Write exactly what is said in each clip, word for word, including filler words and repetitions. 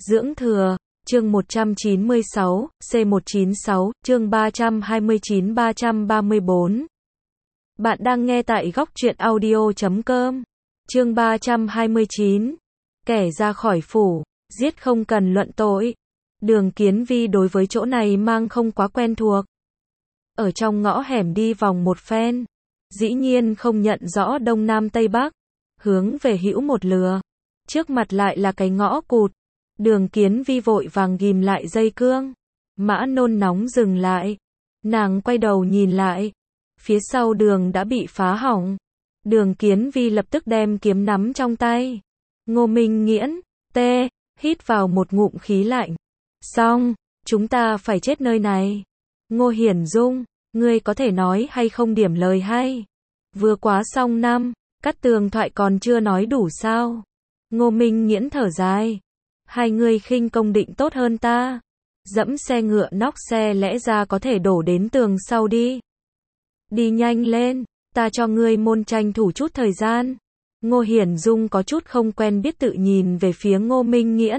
Dưỡng thừa, chương một trăm chín mươi sáu, C một chín sáu, chương ba trăm hai mươi chín ba trăm ba mươi bốn. Bạn đang nghe tại góc truyện audio chấm com. Chương ba trăm hai mươi chín. Kẻ ra khỏi phủ, giết không cần luận tội. Đường Kiến Vi đối với chỗ này mang không quá quen thuộc. Ở trong ngõ hẻm đi vòng một phen, dĩ nhiên không nhận rõ đông nam tây bắc, hướng về hữu một lừa. Trước mặt lại là cái ngõ cụt. Đường Kiến Vi vội vàng ghim lại dây cương. Mã nôn nóng dừng lại. Nàng quay đầu nhìn lại. Phía sau đường đã bị phá hỏng. Đường Kiến Vi lập tức đem kiếm nắm trong tay. Ngô Minh Nghiễn, tê, hít vào một ngụm khí lạnh. Xong, chúng ta phải chết nơi này. Ngô Hiển Dung, ngươi có thể nói hay không điểm lời hay? Vừa quá xong năm, cắt tường thoại còn chưa nói đủ sao? Ngô Minh Nghiễn thở dài. Hai người khinh công định tốt hơn ta. Dẫm xe ngựa nóc xe lẽ ra có thể đổ đến tường sau đi. Đi nhanh lên, ta cho ngươi môn tranh thủ chút thời gian. Ngô Hiển Dung có chút không quen biết tự nhìn về phía Ngô Minh Nghiễn.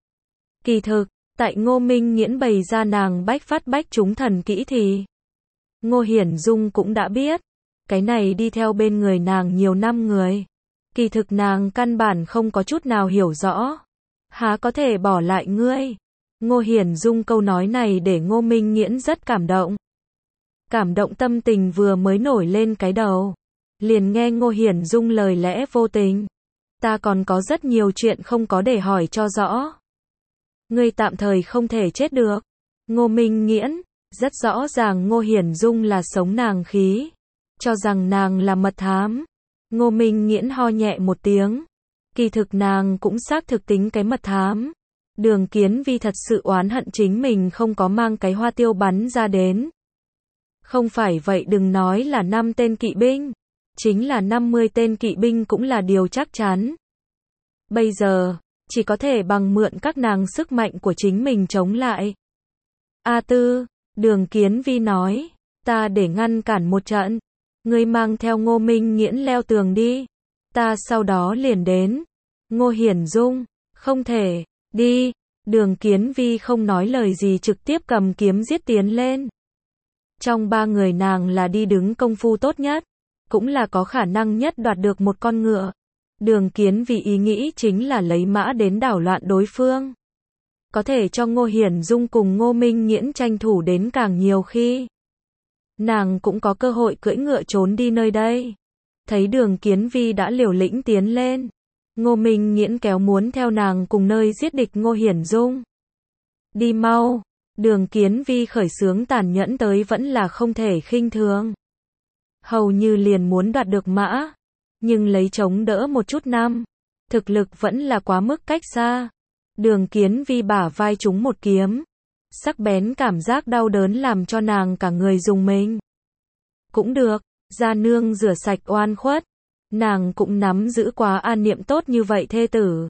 Kỳ thực, tại Ngô Minh Nghiễn bày ra nàng bách phát bách trúng thần kỹ thì Ngô Hiển Dung cũng đã biết. Cái này đi theo bên người nàng nhiều năm người. Kỳ thực nàng căn bản không có chút nào hiểu rõ. Há có thể bỏ lại ngươi? Ngô Hiển Dung câu nói này để Ngô Minh Nghiễn rất cảm động. Cảm động tâm tình vừa mới nổi lên cái đầu. Liền nghe Ngô Hiển Dung lời lẽ vô tình. Ta còn có rất nhiều chuyện không có để hỏi cho rõ. Ngươi tạm thời không thể chết được. Ngô Minh Nghiễn, rất rõ ràng Ngô Hiển Dung là sống nàng khí. Cho rằng nàng là mật thám. Ngô Minh Nghiễn ho nhẹ một tiếng. Kỳ thực nàng cũng xác thực tính cái mật thám. Đường Kiến Vi thật sự oán hận chính mình không có mang cái hoa tiêu bắn ra đến. Không phải vậy đừng nói là năm tên kỵ binh. Chính là năm mươi tên kỵ binh cũng là điều chắc chắn. Bây giờ, chỉ có thể bằng mượn các nàng sức mạnh của chính mình chống lại. A Tư, Đường Kiến Vi nói, ta để ngăn cản một trận. Ngươi mang theo Ngô Minh Nghiễn leo tường đi. Ta sau đó liền đến. Ngô Hiển Dung, không thể, đi. Đường Kiến Vi không nói lời gì trực tiếp cầm kiếm giết tiến lên. Trong ba người nàng là đi đứng công phu tốt nhất, cũng là có khả năng nhất đoạt được một con ngựa. Đường Kiến Vi ý nghĩ chính là lấy mã đến đảo loạn đối phương. Có thể cho Ngô Hiển Dung cùng Ngô Minh Nghiễn tranh thủ đến càng nhiều khi. Nàng cũng có cơ hội cưỡi ngựa trốn đi nơi đây. Thấy Đường Kiến Vi đã liều lĩnh tiến lên. Ngô Minh Nghiễn kéo muốn theo nàng cùng nơi giết địch Ngô Hiển Dung. Đi mau. Đường Kiến Vi khởi xướng tàn nhẫn tới vẫn là không thể khinh thường. Hầu như liền muốn đoạt được mã. Nhưng lấy chống đỡ một chút năm. Thực lực vẫn là quá mức cách xa. Đường Kiến Vi bả vai trúng một kiếm. Sắc bén cảm giác đau đớn làm cho nàng cả người rùng mình. Cũng được, gia nương rửa sạch oan khuất. Nàng cũng nắm giữ quá an niệm tốt như vậy thê tử.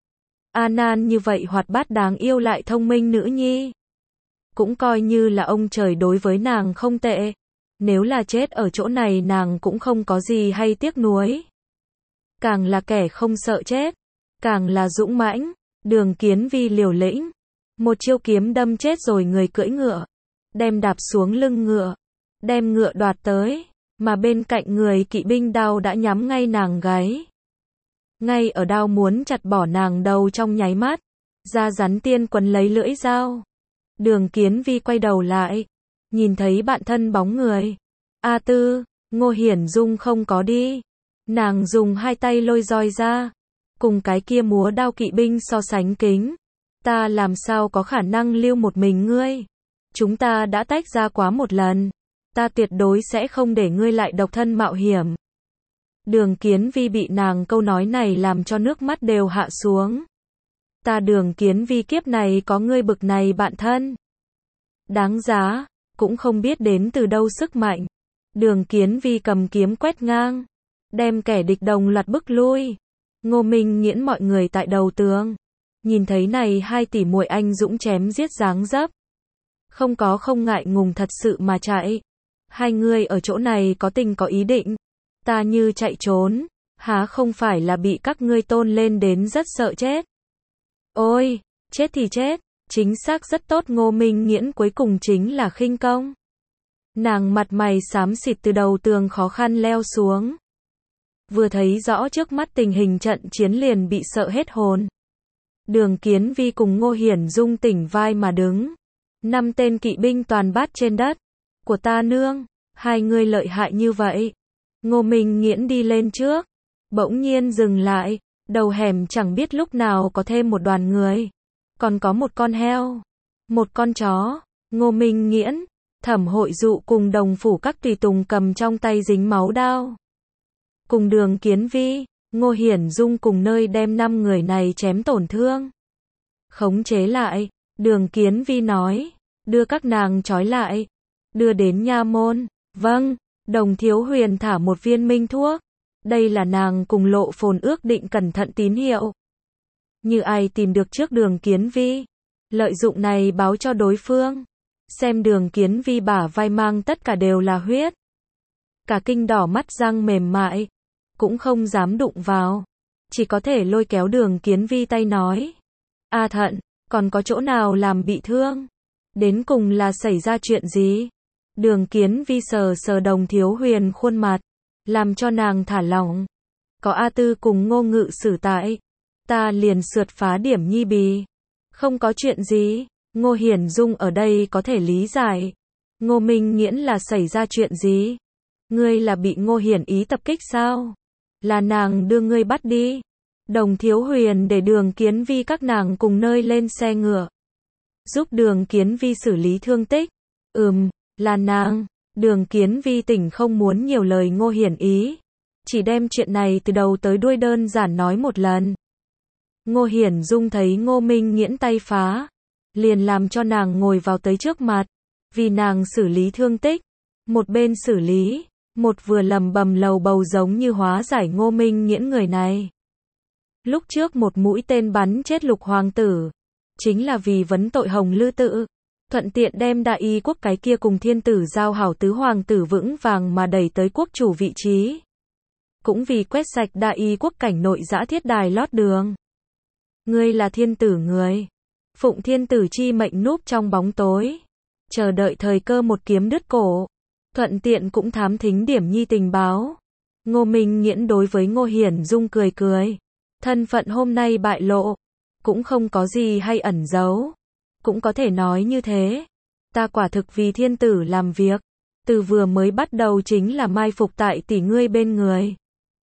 An An như vậy hoạt bát đáng yêu lại thông minh nữ nhi. Cũng coi như là ông trời đối với nàng không tệ. Nếu là chết ở chỗ này nàng cũng không có gì hay tiếc nuối. Càng là kẻ không sợ chết, càng là dũng mãnh. Đường Kiến Vi liều lĩnh. Một chiêu kiếm đâm chết rồi người cưỡi ngựa. Đem đạp xuống lưng ngựa. Đem ngựa đoạt tới. Mà bên cạnh người kỵ binh đao đã nhắm ngay nàng gáy. Ngay ở đao muốn chặt bỏ nàng đầu trong nháy mắt. Da rắn tiên quấn lấy lưỡi dao. Đường Kiến Vi quay đầu lại. Nhìn thấy bạn thân bóng người. A Tư, Ngô Hiển Dung không có đi. Nàng dùng hai tay lôi roi ra. Cùng cái kia múa đao kỵ binh so sánh kính. Ta làm sao có khả năng lưu một mình ngươi. Chúng ta đã tách ra quá một lần. Ta tuyệt đối sẽ không để ngươi lại độc thân mạo hiểm. Đường Kiến Vi bị nàng câu nói này làm cho nước mắt đều hạ xuống. Ta Đường Kiến Vi kiếp này có ngươi bực này bạn thân. Đáng giá, cũng không biết đến từ đâu sức mạnh. Đường Kiến Vi cầm kiếm quét ngang. Đem kẻ địch đồng loạt bức lui. Ngô Minh Nghiễn mọi người tại đầu tường. Nhìn thấy này hai tỷ muội anh dũng chém giết dáng dấp. Không có không ngại ngùng thật sự mà chạy. Hai người ở chỗ này có tình có ý định. Ta như chạy trốn. Há không phải là bị các ngươi tôn lên đến rất sợ chết. Ôi, Chết thì chết, chính xác rất tốt. Ngô Minh Nghiễn cuối cùng chính là khinh công. Nàng mặt mày xám xịt từ đầu tường khó khăn leo xuống. Vừa thấy rõ trước mắt tình hình trận chiến liền bị sợ hết hồn. Đường Kiến Vi cùng Ngô Hiển Dung tỉnh vai mà đứng. Năm tên kỵ binh toàn bát trên đất. Của ta nương, hai người lợi hại như vậy. Ngô Minh Nghiễn đi lên trước. Bỗng nhiên dừng lại. Đầu hẻm chẳng biết lúc nào có thêm một đoàn người. Còn có một con heo. Một con chó. Ngô Minh Nghiễn, Thẩm Hội Dụ cùng đồng phủ các tùy tùng cầm trong tay dính máu đao. Cùng Đường Kiến Vi, Ngô Hiển Dung cùng nơi đem năm người này chém tổn thương. Khống chế lại, Đường Kiến Vi nói, đưa các nàng trói lại, đưa đến nha môn. Vâng, Đồng Thiếu Huyền thả một viên minh thuốc. Đây là nàng cùng Lộ Phồn ước định cẩn thận tín hiệu. Như ai tìm được trước Đường Kiến Vi, lợi dụng này báo cho đối phương. Xem Đường Kiến Vi bả vai mang tất cả đều là huyết. Cả kinh đỏ mắt răng mềm mại, cũng không dám đụng vào. Chỉ có thể lôi kéo Đường Kiến Vi tay nói. A Thận, còn có chỗ nào làm bị thương? Đến cùng là xảy ra chuyện gì? Đường Kiến Vi sờ sờ Đồng Thiếu Huyền khuôn mặt, làm cho nàng thả lỏng. Có A Tư cùng Ngô Ngự Sử tại, ta liền sượt phá điểm nhi bì. Không có chuyện gì, Ngô Hiển Dung ở đây có thể lý giải. Ngô Minh Nghiễn là xảy ra chuyện gì? Ngươi là bị Ngô Hiển Ý tập kích sao? Là nàng đưa ngươi bắt đi. Đồng Thiếu Huyền để Đường Kiến Vi các nàng cùng nơi lên xe ngựa. Giúp Đường Kiến Vi xử lý thương tích. Ừm, là nàng. Đường Kiến Vi tỉnh không muốn nhiều lời Ngô Hiển Ý. Chỉ đem chuyện này từ đầu tới đuôi đơn giản nói một lần. Ngô Hiển Dung thấy Ngô Minh Nghiễn tay phá, liền làm cho nàng ngồi vào tới trước mặt. Vì nàng xử lý thương tích. Một bên xử lý, một vừa lầm bầm lầu bầu giống như hóa giải Ngô Minh Nghiễn người này. Lúc trước một mũi tên bắn chết Lục Hoàng tử, chính là vì vấn tội Hồng Lư Tự, thuận tiện đem Đại Y quốc cái kia cùng thiên tử giao hảo tứ hoàng tử vững vàng mà đẩy tới quốc chủ vị trí. Cũng vì quét sạch Đại Y quốc cảnh nội giã thiết đài lót đường. Ngươi là thiên tử người, phụng thiên tử chi mệnh núp trong bóng tối, chờ đợi thời cơ một kiếm đứt cổ, thuận tiện cũng thám thính điểm nhi tình báo. Ngô Minh Nghiễn đối với Ngô Hiển Dung cười cười. Thân phận hôm nay bại lộ, cũng không có gì hay ẩn giấu. Cũng có thể nói như thế. Ta quả thực vì thiên tử làm việc. Từ vừa mới bắt đầu chính là mai phục tại tỷ ngươi bên người.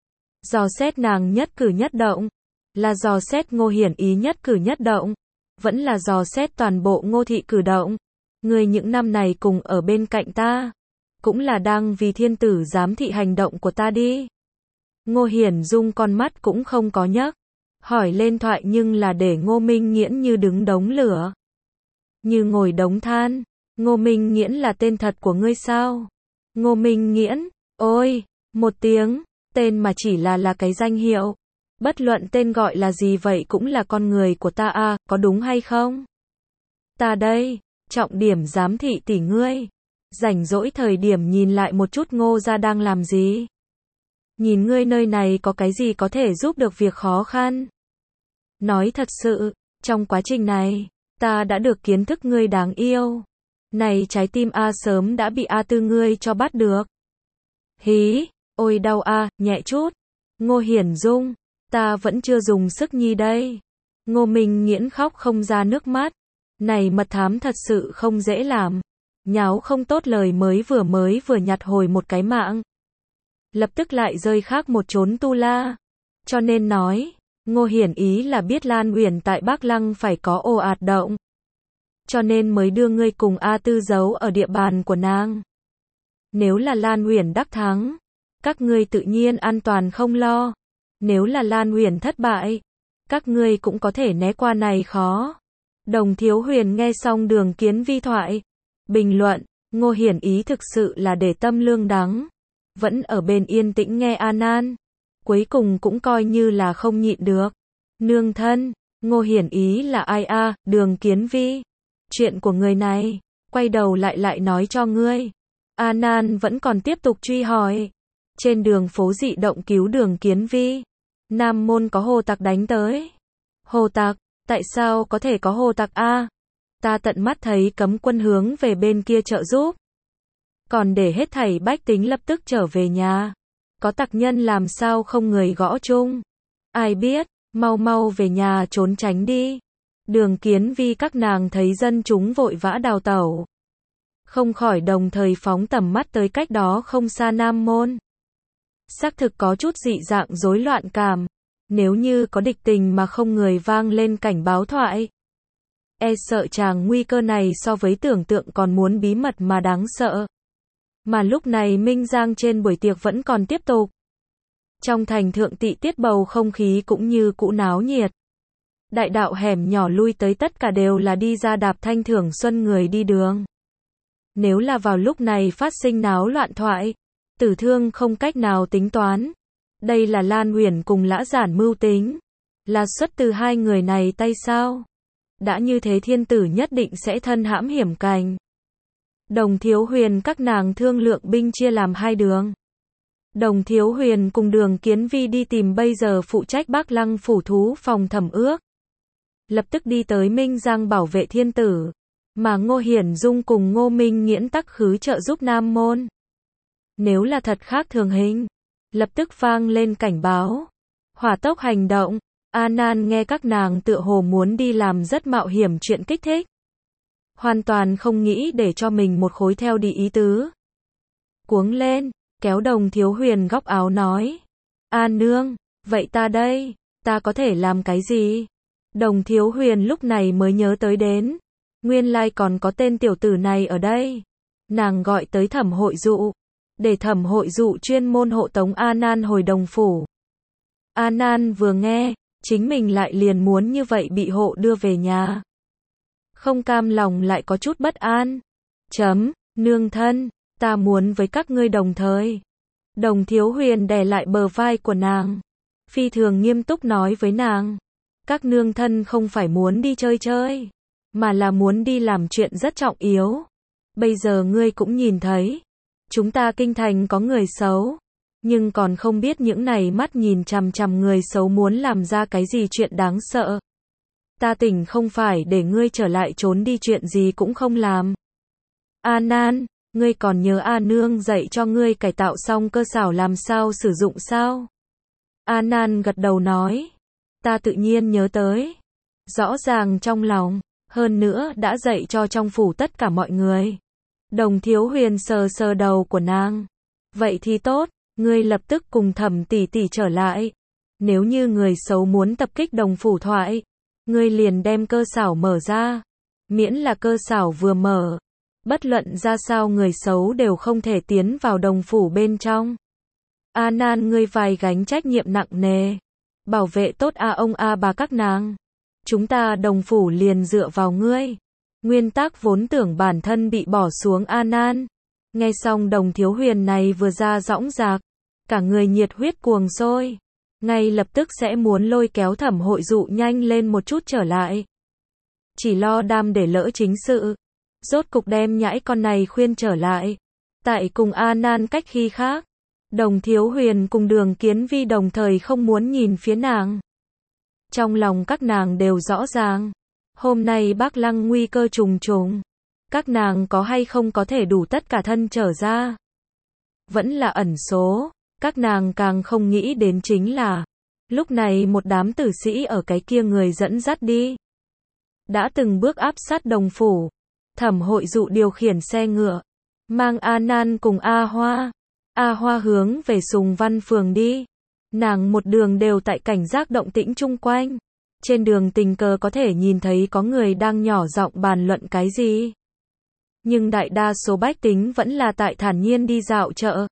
Dò xét nàng nhất cử nhất động. Là dò xét Ngô Hiển Ý nhất cử nhất động. Vẫn là dò xét toàn bộ Ngô thị cử động. Ngươi những năm này cùng ở bên cạnh ta. Cũng là đang vì thiên tử giám thị hành động của ta đi. Ngô Hiển Dung con mắt cũng không có nhấc. Hỏi lên thoại nhưng là để Ngô Minh Nghiễn như đứng đống lửa. Như ngồi đống than. Ngô Minh Nghiễn là tên thật của ngươi sao? Ngô Minh Nghiễn, ôi, một tiếng, tên mà chỉ là là cái danh hiệu. Bất luận tên gọi là gì vậy cũng là con người của ta à, có đúng hay không? Ta đây, trọng điểm giám thị tỷ ngươi. Rảnh rỗi thời điểm nhìn lại một chút Ngô gia đang làm gì. Nhìn ngươi nơi này có cái gì có thể giúp được việc khó khăn. Nói thật sự, trong quá trình này, ta đã được kiến thức ngươi đáng yêu. Này trái tim A sớm đã bị A Tư ngươi cho bắt được. Hí, ôi đau A, nhẹ chút. Ngô Hiển Dung, ta vẫn chưa dùng sức nhi đây. Ngô Minh Nghiễn khóc không ra nước mắt. Này mật thám thật sự không dễ làm. Nháo không tốt lời mới vừa mới vừa nhặt hồi một cái mạng. Lập tức lại rơi khác một chốn tu la. Cho nên nói, Ngô Hiển Ý là biết Lan Uyển tại Bắc Lăng phải có ồ ạt động. Cho nên mới đưa ngươi cùng A Tư giấu ở địa bàn của nàng. Nếu là Lan Uyển đắc thắng, các ngươi tự nhiên an toàn không lo. Nếu là Lan Uyển thất bại, các ngươi cũng có thể né qua này khó. Đồng Thiếu Huyền nghe xong Đường Kiến Vi thoại. Bình luận, Ngô Hiển Ý thực sự là để tâm lương đắng. Vẫn ở bên yên tĩnh nghe an an. Cuối cùng cũng coi như là không nhịn được. Nương thân, Ngô Hiển Ý là ai a? À, Đường Kiến Vi. Chuyện của người này, quay đầu lại lại nói cho ngươi. An An vẫn còn tiếp tục truy hỏi. Trên đường phố dị động cứu Đường Kiến Vi. Nam môn có hồ tặc đánh tới. Hồ tặc, Tại sao có thể có hồ tặc a? Ta tận mắt thấy cấm quân hướng về bên kia trợ giúp. Còn để hết thảy bách tính lập tức trở về nhà. Có tặc nhân làm sao không người gõ chung. Ai biết, mau mau về nhà trốn tránh đi. Đường Kiến Vi các nàng thấy dân chúng vội vã đào tẩu. Không khỏi đồng thời phóng tầm mắt tới cách đó không xa Nam Môn. Xác thực có chút dị dạng rối loạn cảm. Nếu như có địch tình mà không người vang lên cảnh báo thoại. E sợ chàng nguy cơ này so với tưởng tượng còn muốn bí mật mà đáng sợ. Mà lúc này Minh Giang trên buổi tiệc vẫn còn tiếp tục. Trong thành thượng tị tiết bầu không khí cũng như cũ náo nhiệt. Đại đạo hẻm nhỏ lui tới tất cả đều là đi ra đạp thanh thưởng xuân người đi đường. Nếu là vào lúc này phát sinh náo loạn thoại, tử thương không cách nào tính toán. Đây là Lan Uyển cùng Lã Giản mưu tính. Là xuất từ hai người này tay sao? Đã như thế thiên tử nhất định sẽ thân hãm hiểm cảnh. Đồng Thiếu Huyền các nàng thương lượng binh chia làm hai đường. Đồng Thiếu Huyền cùng Đường Kiến Vi đi tìm bây giờ phụ trách Bắc Lăng phủ thú phòng Thẩm Ước. Lập tức đi tới Minh Giang bảo vệ thiên tử. Mà Ngô Hiển Dung cùng Ngô Minh Nghiễn tắc khứ trợ giúp Nam Môn. Nếu là thật khác thường hình, lập tức vang lên cảnh báo. Hỏa tốc hành động. A Nan nghe các nàng tựa hồ muốn đi làm rất mạo hiểm chuyện kích thích. Hoàn toàn không nghĩ để cho mình một khối theo đi ý tứ. Cuống lên, kéo Đồng Thiếu Huyền góc áo nói. A nương, vậy ta đây, ta có thể làm cái gì? Đồng Thiếu Huyền lúc này mới nhớ tới đến. Nguyên lai còn có tên tiểu tử này ở đây. Nàng gọi tới Thẩm Hội Dụ. Để Thẩm Hội Dụ chuyên môn hộ tống A Nan hồi Đồng phủ. A Nan vừa nghe, chính mình lại liền muốn như vậy bị hộ đưa về nhà. Không cam lòng lại có chút bất an. Chấm, nương thân, ta muốn với các ngươi đồng thời. Đồng Thiếu Huyền đè lại bờ vai của nàng. Phi thường nghiêm túc nói với nàng. Các nương thân không phải muốn đi chơi chơi, mà là muốn đi làm chuyện rất trọng yếu. Bây giờ ngươi cũng nhìn thấy. Chúng ta kinh thành có người xấu. Nhưng còn không biết những này mắt nhìn chằm chằm người xấu muốn làm ra cái gì chuyện đáng sợ. Ta tỉnh không phải để ngươi trở lại trốn đi chuyện gì cũng không làm. A Nan, ngươi còn nhớ A nương dạy cho ngươi cải tạo xong cơ xảo làm sao sử dụng sao? A Nan gật đầu nói. Ta tự nhiên nhớ tới. Rõ ràng trong lòng, hơn nữa đã dạy cho trong phủ tất cả mọi người. Đồng Thiếu Huyền sờ sờ đầu của nàng. Vậy thì tốt, ngươi lập tức cùng Thẩm tỷ tỷ trở lại. Nếu như người xấu muốn tập kích Đồng phủ thoại, ngươi liền đem cơ xảo mở ra. Miễn là cơ xảo vừa mở, bất luận ra sao người xấu đều không thể tiến vào Đồng phủ bên trong. A Nan ngươi phải gánh trách nhiệm nặng nề. Bảo vệ tốt A ông A bà các nàng. Chúng ta Đồng phủ liền dựa vào ngươi. Nguyên tắc vốn tưởng bản thân bị bỏ xuống A Nan. Nghe xong Đồng Thiếu Huyền này vừa ra dõng dạc. Cả người nhiệt huyết cuồng sôi. Ngay lập tức sẽ muốn lôi kéo Thẩm Hội Dụ nhanh lên một chút trở lại. Chỉ lo đam để lỡ chính sự. Rốt cục đem nhãi con này khuyên trở lại. Tại cùng A Nan cách khi khác. Đồng Thiếu Huyền cùng Đường Kiến Vi đồng thời không muốn nhìn phía nàng. Trong lòng các nàng đều rõ ràng. Hôm nay Bắc Lăng nguy cơ trùng trùng. Các nàng có hay không có thể đủ tất cả thân trở ra. Vẫn là ẩn số. Các nàng càng không nghĩ đến chính là. Lúc này một đám tử sĩ ở cái kia người dẫn dắt đi. Đã từng bước áp sát Đồng phủ. Thẩm Hội Dụ điều khiển xe ngựa. Mang A Nan cùng A Hoa. A Hoa hướng về Sùng Văn phường đi. Nàng một đường đều tại cảnh giác động tĩnh chung quanh. Trên đường tình cờ có thể nhìn thấy có người đang nhỏ giọng bàn luận cái gì. Nhưng đại đa số bách tính vẫn là tại thản nhiên đi dạo chợ.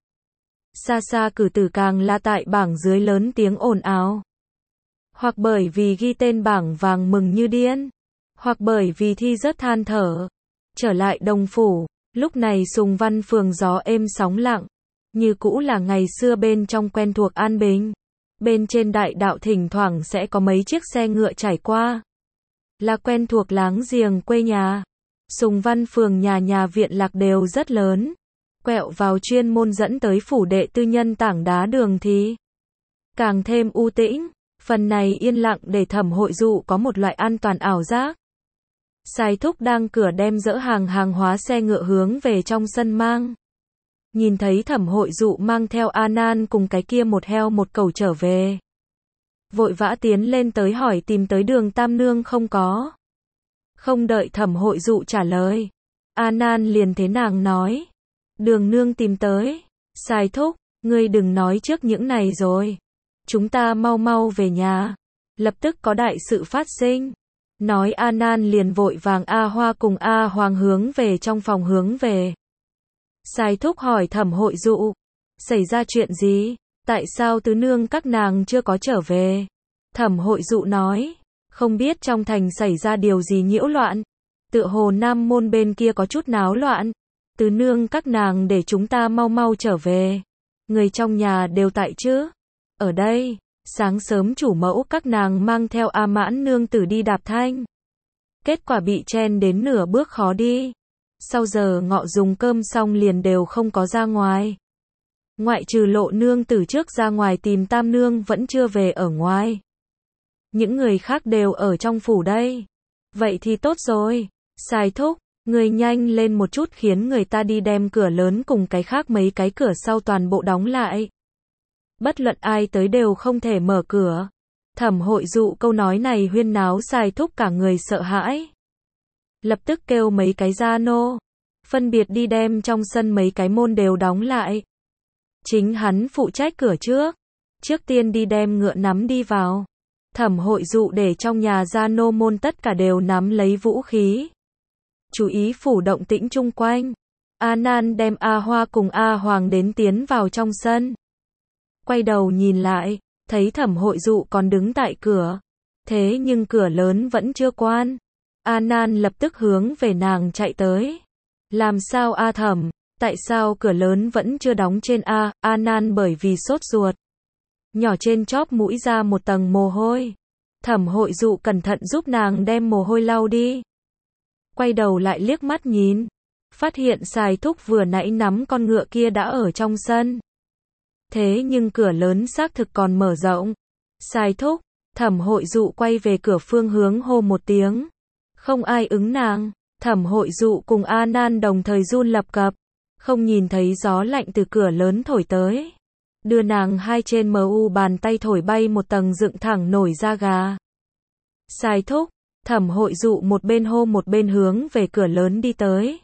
Xa xa cử tử càng là tại bảng dưới lớn tiếng ồn ào. Hoặc bởi vì ghi tên bảng vàng mừng như điên. Hoặc bởi vì thi rớt than thở. Trở lại Đồng phủ, lúc này Sùng Văn phường gió êm sóng lặng. Như cũ là ngày xưa bên trong quen thuộc an bình. Bên trên đại đạo thỉnh thoảng sẽ có mấy chiếc xe ngựa trải qua. Là quen thuộc láng giềng quê nhà. Sùng Văn phường nhà nhà viện lạc đều rất lớn. Quẹo vào chuyên môn dẫn tới phủ đệ tư nhân tảng đá đường thì càng thêm u tĩnh. Phần này yên lặng để Thẩm Hội Dụ có một loại an toàn ảo giác. Sai Thúc đang cửa đem dỡ hàng hàng hóa xe ngựa hướng về trong sân mang. Nhìn thấy Thẩm Hội Dụ mang theo A Nan cùng cái kia một heo một cẩu trở về. Vội vã tiến lên tới hỏi tìm tới Đường Tam Nương không có. Không đợi Thẩm Hội Dụ trả lời. A Nan liền thế nàng nói. Đường Nương tìm tới. Sai Thúc, ngươi đừng nói trước những này rồi. Chúng ta mau mau về nhà. Lập tức có đại sự phát sinh. Nói A Nan liền vội vàng A Hoa cùng A Hoàng hướng về trong phòng hướng về. Sai Thúc hỏi Thẩm Hội Dụ. Xảy ra chuyện gì? Tại sao tứ nương các nàng chưa có trở về? Thẩm Hội Dụ nói. Không biết trong thành xảy ra điều gì nhiễu loạn. Tựa hồ Nam Môn bên kia có chút náo loạn. Tứ nương các nàng để chúng ta mau mau trở về. Người trong nhà đều tại chứ? Ở đây. Sáng sớm chủ mẫu các nàng mang theo A Mãn nương tử đi đạp thanh. Kết quả bị chen đến nửa bước khó đi. Sau giờ ngọ dùng cơm xong liền đều không có ra ngoài. Ngoại trừ Lộ nương tử trước ra ngoài tìm Tam nương vẫn chưa về ở ngoài. Những người khác đều ở trong phủ đây. Vậy thì tốt rồi. Sai Thúc, người nhanh lên một chút khiến người ta đi đem cửa lớn cùng cái khác mấy cái cửa sau toàn bộ đóng lại. Bất luận ai tới đều không thể mở cửa. Thẩm Hội Dụ câu nói này huyên náo Sai Thúc cả người sợ hãi. Lập tức kêu mấy cái gia nô. Phân biệt đi đem trong sân mấy cái môn đều đóng lại. Chính hắn phụ trách cửa trước. Trước tiên đi đem ngựa nắm đi vào. Thẩm Hội Dụ để trong nhà gia nô môn tất cả đều nắm lấy vũ khí. Chú ý phủ động tĩnh chung quanh. A Nan đem A Hoa cùng A Hoàng đến tiến vào trong sân. Quay đầu nhìn lại, thấy Thẩm Hội Dụ còn đứng tại cửa. Thế nhưng cửa lớn vẫn chưa quan. A Nan lập tức hướng về nàng chạy tới. Làm sao A Thẩm, tại sao cửa lớn vẫn chưa đóng trên A? A Nan bởi vì sốt ruột. Nhỏ trên chóp mũi ra một tầng mồ hôi. Thẩm Hội Dụ cẩn thận giúp nàng đem mồ hôi lau đi. Quay đầu lại liếc mắt nhìn. Phát hiện Sai Thúc vừa nãy nắm con ngựa kia đã ở trong sân. Thế nhưng cửa lớn xác thực còn mở rộng. Sai Thúc, Thẩm Hội Dụ quay về cửa phương hướng hô một tiếng. Không ai ứng nàng. Thẩm Hội Dụ cùng A Nan đồng thời run lập cập. Không nhìn thấy gió lạnh từ cửa lớn thổi tới. Đưa nàng hai trên mờ u bàn tay thổi bay một tầng dựng thẳng nổi da gà. Sai Thúc, Thẩm Hội Dụ một bên hô một bên hướng về cửa lớn đi tới.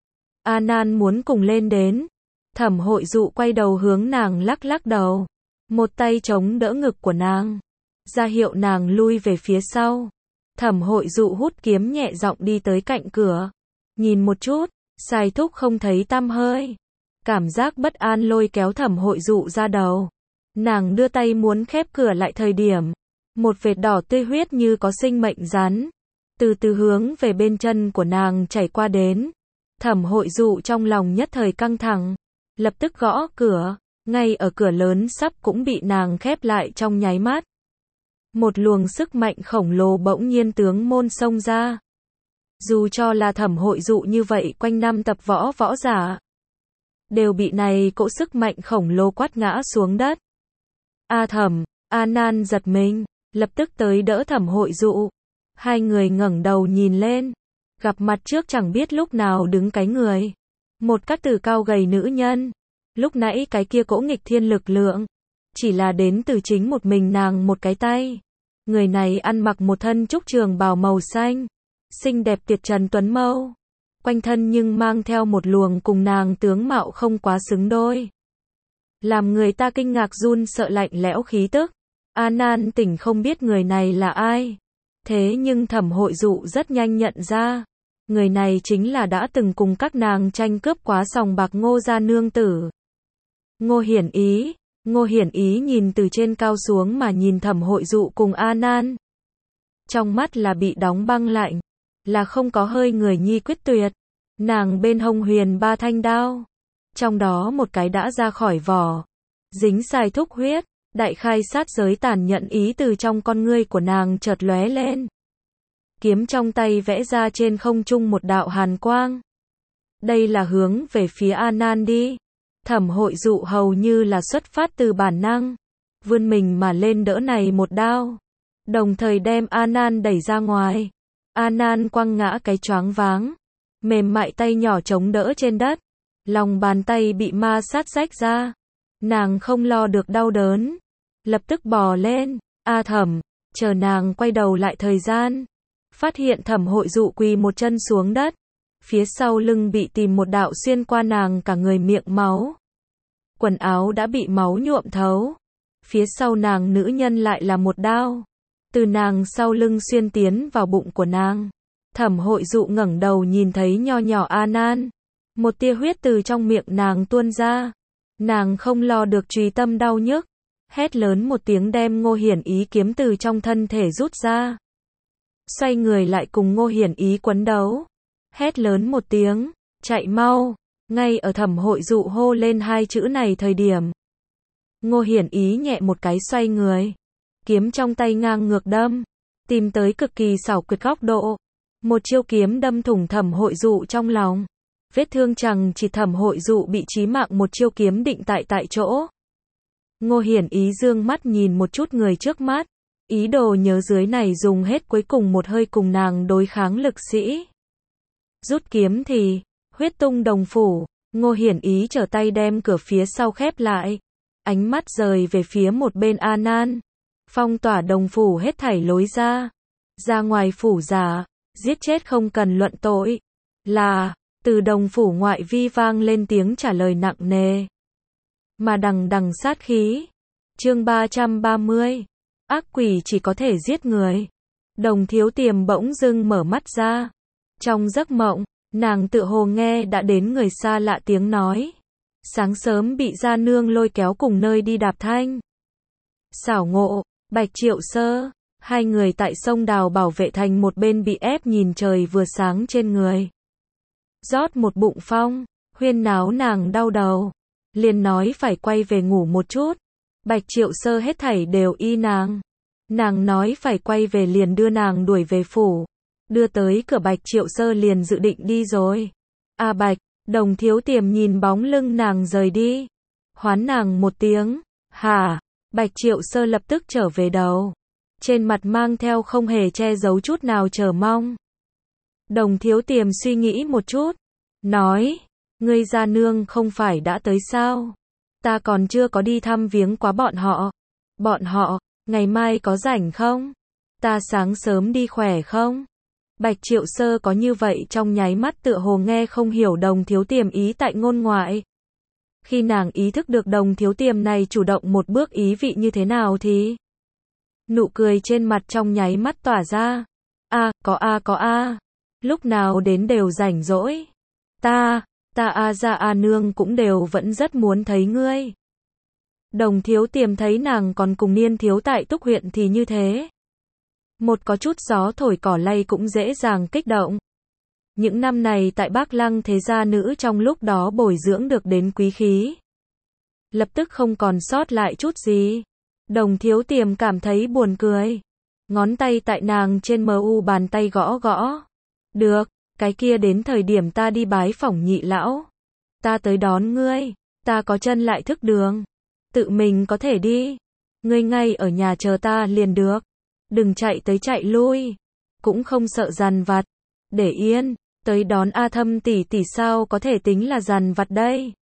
A Nan muốn cùng lên đến. Thẩm Hội Dụ quay đầu hướng nàng lắc lắc đầu. Một tay chống đỡ ngực của nàng. Ra hiệu nàng lui về phía sau. Thẩm Hội Dụ hút kiếm nhẹ giọng đi tới cạnh cửa. Nhìn một chút, Sai Thúc không thấy tăm hơi. Cảm giác bất an lôi kéo Thẩm Hội Dụ ra đầu. Nàng đưa tay muốn khép cửa lại thời điểm. Một vệt đỏ tươi huyết như có sinh mệnh rắn. Từ từ hướng về bên chân của nàng chảy qua đến. Thẩm Hội Dụ trong lòng nhất thời căng thẳng. Lập tức gõ cửa. Ngay ở cửa lớn sắp cũng bị nàng khép lại trong nháy mắt. Một luồng sức mạnh khổng lồ bỗng nhiên tướng môn xông ra. Dù cho là Thẩm Hội Dụ như vậy quanh năm tập võ võ giả. Đều bị này cỗ sức mạnh khổng lồ quát ngã xuống đất. A Thẩm, A Nan giật mình, lập tức tới đỡ Thẩm Hội Dụ. Hai người ngẩng đầu nhìn lên. Gặp mặt trước chẳng biết lúc nào đứng cái người. Một cát từ cao gầy nữ nhân. Lúc nãy cái kia cỗ nghịch thiên lực lượng. Chỉ là đến từ chính một mình nàng một cái tay. Người này ăn mặc một thân trúc trường bào màu xanh. Xinh đẹp tuyệt trần tuấn mâu. Quanh thân nhưng mang theo một luồng cùng nàng tướng mạo không quá xứng đôi. Làm người ta kinh ngạc run sợ lạnh lẽo khí tức. A Nan tỉnh không biết người này là ai. Thế nhưng Thẩm Hội Dụ rất nhanh nhận ra. Người này chính là đã từng cùng các nàng tranh cướp quá sòng bạc Ngô gia nương tử. Ngô Hiển Ý. Ngô Hiển Ý nhìn từ trên cao xuống mà nhìn Thẩm Hội Dụ cùng A Nan. Trong mắt là bị đóng băng lạnh. Là không có hơi người nhi quyết tuyệt. Nàng bên hông huyền ba thanh đao. Trong đó một cái đã ra khỏi vỏ. Dính Sai Thúc huyết. Đại khai sát giới tàn nhẫn ý từ trong con ngươi của nàng chợt lóe lên. Kiếm trong tay vẽ ra trên không trung một đạo hàn quang. Đây là hướng về phía A Nan đi. Thẩm Hội Dụ hầu như là xuất phát từ bản năng. vươn mình mà lên đỡ này một đao, đồng thời đem A Nan đẩy ra ngoài. A Nan quăng ngã cái choáng váng, mềm mại tay nhỏ chống đỡ trên đất, lòng bàn tay bị ma sát rách ra. Nàng không lo được đau đớn, lập tức bò lên. A Thẩm, chờ nàng quay đầu lại thời gian, phát hiện Thẩm Hội Dụ quỳ một chân xuống đất, phía sau lưng bị tìm một đạo xuyên qua nàng cả người miệng máu. Quần áo đã bị máu nhuộm thấu, phía sau nàng nữ nhân lại là một đao, từ nàng sau lưng xuyên tiến vào bụng của nàng. Thẩm Hội Dụ ngẩng đầu nhìn thấy nho nhỏ A Nan, một tia huyết từ trong miệng nàng tuôn ra, nàng không lo được truy tâm đau nhức, hét lớn một tiếng đem Ngô Hiển Ý kiếm từ trong thân thể rút ra, xoay người lại cùng Ngô Hiển Ý quấn đấu, hét lớn một tiếng, chạy mau. Ngay ở Thẩm Hội Dụ hô lên hai chữ này thời điểm, Ngô Hiển Ý nhẹ một cái xoay người, kiếm trong tay ngang ngược đâm, tìm tới cực kỳ xảo quyệt góc độ, một chiêu kiếm đâm thủng Thẩm Hội Dụ trong lòng. Vết thương chẳng chỉ Thẩm Hội Dụ bị chí mạng, một chiêu kiếm định tại tại chỗ. Ngô Hiển Ý dương mắt nhìn một chút người trước mắt, ý đồ nhớ dưới này dùng hết cuối cùng một hơi cùng nàng đối kháng lực sĩ. Rút kiếm thì huyết tung đồng phủ. Ngô Hiển Ý trở tay đem cửa phía sau khép lại, ánh mắt rời về phía một bên A Nan, phong tỏa đồng phủ hết thảy lối ra, ra ngoài phủ giả, giết chết không cần luận tội. Là, từ đồng phủ ngoại vi vang lên tiếng trả lời nặng nề, mà đằng đằng sát khí. Chương ba trăm ba mươi, ác quỷ chỉ có thể giết người. Đồng Thiếu Tiềm bỗng dưng mở mắt ra, trong giấc mộng, nàng tự hồ nghe đã đến người xa lạ tiếng nói. Sáng sớm bị gia nương lôi kéo cùng nơi đi đạp thanh. Xảo ngộ, Bạch Triệu Sơ, hai người tại sông Đào Bảo Vệ Thành một bên bị ép nhìn trời vừa sáng trên người. Rót một bụng phong, huyên náo nàng đau đầu, liền nói phải quay về ngủ một chút. Bạch Triệu Sơ hết thảy đều y nàng. Nàng nói phải quay về liền đưa nàng đuổi về phủ. Đưa tới cửa Bạch Triệu Sơ liền dự định đi rồi. A Bạch, Đồng Thiếu Tiềm nhìn bóng lưng nàng rời đi, hoán nàng một tiếng, hả? Bạch Triệu Sơ lập tức trở về đầu, trên mặt mang theo không hề che giấu chút nào chờ mong. Đồng Thiếu Tiềm suy nghĩ một chút, nói, ngươi gia nương không phải đã tới sao? Ta còn chưa có đi thăm viếng quá bọn họ. Bọn họ, ngày mai có rảnh không? Ta sáng sớm đi khỏe không? Bạch Triệu Sơ có như vậy trong nháy mắt tựa hồ nghe không hiểu Đồng Thiếu Tiềm ý tại ngôn ngoại. Khi nàng ý thức được Đồng Thiếu Tiềm này chủ động một bước ý vị như thế nào thì nụ cười trên mặt trong nháy mắt tỏa ra. A, có a có a. Lúc nào đến đều rảnh rỗi. Ta, ta a ra a nương cũng đều vẫn rất muốn thấy ngươi. Đồng Thiếu Tiềm thấy nàng còn cùng niên thiếu tại Túc huyện thì như thế. Một có chút gió thổi cỏ lay cũng dễ dàng kích động. Những năm này tại Bác Lăng thế gia nữ trong lúc đó bồi dưỡng được đến quý khí. Lập tức không còn sót lại chút gì. Đồng Thiếu Tiềm cảm thấy buồn cười. Ngón tay tại nàng trên mờ u bàn tay gõ gõ. Được, cái kia đến thời điểm ta đi bái phỏng nhị lão. Ta tới đón ngươi, ta có chân lại thức đường. Tự mình có thể đi. Ngươi ngay ở nhà chờ ta liền được. Đừng chạy tới chạy lui, cũng không sợ dằn vặt. Để yên, tới đón A Thâm tỷ tỷ sao có thể tính là dằn vặt đây.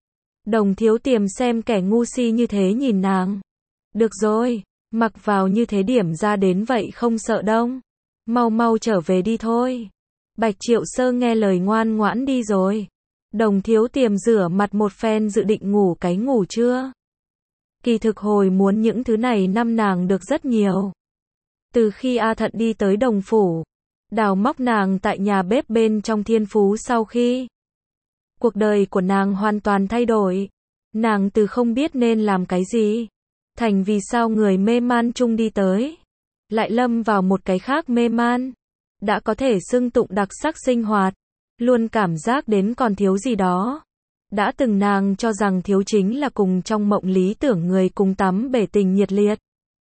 Đồng Thiếu Tiềm xem kẻ ngu si như thế nhìn nàng. Được rồi, mặc vào như thế điểm ra đến vậy không sợ đông. Mau mau trở về đi thôi. Bạch Triệu Sơ nghe lời ngoan ngoãn đi rồi. Đồng Thiếu Tiềm rửa mặt một phen dự định ngủ cái ngủ trưa. Kỳ thực hồi muốn những thứ này năm nàng được rất nhiều. Từ khi A Thận đi tới Đồng phủ, đào móc nàng tại nhà bếp bên trong thiên phú sau khi cuộc đời của nàng hoàn toàn thay đổi. Nàng từ không biết nên làm cái gì, thành vì sao người mê man chung đi tới, lại lâm vào một cái khác mê man. Đã có thể xưng tụng đặc sắc sinh hoạt, luôn cảm giác đến còn thiếu gì đó. Đã từng nàng cho rằng thiếu chính là cùng trong mộng lý tưởng người cùng tắm bể tình nhiệt liệt.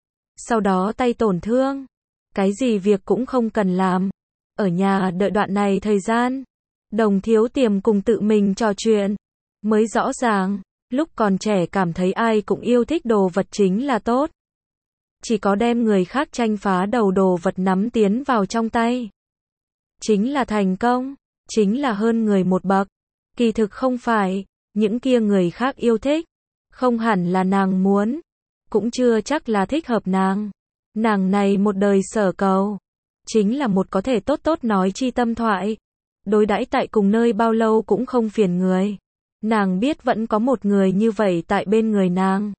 Sau đó tay tổn thương, cái gì việc cũng không cần làm. Ở nhà đợi đoạn này thời gian, Đồng Thiếu Tiềm cùng tự mình trò chuyện, mới rõ ràng, Lúc còn trẻ cảm thấy ai cũng yêu thích đồ vật chính là tốt. Chỉ có đem người khác tranh phá đầu đồ vật nắm tiến vào trong tay. Chính là thành công, chính là hơn người một bậc. Kỳ thực không phải, những kia người khác yêu thích, không hẳn là nàng muốn, cũng chưa chắc là thích hợp nàng. Nàng này một đời sở cầu, chính là một có thể tốt tốt nói chi tâm thoại. Đối đãi tại cùng nơi bao lâu cũng không phiền người. Nàng biết vẫn có một người như vậy tại bên người nàng.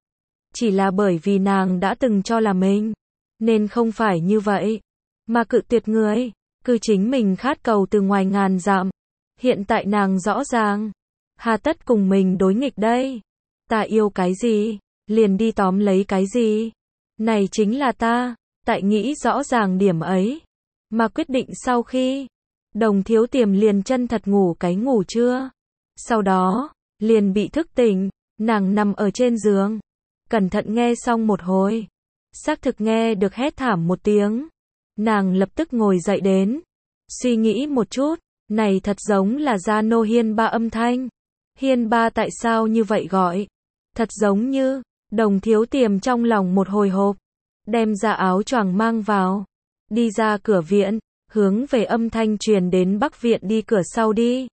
Chỉ là bởi vì nàng đã từng cho là mình, nên không phải như vậy, mà cự tuyệt người, cứ chính mình khát cầu từ ngoài ngàn dặm. Hiện tại nàng rõ ràng, hà tất cùng mình đối nghịch đây. Ta yêu cái gì, liền đi tóm lấy cái gì. Này chính là ta, tại nghĩ rõ ràng điểm ấy, mà quyết định sau khi Đồng Thiếu Tiềm liền chân thật ngủ cái ngủ trưa. Sau đó, liền bị thức tỉnh, nàng nằm ở trên giường, cẩn thận nghe xong một hồi, xác thực nghe được hét thảm một tiếng. Nàng lập tức ngồi dậy đến, suy nghĩ một chút, này thật giống là Gia Nô Hiên Ba âm thanh. Hiên Ba tại sao như vậy gọi? Thật giống như, Đồng Thiếu Tiềm trong lòng một hồi hộp, đem ra áo choàng mang vào, đi ra cửa viện, hướng về âm thanh truyền đến Bắc viện đi cửa sau đi.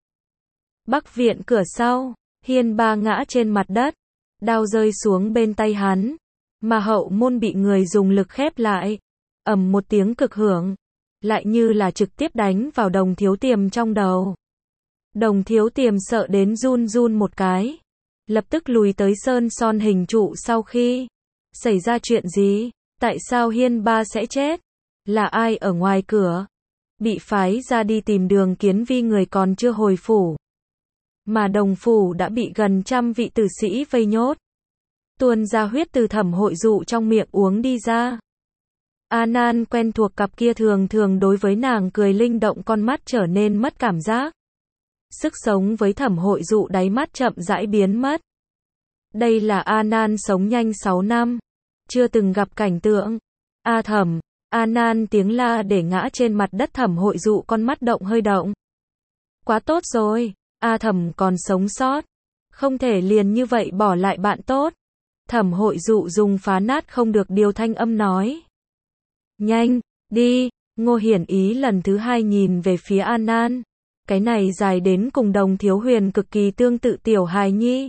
Bắc viện cửa sau, Hiên Ba ngã trên mặt đất, đao rơi xuống bên tay hắn, mà hậu môn bị người dùng lực khép lại, ầm một tiếng cực hưởng, lại như là trực tiếp đánh vào Đồng Thiếu Tiềm trong đầu. Đồng Thiếu Tiềm sợ đến run run một cái, lập tức lùi tới sơn son hình trụ sau khi xảy ra chuyện gì, tại sao Hiên Ba sẽ chết, là ai ở ngoài cửa, bị phái ra đi tìm Đường Kiến Vi người còn chưa hồi phủ. Mà Đồng phủ đã bị gần trăm vị tử sĩ vây nhốt. Tuôn ra huyết từ Thẩm Hội Dụ trong miệng uống đi ra. A Nan quen thuộc cặp kia thường thường đối với nàng cười linh động con mắt trở nên mất cảm giác. Sức sống với Thẩm Hội Dụ đáy mắt chậm rãi biến mất. Đây là A Nan sống nhanh sáu năm, chưa từng gặp cảnh tượng. A Thẩm, A Nan tiếng la để ngã trên mặt đất Thẩm Hội Dụ con mắt động hơi động. Quá tốt rồi, A Thẩm còn sống sót, không thể liền như vậy bỏ lại bạn tốt. Thẩm Hội Dụ dùng phá nát không được điều thanh âm nói. Nhanh, đi, Ngô Hiển Ý lần thứ hai nhìn về phía A Nan. Cái này dài đến cùng Đồng Thiếu Huyền cực kỳ tương tự tiểu hài nhi.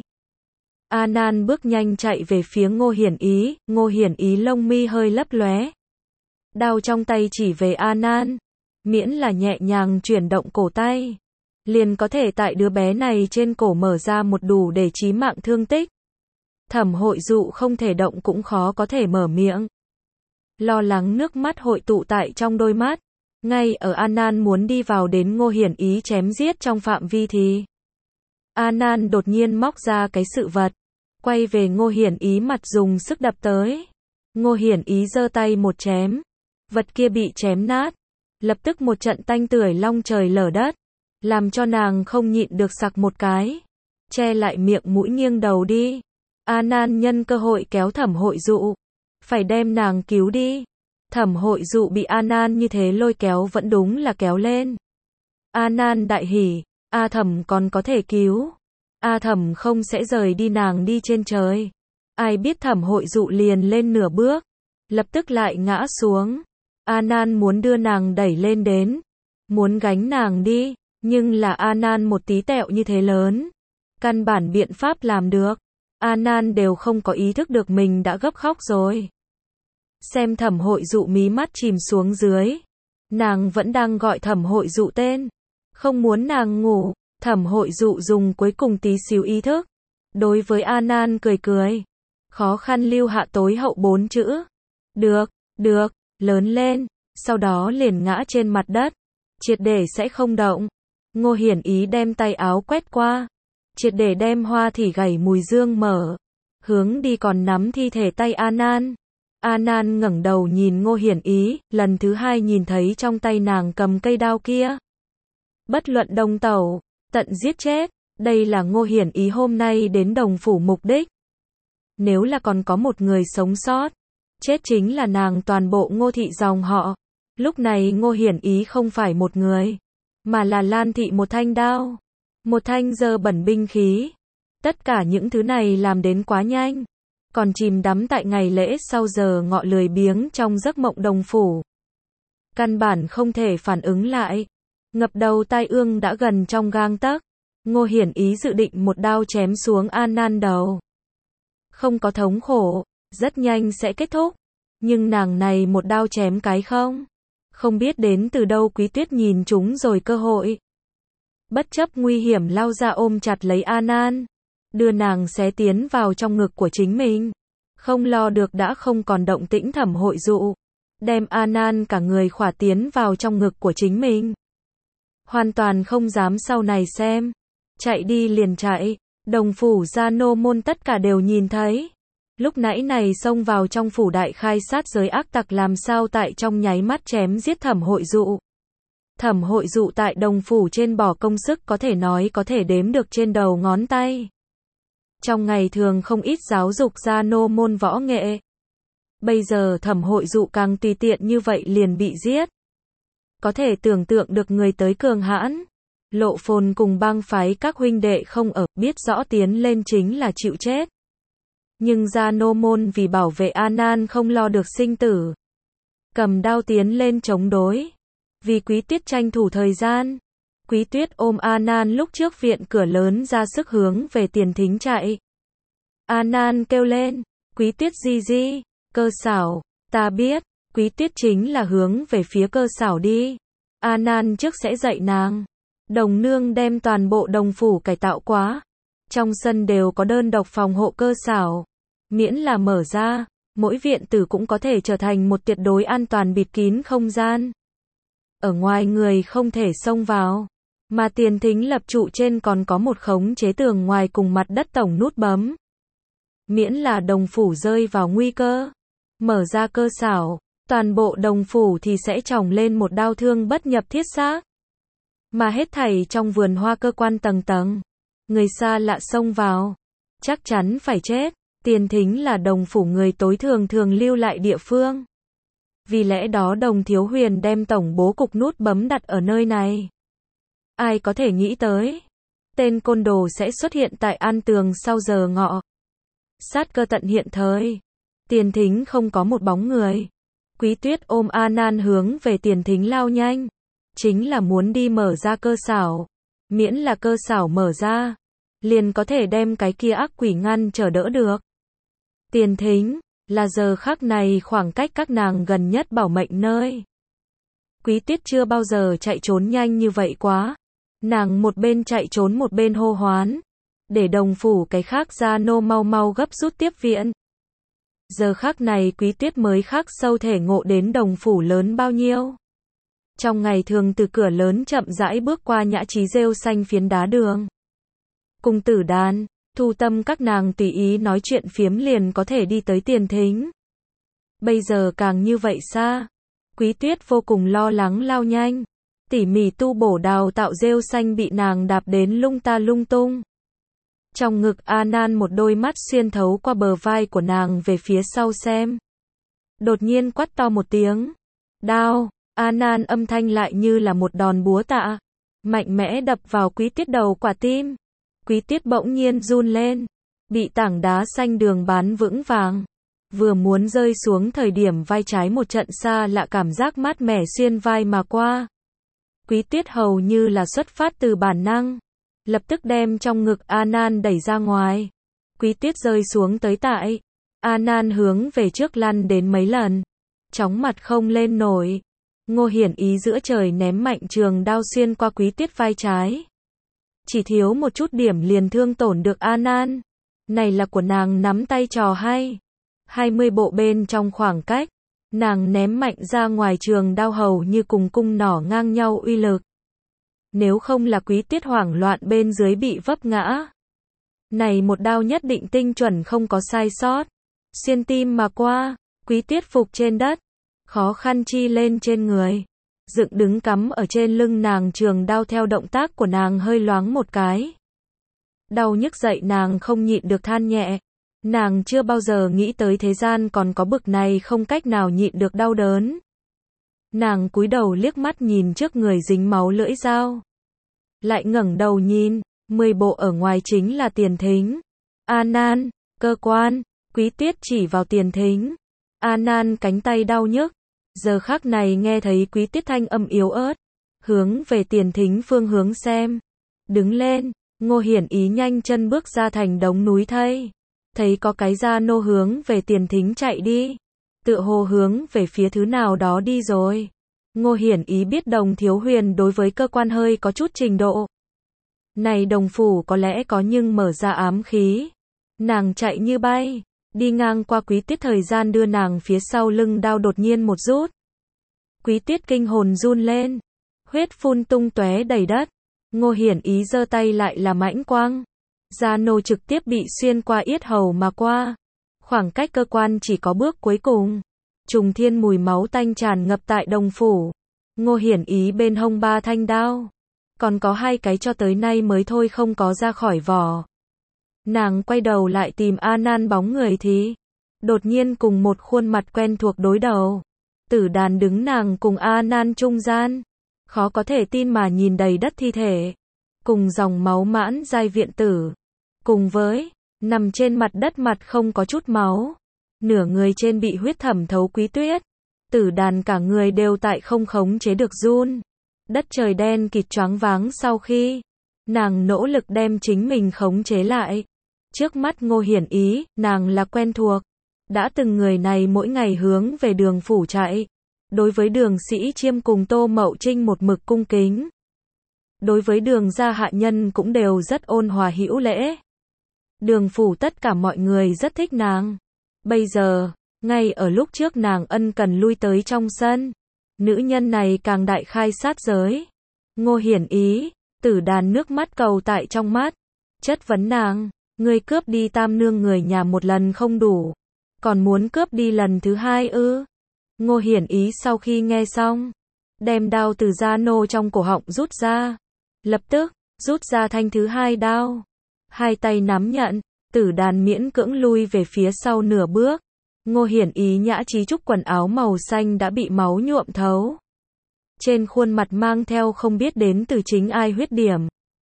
A Nan bước nhanh chạy về phía Ngô Hiển Ý, Ngô Hiển Ý lông mi hơi lấp lóe. Đao trong tay chỉ về A Nan, miễn là nhẹ nhàng chuyển động cổ tay, liền có thể tại đứa bé này trên cổ mở ra một đủ để chí mạng thương tích. Thẩm Hội Dụ không thể động cũng khó có thể mở miệng. Lo lắng nước mắt hội tụ tại trong đôi mắt. Ngay ở A Nan muốn đi vào đến Ngô Hiển Ý chém giết trong phạm vi thì A Nan đột nhiên móc ra cái sự vật, quay về Ngô Hiển Ý mặt dùng sức đập tới. Ngô Hiển Ý giơ tay một chém, vật kia bị chém nát, lập tức một trận tanh tưởi long trời lở đất, làm cho nàng không nhịn được sặc một cái, che lại miệng mũi nghiêng đầu đi. A Nan nhân cơ hội kéo Thẩm Hội Dụ, phải đem nàng cứu đi. Thẩm Hội Dụ bị A Nan như thế lôi kéo vẫn đúng là kéo lên. A Nan đại hỉ, A Thẩm còn có thể cứu. A Thẩm không sẽ rời đi nàng đi trên trời. Ai biết Thẩm Hội Dụ liền lên nửa bước, lập tức lại ngã xuống. A Nan muốn đưa nàng đẩy lên đến, muốn gánh nàng đi, nhưng là A Nan một tí tẹo như thế lớn, căn bản biện pháp làm được. A Nan đều không có ý thức được mình đã gấp khóc rồi. Xem Thẩm Hội Dụ mí mắt chìm xuống dưới, nàng vẫn đang gọi Thẩm Hội Dụ tên, không muốn nàng ngủ. Thẩm Hội Dụ dùng cuối cùng tí xíu ý thức, đối với A Nan cười cười, khó khăn lưu hạ tối hậu bốn chữ. Được, được, lớn lên, sau đó liền ngã trên mặt đất, triệt để sẽ không động. Ngô Hiển Ý đem tay áo quét qua, triệt để đem hoa thỉ gảy mùi dương mở, hướng đi còn nắm thi thể tay A Nan. A Nan ngẩng đầu nhìn Ngô Hiển Ý, lần thứ hai nhìn thấy trong tay nàng cầm cây đao kia. Bất luận đồng tẩu, tận giết chết, đây là Ngô Hiển Ý hôm nay đến Đồng phủ mục đích. Nếu là còn có một người sống sót, chết chính là nàng toàn bộ Ngô thị dòng họ. Lúc này Ngô Hiển Ý không phải một người, mà là Lan thị một thanh đao, một thanh dơ bẩn binh khí. Tất cả những thứ này làm đến quá nhanh. Còn chìm đắm tại ngày lễ sau giờ ngọ lười biếng trong giấc mộng đồng phủ. Căn bản không thể phản ứng lại. Ngập đầu tai ương đã gần trong gang tấc. Ngô Hiển Ý dự định một đao chém xuống An Nan đầu. Không có thống khổ, rất nhanh sẽ kết thúc. Nhưng nàng này một đao chém cái không. Không biết đến từ đâu Quý Tuyết nhìn chúng rồi cơ hội. Bất chấp nguy hiểm lao ra ôm chặt lấy An Nan. Đưa nàng xé tiến vào trong ngực của chính mình. Không lo được đã không còn động tĩnh Thẩm Hội Dụ. Đem An Nan cả người khỏa tiến vào trong ngực của chính mình. Hoàn toàn không dám sau này xem. Chạy đi liền chạy. Đồng phủ gia nô môn tất cả đều nhìn thấy. Lúc nãy này xông vào trong phủ đại khai sát giới ác tặc làm sao tại trong nháy mắt chém giết Thẩm Hội Dụ. Thẩm Hội Dụ tại đồng phủ trên bỏ công sức có thể nói có thể đếm được trên đầu ngón tay. Trong ngày thường không ít giáo dục gia nô môn võ nghệ. Bây giờ Thẩm Hội Dụ càng tùy tiện như vậy liền bị giết. Có thể tưởng tượng được người tới cường hãn. Lộ Phồn cùng bang phái các huynh đệ không ở, biết rõ tiến lên chính là chịu chết. Nhưng gia nô môn vì bảo vệ An Nan không lo được sinh tử. Cầm đao tiến lên chống đối. Vì Quý Tuyết tranh thủ thời gian. Quý Tuyết ôm An Nan lúc trước viện cửa lớn ra sức hướng về Tiền Thính chạy. An Nan kêu lên, Quý Tuyết di di, Cơ Xảo, ta biết, Quý Tuyết chính là hướng về phía Cơ Xảo đi. An Nan trước sẽ dạy nàng. Đồng nương đem toàn bộ đồng phủ cải tạo quá. Trong sân đều có đơn độc phòng hộ Cơ Xảo. Miễn là mở ra, mỗi viện tử cũng có thể trở thành một tuyệt đối an toàn bịt kín không gian. Ở ngoài người không thể xông vào. Mà Tiền Thính lập trụ trên còn có một khống chế tường ngoài cùng mặt đất tổng nút bấm. Miễn là đồng phủ rơi vào nguy cơ. Mở ra Cơ Xảo, toàn bộ đồng phủ thì sẽ tròng lên một đao thương bất nhập thiết xác. Mà hết thảy trong vườn hoa cơ quan tầng tầng. Người xa lạ xông vào. Chắc chắn phải chết. Tiền Thính là đồng phủ người tối thường thường lưu lại địa phương. Vì lẽ đó Đồng Thiếu Huyền đem tổng bố cục nút bấm đặt ở nơi này. Ai có thể nghĩ tới. Tên côn đồ sẽ xuất hiện tại An Tường sau giờ ngọ. Sát cơ tận hiện thời. Tiền Thính không có một bóng người. Quý Tuyết ôm An Nan hướng về Tiền Thính lao nhanh. Chính là muốn đi mở ra Cơ Xảo. Miễn là Cơ Xảo mở ra. Liền có thể đem cái kia ác quỷ ngăn trở đỡ được. Tiền Thính, là giờ khắc này khoảng cách các nàng gần nhất bảo mệnh nơi. Quý Tuyết chưa bao giờ chạy trốn nhanh như vậy quá. Nàng một bên chạy trốn một bên hô hoán. Để đồng phủ cái khác gia nô mau mau gấp rút tiếp viện. Giờ khắc này Quý Tuyết mới khắc sâu thể ngộ đến đồng phủ lớn bao nhiêu. Trong ngày thường từ cửa lớn chậm rãi bước qua nhã trí rêu xanh phiến đá đường. Cùng Tử Đàn, Thu Tâm các nàng tùy ý nói chuyện phiếm liền có thể đi tới Tiền Thính. Bây giờ càng như vậy xa. Quý Tuyết vô cùng lo lắng lao nhanh. Tỉ mỉ tu bổ đào tạo rêu xanh bị nàng đạp đến lung ta lung tung. Trong ngực An Nan một đôi mắt xuyên thấu qua bờ vai của nàng về phía sau xem. Đột nhiên quát to một tiếng. Đao, An Nan âm thanh lại như là một đòn búa tạ. Mạnh mẽ đập vào Quý Tuyết đầu quả tim. Quý Tuyết bỗng nhiên run lên. Bị tảng đá xanh đường bán vững vàng. Vừa muốn rơi xuống thời điểm vai trái một trận xa lạ cảm giác mát mẻ xuyên vai mà qua. Quý Tuyết hầu như là xuất phát từ bản năng. Lập tức đem trong ngực An Nan đẩy ra ngoài. Quý Tuyết rơi xuống tới tại. An Nan hướng về trước lăn đến mấy lần. Chóng mặt không lên nổi. Ngô Hiển Ý giữa trời ném mạnh trường đao xuyên qua Quý Tuyết vai trái. Chỉ thiếu một chút điểm liền thương tổn được An Nan. Này là của nàng nắm tay trò hay. hai mươi bộ bên trong khoảng cách. Nàng ném mạnh ra ngoài trường đao hầu như cùng cung nỏ ngang nhau uy lực. Nếu không là Quý Tuyết hoảng loạn bên dưới bị vấp ngã. Này một đao nhất định tinh chuẩn không có sai sót. Xuyên tim mà qua. Quý Tuyết phục trên đất. Khó khăn chi lên trên người. Dựng đứng cắm ở trên lưng nàng trường đao theo động tác của nàng hơi loáng một cái. Đau nhức dậy nàng không nhịn được than nhẹ. Nàng chưa bao giờ nghĩ tới thế gian còn có bực này không cách nào nhịn được đau đớn. Nàng cúi đầu liếc mắt nhìn trước người dính máu lưỡi dao. Lại ngẩng đầu nhìn, Mười bộ ở ngoài chính là tiền thính. A Nan, cơ quan, Quý Tiết chỉ vào tiền thính. A Nan cánh tay đau nhức. Giờ khắc này nghe thấy Quý Tiết thanh âm yếu ớt. Hướng về tiền thính phương hướng xem. Đứng lên, Ngô Hiển Ý nhanh chân bước ra thành đống núi thây. Thấy có cái gia nô hướng về tiền thính chạy đi. Tựa hồ hướng về phía thứ nào đó đi rồi. Ngô Hiển Ý biết Đồng Thiếu Huyền đối với cơ quan hơi có chút trình độ. Này đồng phủ có lẽ có nhưng mở ra ám khí. Nàng chạy như bay. Đi ngang qua Quý Tiết thời gian đưa nàng phía sau lưng đao đột nhiên một rút. Quý Tiết kinh hồn run lên. Huyết phun tung tóe đầy đất. Ngô Hiển Ý giơ tay lại là mãnh quang. Gia nô trực tiếp bị xuyên qua yết hầu mà qua. Khoảng cách cơ quan chỉ có bước cuối cùng. Trùng thiên mùi máu tanh tràn ngập tại đồng phủ. Ngô Hiển Ý bên hông ba thanh đao. Còn có hai cái cho tới nay mới thôi không có ra khỏi vỏ. Nàng quay đầu lại tìm A Nan bóng người thì đột nhiên cùng một khuôn mặt quen thuộc đối đầu. Tử Đàn đứng nàng cùng A Nan trung gian. Khó có thể tin mà nhìn đầy đất thi thể. Cùng dòng máu mãn giai viện tử. Cùng với nằm trên mặt đất mặt không có chút máu. Nửa người trên bị huyết thẩm thấu Quý Tuyết. Tử Đàn cả người đều tại không khống chế được run. Đất trời đen kịt choáng váng sau khi nàng nỗ lực đem chính mình khống chế lại. Trước mắt Ngô Hiển Ý, nàng là quen thuộc. Đã từng người này mỗi ngày hướng về Đường phủ chạy. Đối với Đường Sĩ Chiêm cùng Tô Mậu Trinh một mực cung kính. Đối với Đường gia hạ nhân cũng đều rất ôn hòa hữu lễ. Đường phủ tất cả mọi người rất thích nàng. Bây giờ, ngay ở lúc trước nàng ân cần lui tới trong sân. Nữ nhân này càng đại khai sát giới. Ngô Hiển Ý, Tử Đàn nước mắt cầu tại trong mắt. Chất vấn nàng, ngươi cướp đi tam nương người nhà một lần không đủ. Còn muốn cướp đi lần thứ hai ư? Ngô Hiển Ý sau khi nghe xong. Đem đao từ gia nô trong cổ họng rút ra. Lập tức, rút ra thanh thứ hai đao. Hai tay nắm nhận, Tử Đàn miễn cưỡng lui về phía sau nửa bước. Ngô Hiển Ý nhã trí trúc quần áo màu xanh đã bị máu nhuộm thấu. Trên khuôn mặt mang theo không biết đến từ chính ai huyết điểm.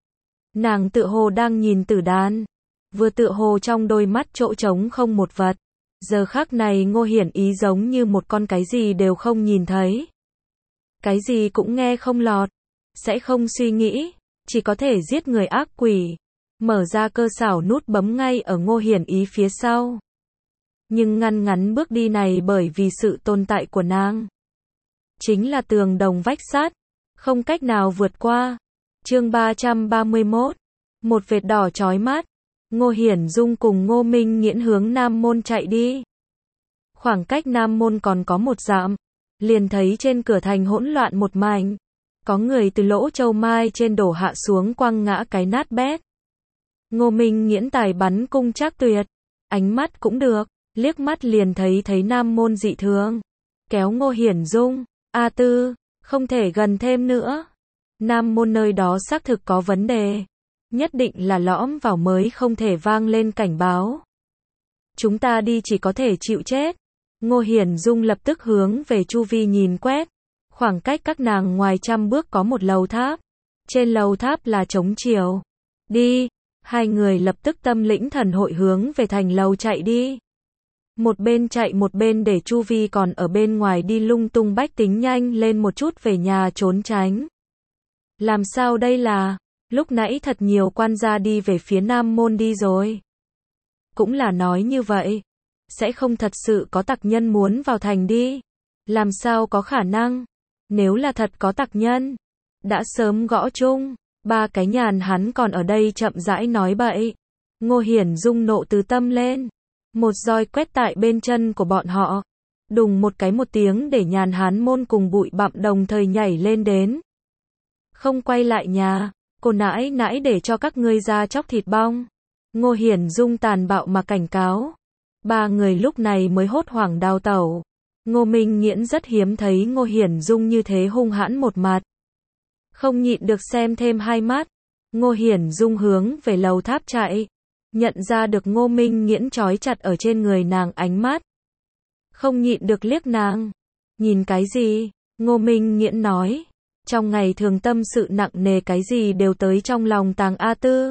Nàng tự hồ đang nhìn Tử Đàn. Vừa tự hồ trong đôi mắt chỗ trống không một vật. Giờ khắc này Ngô Hiển Ý giống như một con cái gì đều không nhìn thấy. Cái gì cũng nghe không lọt. Sẽ không suy nghĩ. Chỉ có thể giết người ác quỷ. Mở ra cơ xảo nút bấm ngay ở Ngô Hiển Ý phía sau. Nhưng ngăn ngắn bước đi này bởi vì sự tồn tại của nàng. Chính là tường đồng vách sắt. Không cách nào vượt qua. Chương ba trăm ba mươi mốt. Một vệt đỏ chói mắt. Ngô Hiển Dung cùng Ngô Minh Nghiễn hướng Nam Môn chạy đi. Khoảng cách Nam Môn còn có một dặm. Liền thấy trên cửa thành hỗn loạn một mảnh. Có người từ lỗ châu mai trên đổ hạ xuống quăng ngã cái nát bét. Ngô Minh Nghiễn tài bắn cung trác tuyệt. Ánh mắt cũng được. Liếc mắt liền thấy thấy Nam Môn dị thường. Kéo Ngô Hiển Dung. A Tư, không thể gần thêm nữa. Nam Môn nơi đó xác thực có vấn đề. Nhất định là lõm vào mới không thể vang lên cảnh báo. Chúng ta đi chỉ có thể chịu chết. Ngô Hiển Dung lập tức hướng về chu vi nhìn quét. Khoảng cách các nàng ngoài trăm bước có một lầu tháp. Trên lầu tháp là trống chiều. Đi. Hai người lập tức tâm lĩnh thần hội hướng về thành lầu chạy đi. Một bên chạy một bên để chu vi còn ở bên ngoài đi lung tung bách tính nhanh lên một chút về nhà trốn tránh. Làm sao đây là, lúc nãy thật nhiều quan gia đi về phía Nam Môn đi rồi. Cũng là nói như vậy. Sẽ không thật sự có tặc nhân muốn vào thành đi. Làm sao có khả năng. Nếu là thật có tặc nhân. Đã sớm gõ chung. Ba cái nhàn hắn còn ở đây chậm rãi nói bậy. Ngô Hiển Dung nộ từ tâm lên. Một roi quét tại bên chân của bọn họ. Đùng một cái một tiếng để nhàn hán môn cùng bụi bặm đồng thời nhảy lên đến. Không quay lại nhà. Cô nãi nãi để cho các ngươi ra chóc thịt bong. Ngô Hiển Dung tàn bạo mà cảnh cáo. Ba người lúc này mới hốt hoảng đào tẩu. Ngô Minh Nghiễn rất hiếm thấy Ngô Hiển Dung như thế hung hãn một mặt. Không nhịn được xem thêm hai mắt. Ngô Hiển Dung hướng về lầu tháp chạy. Nhận ra được Ngô Minh Nghiễn trói chặt ở trên người nàng ánh mắt. Không nhịn được liếc nàng. Nhìn cái gì? Ngô Minh Nghiễn nói. Trong ngày thường tâm sự nặng nề cái gì đều tới trong lòng Tàng A Tư.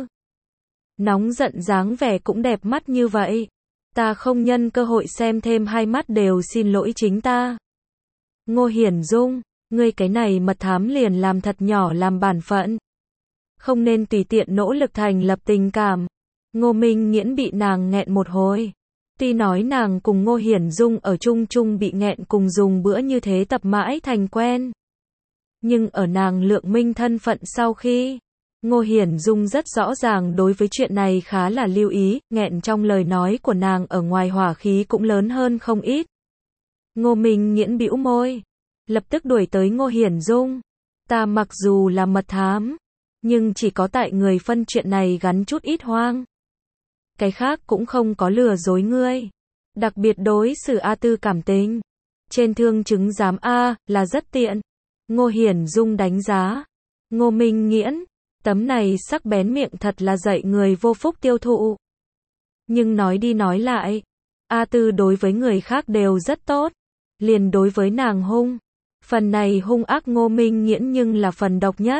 Nóng giận dáng vẻ cũng đẹp mắt như vậy. Ta không nhân cơ hội xem thêm hai mắt đều xin lỗi chính ta. Ngô Hiển Dung, ngươi cái này mật thám liền làm thật nhỏ làm bản phận. Không nên tùy tiện nỗ lực thành lập tình cảm. Ngô Minh Nghiễn bị nàng nghẹn một hồi. Tuy nói nàng cùng Ngô Hiển Dung ở chung chung bị nghẹn cùng dùng bữa như thế tập mãi thành quen. Nhưng ở nàng lượng minh thân phận sau khi, Ngô Hiển Dung rất rõ ràng đối với chuyện này khá là lưu ý, nghẹn trong lời nói của nàng ở ngoài hỏa khí cũng lớn hơn không ít. Ngô Minh Nghiễn bĩu môi, lập tức đuổi tới Ngô Hiển Dung. Ta mặc dù là mật thám, nhưng chỉ có tại người phân chuyện này gắn chút ít hoang. Cái khác cũng không có lừa dối ngươi. Đặc biệt đối xử A Tư cảm tình. Trên thương chứng giám A là rất tiện. Ngô Hiển Dung đánh giá. Ngô Minh Nghiễn, tấm này sắc bén miệng thật là dạy người vô phúc tiêu thụ. Nhưng nói đi nói lại, A Tư đối với người khác đều rất tốt. Liền đối với nàng hung. Phần này hung ác Ngô Minh Nghiễn nhưng là phần độc nhất.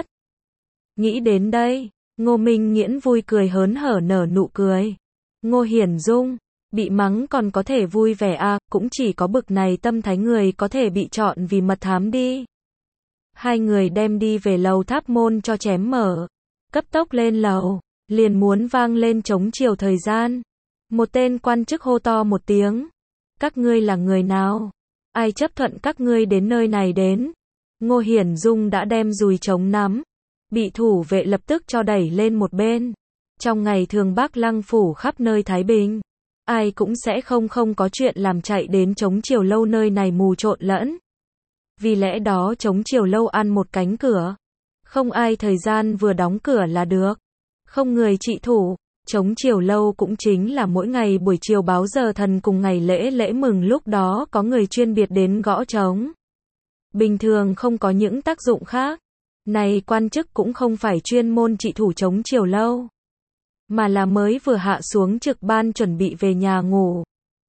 Nghĩ đến đây, Ngô Minh Nghiễn vui cười hớn hở nở nụ cười. Ngô Hiển Dung, bị mắng còn có thể vui vẻ à, cũng chỉ có bực này tâm thái người có thể bị chọn vì mật thám đi. Hai người đem đi về lầu tháp môn cho chém mở. Cấp tốc lên lầu, liền muốn vang lên trống chiều thời gian. Một tên quan chức hô to một tiếng. Các ngươi là người nào? Ai chấp thuận các ngươi đến nơi này đến? Ngô Hiển Dung đã đem dùi trống nắm. Bị thủ vệ lập tức cho đẩy lên một bên. Trong ngày thường Bác Lăng phủ khắp nơi Thái Bình, ai cũng sẽ không không có chuyện làm chạy đến Trống Chiều Lâu nơi này mù trộn lẫn. Vì lẽ đó Trống Chiều Lâu ăn một cánh cửa. Không ai thời gian vừa đóng cửa là được. Không người trị thủ. Trống Chiều Lâu cũng chính là mỗi ngày buổi chiều báo giờ thần cùng ngày lễ lễ mừng lúc đó có người chuyên biệt đến gõ trống. Bình thường không có những tác dụng khác. Này quan chức cũng không phải chuyên môn trị thủ Trống Chiều Lâu, mà là mới vừa hạ xuống trực ban chuẩn bị về nhà ngủ.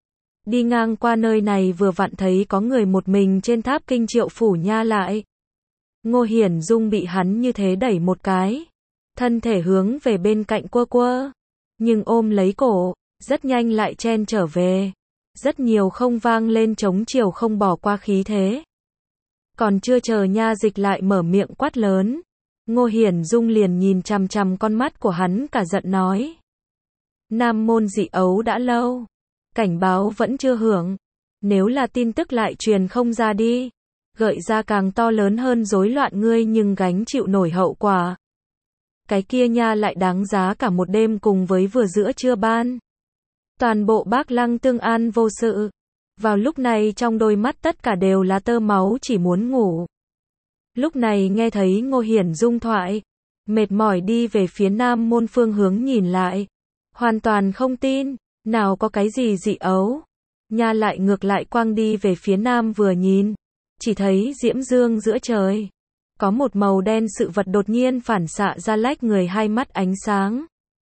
Đi ngang qua nơi này vừa vặn thấy có người một mình trên tháp kinh Triệu phủ nha lại. Ngô Hiển Dung bị hắn như thế đẩy một cái, thân thể hướng về bên cạnh quơ quơ, nhưng ôm lấy cổ, rất nhanh lại chen trở về. Rất nhiều không vang lên trống chiều không bỏ qua khí thế. Còn chưa chờ nha dịch lại mở miệng quát lớn, Ngô Hiển Dung liền nhìn chằm chằm con mắt của hắn cả giận nói. Nam môn dị ấu đã lâu, cảnh báo vẫn chưa hưởng, nếu là tin tức lại truyền không ra đi, gợi ra càng to lớn hơn rối loạn ngươi nhưng gánh chịu nổi hậu quả. Cái kia nha lại đáng giá cả một đêm cùng với vừa giữa trưa ban. Toàn bộ Bác Lăng tương an vô sự. Vào lúc này trong đôi mắt tất cả đều là tơ máu chỉ muốn ngủ. Lúc này nghe thấy Ngô Hiển Dung thoại, mệt mỏi đi về phía nam môn phương hướng nhìn lại. Hoàn toàn không tin, nào có cái gì dị ấu. Nha lại ngược lại quang đi về phía nam vừa nhìn, chỉ thấy diễm dương giữa trời. Có một màu đen sự vật đột nhiên phản xạ ra lách người hai mắt ánh sáng.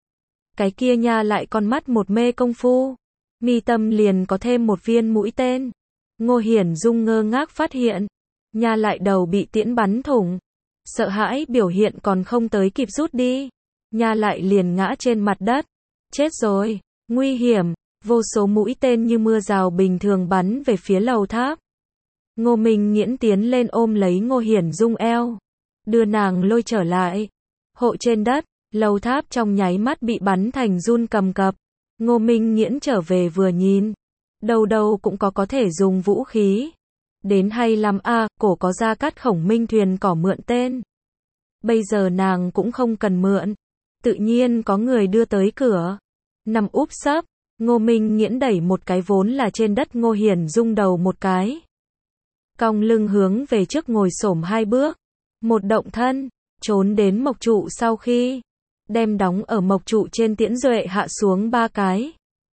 Cái kia nha lại con mắt một mê công phu. Mi tâm liền có thêm một viên mũi tên. Ngô Hiển Dung ngơ ngác phát hiện, nha lại đầu bị tiễn bắn thủng. Sợ hãi biểu hiện còn không tới kịp rút đi, nha lại liền ngã trên mặt đất. Chết rồi, nguy hiểm, vô số mũi tên như mưa rào bình thường bắn về phía lầu tháp. Ngô Minh Nghiễn tiến lên ôm lấy Ngô Hiển Dung eo, đưa nàng lôi trở lại. Hộ trên đất, lầu tháp trong nháy mắt bị bắn thành run cầm cập. Ngô Minh Nghiễn trở về vừa nhìn, đâu đâu cũng có có thể dùng vũ khí. Đến hay lắm a, cổ có Gia Cát Khổng Minh thuyền cỏ mượn tên. Bây giờ nàng cũng không cần mượn, tự nhiên có người đưa tới cửa. Nằm úp sấp, Ngô Minh Nghiễn đẩy một cái vốn là trên đất Ngô Hiển Dung đầu một cái. Cong lưng hướng về trước ngồi xổm hai bước, một động thân, trốn đến mộc trụ sau khi đem đóng ở mộc trụ trên tiễn duệ hạ xuống ba cái.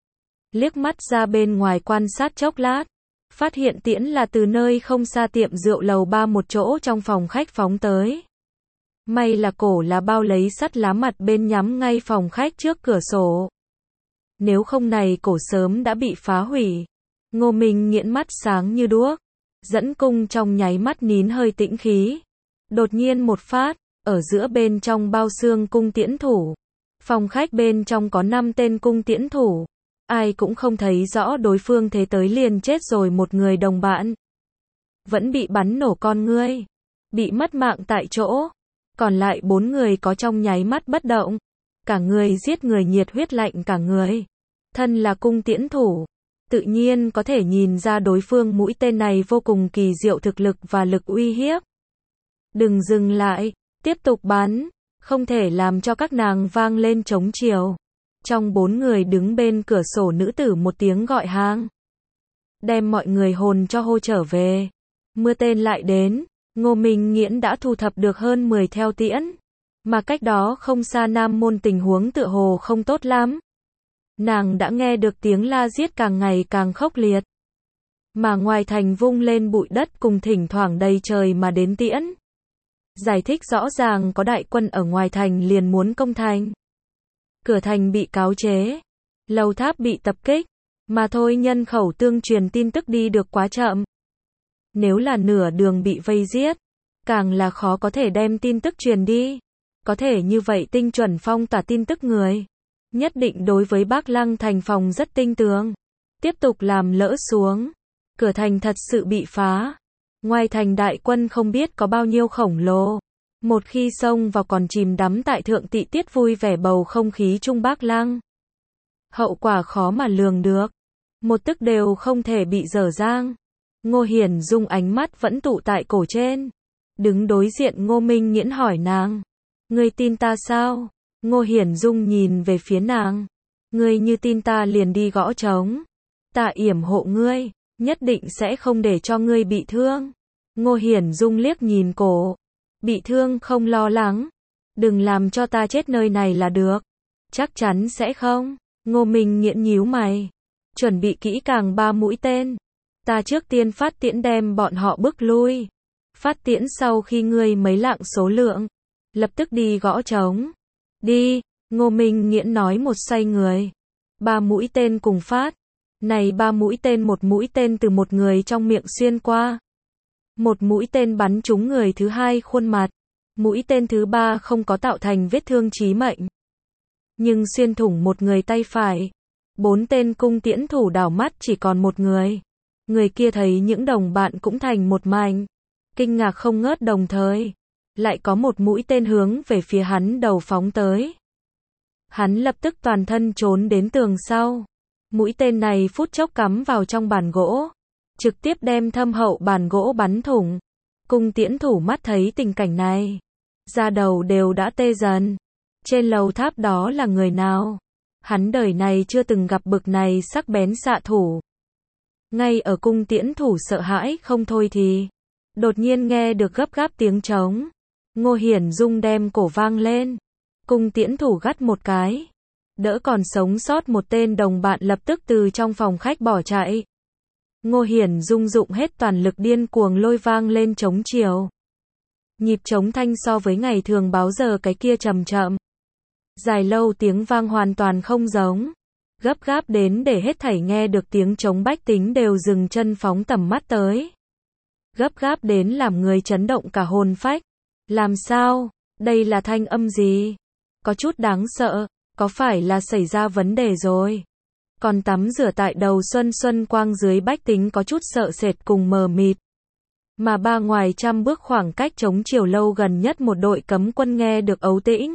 Liếc mắt ra bên ngoài quan sát chốc lát, phát hiện tiễn là từ nơi không xa tiệm rượu lầu ba một chỗ trong phòng khách phóng tới. May là cổ là bao lấy sắt lá mặt bên nhắm ngay phòng khách trước cửa sổ. Nếu không này cổ sớm đã bị phá hủy. Ngô Minh Nghiễn mắt sáng như đuốc, dẫn cung trong nháy mắt nín hơi tĩnh khí. Đột nhiên một phát, ở giữa bên trong bao xương cung tiễn thủ. Phòng khách bên trong có năm tên cung tiễn thủ. Ai cũng không thấy rõ đối phương thế tới liền chết rồi một người đồng bạn. Vẫn bị bắn nổ con ngươi. Bị mất mạng tại chỗ. Còn lại bốn người có trong nháy mắt bất động. Cả người giết người nhiệt huyết lạnh cả người. Thân là cung tiễn thủ. Tự nhiên có thể nhìn ra đối phương mũi tên này vô cùng kỳ diệu thực lực và lực uy hiếp. Đừng dừng lại. Tiếp tục bắn. Không thể làm cho các nàng vang lên trống chiều. Trong bốn người đứng bên cửa sổ nữ tử một tiếng gọi hàng. Đem mọi người hồn cho hô trở về. Mưa tên lại đến. Ngô Minh Nghiễn đã thu thập được hơn mười theo tiễn. Mà cách đó không xa Nam Môn tình huống tựa hồ không tốt lắm. Nàng đã nghe được tiếng la giết càng ngày càng khốc liệt. Mà ngoài thành vung lên bụi đất cùng thỉnh thoảng đầy trời mà đến tiễn. Giải thích rõ ràng có đại quân ở ngoài thành liền muốn công thành. Cửa thành bị cáo chế. Lầu tháp bị tập kích. Mà thôi nhân khẩu tương truyền tin tức đi được quá chậm. Nếu là nửa đường bị vây giết, càng là khó có thể đem tin tức truyền đi. Có thể như vậy tinh chuẩn phong tỏa tin tức người. Nhất định đối với Bác Lăng thành phòng rất tinh tường. Tiếp tục làm lỡ xuống. Cửa thành thật sự bị phá. Ngoài thành đại quân không biết có bao nhiêu khổng lồ. Một khi xông vào còn chìm đắm tại thượng tị tiết vui vẻ bầu không khí trung Bác Lăng. Hậu quả khó mà lường được. Một tức đều không thể bị dở dang. Ngô Hiển Dung ánh mắt vẫn tụ tại cổ trên. Đứng đối diện Ngô Minh Nghiễn hỏi nàng. Ngươi tin ta sao? Ngô Hiển Dung nhìn về phía nàng. Ngươi như tin ta liền đi gõ trống. Ta yểm hộ ngươi. Nhất định sẽ không để cho ngươi bị thương. Ngô Hiển Dung liếc nhìn cổ. Bị thương không lo lắng. Đừng làm cho ta chết nơi này là được. Chắc chắn sẽ không. Ngô Minh Nghiễn nhíu mày. Chuẩn bị kỹ càng ba mũi tên. Ta trước tiên phát tiễn đem bọn họ bước lui. Phát tiễn sau khi ngươi mấy lạng số lượng. Lập tức đi gõ trống. Đi. Ngô Minh Nghiễn nói một xoay người. Ba mũi tên cùng phát. Này ba mũi tên một mũi tên từ một người trong miệng xuyên qua. Một mũi tên bắn trúng người thứ hai khuôn mặt. Mũi tên thứ ba không có tạo thành vết thương chí mệnh. Nhưng xuyên thủng một người tay phải. Bốn tên cung tiễn thủ đảo mắt chỉ còn một người. Người kia thấy những đồng bạn cũng thành một mảnh. Kinh ngạc không ngớt đồng thời. Lại có một mũi tên hướng về phía hắn đầu phóng tới. Hắn lập tức toàn thân trốn đến tường sau. Mũi tên này phút chốc cắm vào trong bàn gỗ. Trực tiếp đem thâm hậu bàn gỗ bắn thủng. Cung tiễn thủ mắt thấy tình cảnh này. Da đầu đều đã tê dần. Trên lầu tháp đó là người nào? Hắn đời này chưa từng gặp bực này sắc bén xạ thủ. Ngay ở cung tiễn thủ sợ hãi không thôi thì. Đột nhiên nghe được gấp gáp tiếng trống. Ngô Hiển Dung đem cổ vang lên. Cung tiễn thủ gắt một cái. Đỡ còn sống sót một tên đồng bạn lập tức từ trong phòng khách bỏ chạy. Ngô Hiển Dung dụng hết toàn lực điên cuồng lôi vang lên trống chiều. Nhịp trống thanh so với ngày thường báo giờ cái kia trầm chậm. Dài lâu tiếng vang hoàn toàn không giống. Gấp gáp đến để hết thảy nghe được tiếng trống bách tính đều dừng chân phóng tầm mắt tới. Gấp gáp đến làm người chấn động cả hồn phách. Làm sao? Đây là thanh âm gì? Có chút đáng sợ. Có phải là xảy ra vấn đề rồi? Còn tắm rửa tại đầu xuân xuân quang dưới bách tính có chút sợ sệt cùng mờ mịt. Mà ba ngoài trăm bước khoảng cách chống chiều lâu gần nhất một đội cấm quân nghe được ấu tĩnh.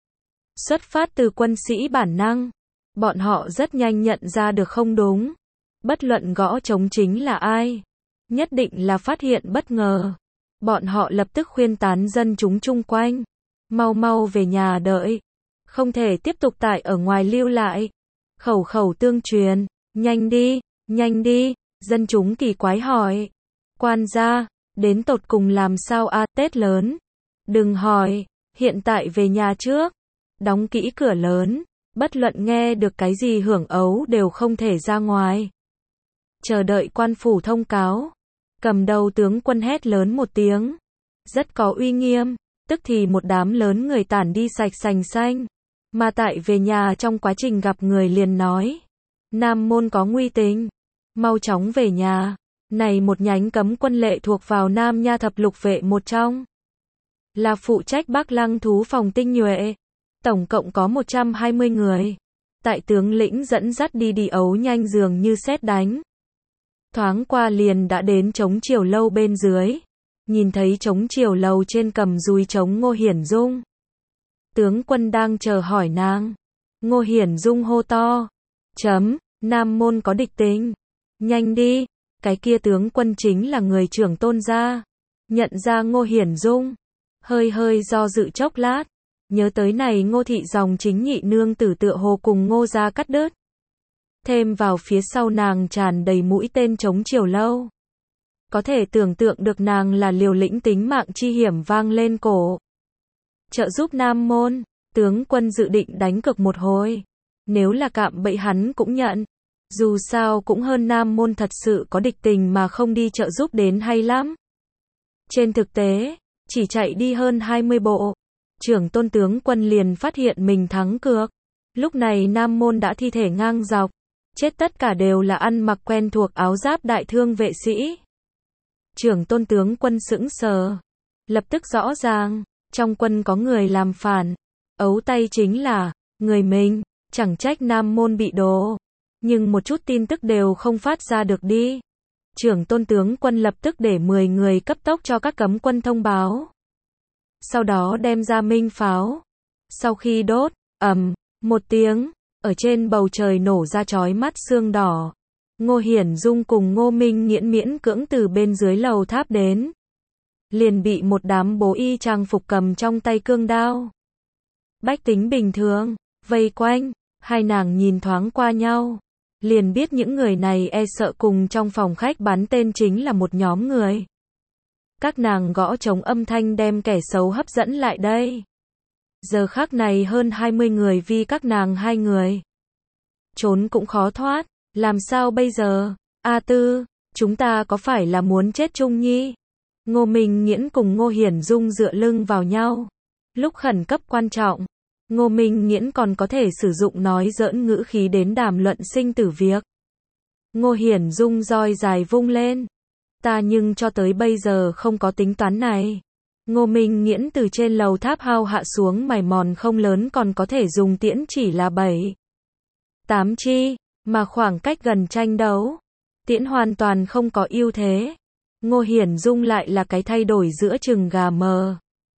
Xuất phát từ quân sĩ bản năng. Bọn họ rất nhanh nhận ra được không đúng. Bất luận gõ trống chính là ai. Nhất định là phát hiện bất ngờ. Bọn họ lập tức khuyên tán dân chúng chung quanh. Mau mau về nhà đợi. Không thể tiếp tục tại ở ngoài lưu lại. Khẩu khẩu tương truyền. Nhanh đi, nhanh đi. Dân chúng kỳ quái hỏi. Quan gia, đến tột cùng làm sao a à, Tết lớn. Đừng hỏi, hiện tại về nhà trước. Đóng kỹ cửa lớn. Bất luận nghe được cái gì hưởng ấu đều không thể ra ngoài. Chờ đợi quan phủ thông cáo. Cầm đầu tướng quân hét lớn một tiếng. Rất có uy nghiêm. Tức thì một đám lớn người tản đi sạch sành xanh. Mà tại về nhà trong quá trình gặp người liền nói. Nam môn có nguy tình. Mau chóng về nhà. Này một nhánh cấm quân lệ thuộc vào Nam Nha thập lục vệ một trong. là phụ trách Bắc Lăng thú phòng tinh nhuệ. Tổng cộng có một trăm hai mươi người. Tại tướng lĩnh dẫn dắt đi đi ấu nhanh dường như sét đánh. Thoáng qua liền đã đến trống chiều lâu bên dưới. Nhìn thấy trống chiều lâu trên cầm dùi trống Ngô Hiển Dung. Tướng quân đang chờ hỏi nàng. Ngô Hiển Dung hô to. Chấm, Nam môn có địch tình. Nhanh đi, cái kia tướng quân chính là người trưởng Tôn gia. Nhận ra Ngô Hiển Dung. Hơi hơi do dự chốc lát. Nhớ tới này Ngô thị dòng chính nhị nương tử tựa hồ cùng Ngô gia cắt đứt. Thêm vào phía sau nàng tràn đầy mũi tên trống chiều lâu. Có thể tưởng tượng được nàng là liều lĩnh tính mạng chi hiểm vang lên cổ. Trợ giúp Nam môn, tướng quân dự định đánh cược một hồi. Nếu là cạm bẫy hắn cũng nhận. Dù sao cũng hơn Nam môn thật sự có địch tình mà không đi trợ giúp đến hay lắm. Trên thực tế, chỉ chạy đi hơn hai mươi bộ. Trưởng Tôn tướng quân liền phát hiện mình thắng cược. Lúc này Nam môn đã thi thể ngang dọc. Chết tất cả đều là ăn mặc quen thuộc áo giáp đại thương vệ sĩ. Trưởng Tôn tướng quân sững sờ. Lập tức rõ ràng, trong quân có người làm phản. Ấu tay chính là, người mình, chẳng trách Nam môn bị đổ. Nhưng một chút tin tức đều không phát ra được đi. Trưởng Tôn tướng quân lập tức để mười người cấp tốc cho các cấm quân thông báo. Sau đó đem ra minh pháo. Sau khi đốt, ầm, một tiếng, ở trên bầu trời nổ ra chói mắt sương đỏ. Ngô Hiển Dung cùng Ngô Minh Nghiễn miễn cưỡng từ bên dưới lầu tháp đến. Liền bị một đám bố y trang phục cầm trong tay cương đao. Bách tính bình thường, vây quanh, hai nàng nhìn thoáng qua nhau. Liền biết những người này e sợ cùng trong phòng khách bắn tên chính là một nhóm người. Các nàng gõ trống âm thanh đem kẻ xấu hấp dẫn lại đây. Giờ khắc này hơn hai mươi người vì các nàng hai người. Trốn cũng khó thoát, làm sao bây giờ? A Tư, chúng ta có phải là muốn chết chung nhi? Ngô Minh Nghiễn cùng Ngô Hiển Dung dựa lưng vào nhau. Lúc khẩn cấp quan trọng, Ngô Minh Nghiễn còn có thể sử dụng nói giỡn ngữ khí đến đàm luận sinh tử việc. Ngô Hiển Dung roi dài vung lên. Ta nhưng cho tới bây giờ không có tính toán này. Ngô Minh Nghiễn từ trên lầu tháp hao hạ xuống mài mòn không lớn còn có thể dùng tiễn chỉ là bảy. Tám chi, mà khoảng cách gần tranh đấu. Tiễn hoàn toàn không có ưu thế. Ngô Hiển Dung lại là cái thay đổi giữa chừng gà mờ.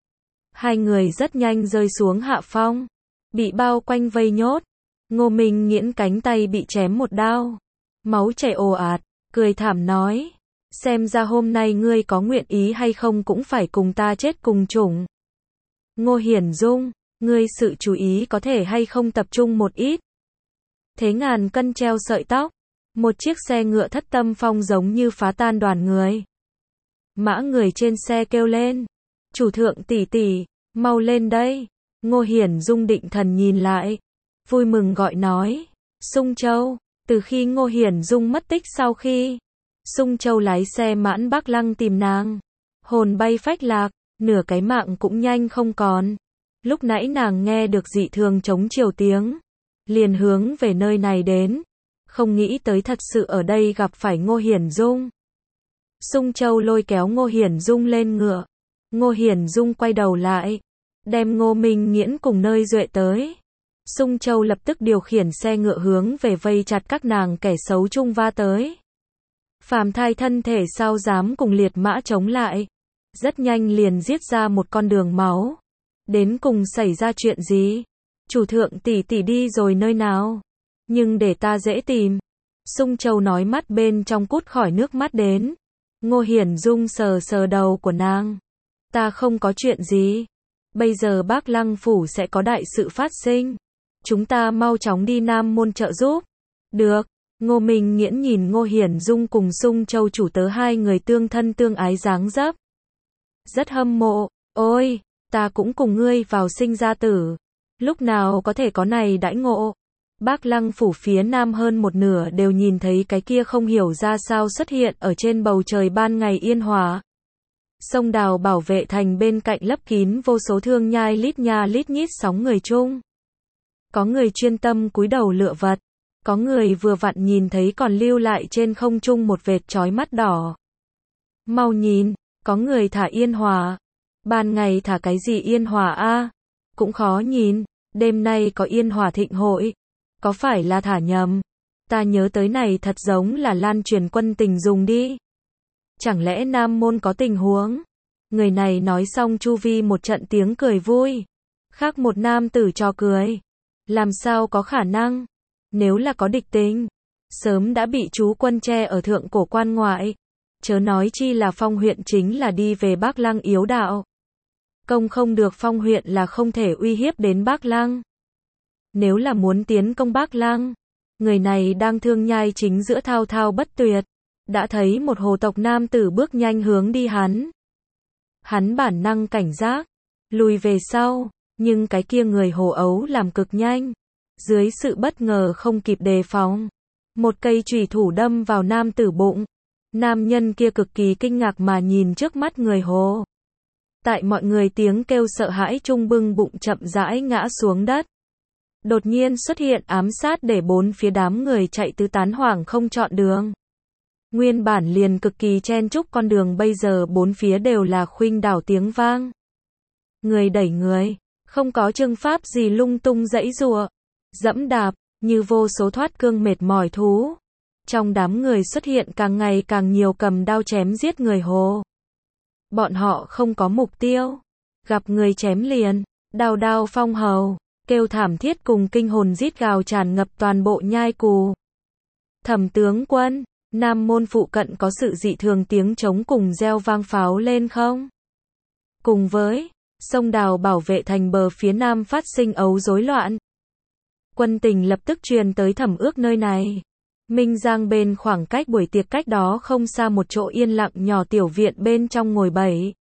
Hai người rất nhanh rơi xuống hạ phong. Bị bao quanh vây nhốt. Ngô Minh Nghiễn cánh tay bị chém một đao. Máu chảy ồ ạt, cười thảm nói. Xem ra hôm nay ngươi có nguyện ý hay không cũng phải cùng ta chết cùng chủng. Ngô Hiển Dung, ngươi sự chú ý có thể hay không tập trung một ít. Thế ngàn cân treo sợi tóc. Một chiếc xe ngựa thất tâm phong giống như phá tan đoàn người. Mã người trên xe kêu lên. Chủ thượng tỷ tỷ, mau lên đây. Ngô Hiển Dung định thần nhìn lại. Vui mừng gọi nói. Sung Châu, từ khi Ngô Hiển Dung mất tích sau khi. Sung Châu lái xe mãn Bắc Lăng tìm nàng. Hồn bay phách lạc, nửa cái mạng cũng nhanh không còn. Lúc nãy nàng nghe được dị thường chống chiều tiếng. Liền hướng về nơi này đến. Không nghĩ tới thật sự ở đây gặp phải Ngô Hiển Dung. Sung Châu lôi kéo Ngô Hiển Dung lên ngựa. Ngô Hiển Dung quay đầu lại. Đem Ngô Minh Nghiễn cùng nơi duệ tới. Sung Châu lập tức điều khiển xe ngựa hướng về vây chặt các nàng kẻ xấu chung va tới. Phàm thai thân thể sao dám cùng liệt mã chống lại. Rất nhanh liền giết ra một con đường máu. Đến cùng xảy ra chuyện gì? Chủ thượng tỷ tỷ đi rồi nơi nào? Nhưng để ta dễ tìm. Sung Châu nói mắt bên trong cút khỏi nước mắt đến. Ngô Hiển Dung sờ sờ đầu của nàng. Ta không có chuyện gì. Bây giờ Bắc Lăng phủ sẽ có đại sự phát sinh. Chúng ta mau chóng đi Nam môn trợ giúp. Được. Ngô Minh Nghiễn nhìn Ngô Hiển Dung cùng Sung Châu chủ tớ hai người tương thân tương ái dáng dấp. Rất hâm mộ. Ôi, ta cũng cùng ngươi vào sinh ra tử. Lúc nào có thể có này đãi ngộ. Bắc Lăng phủ phía nam hơn một nửa đều nhìn thấy cái kia không hiểu ra sao xuất hiện ở trên bầu trời ban ngày yên hòa. Sông đào bảo vệ thành bên cạnh lấp kín vô số thương nhai lít nha lít nhít sóng người chung. Có người chuyên tâm cúi đầu lựa vật. Có người vừa vặn nhìn thấy còn lưu lại trên không trung một vệt chói mắt đỏ. Mau nhìn, có người thả yên hòa. Ban ngày thả cái gì yên hòa a? Cũng khó nhìn, đêm nay có yên hòa thịnh hội. Có phải là thả nhầm? Ta nhớ tới này thật giống là lan truyền quân tình dùng đi. Chẳng lẽ Nam Môn có tình huống? Người này nói xong chu vi một trận tiếng cười vui. Khác một nam tử trò cười. Làm sao có khả năng? Nếu là có địch tình, sớm đã bị chú quân che ở thượng cổ quan ngoại. Chớ nói chi là Phong huyện chính là đi về Bác Lăng yếu đạo. Công không được Phong huyện là không thể uy hiếp đến Bác Lăng. Nếu là muốn tiến công Bác Lăng, người này đang thương nhai chính giữa thao thao bất tuyệt. Đã thấy một hồ tộc nam tử bước nhanh hướng đi hắn. Hắn bản năng cảnh giác, lùi về sau, nhưng cái kia người hồ ấu làm cực nhanh. Dưới sự bất ngờ không kịp đề phòng, một cây chùy thủ đâm vào nam tử bụng. Nam nhân kia cực kỳ kinh ngạc mà nhìn trước mắt người hồ. Tại mọi người tiếng kêu sợ hãi chung bưng bụng chậm rãi ngã xuống đất. Đột nhiên xuất hiện ám sát để bốn phía đám người chạy tứ tán hoảng không chọn đường. Nguyên bản liền cực kỳ chen chúc con đường bây giờ bốn phía đều là khuynh đảo tiếng vang. Người đẩy người, không có trưng pháp gì lung tung dãy giụa, dẫm đạp, như vô số thoát cương mệt mỏi thú. Trong đám người xuất hiện càng ngày càng nhiều cầm đao chém giết người hồ. Bọn họ không có mục tiêu, gặp người chém liền, đao đao phong hầu, kêu thảm thiết cùng kinh hồn rít gào tràn ngập toàn bộ nhai cù. Thẩm tướng quân, Nam Môn phụ cận có sự dị thường tiếng trống cùng reo vang pháo lên không? Cùng với sông Đào bảo vệ thành bờ phía nam phát sinh ấu rối loạn. Quân tình lập tức truyền tới Thẩm Ước nơi này. Minh Giang bên khoảng cách buổi tiệc cách đó không xa một chỗ yên lặng nhỏ tiểu viện bên trong ngồi bảy,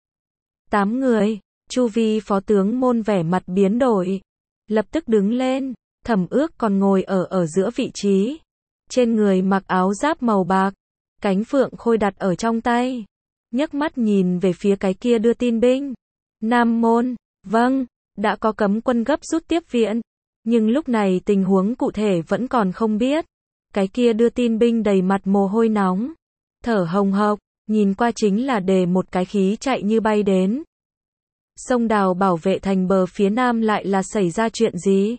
tám người, chu vi phó tướng Môn vẻ mặt biến đổi. Lập tức đứng lên, Thẩm Ước còn ngồi ở ở giữa vị trí. Trên người mặc áo giáp màu bạc, cánh phượng khôi đặt ở trong tay. Nhấc mắt nhìn về phía cái kia đưa tin binh. Nam Môn, vâng, đã có cấm quân gấp rút tiếp viện. Nhưng lúc này tình huống cụ thể vẫn còn không biết. Cái kia đưa tin binh đầy mặt mồ hôi nóng, thở hồng hộc, nhìn qua chính là đề một cái khí chạy như bay đến. Sông Đào bảo vệ thành bờ phía nam lại là xảy ra chuyện gì?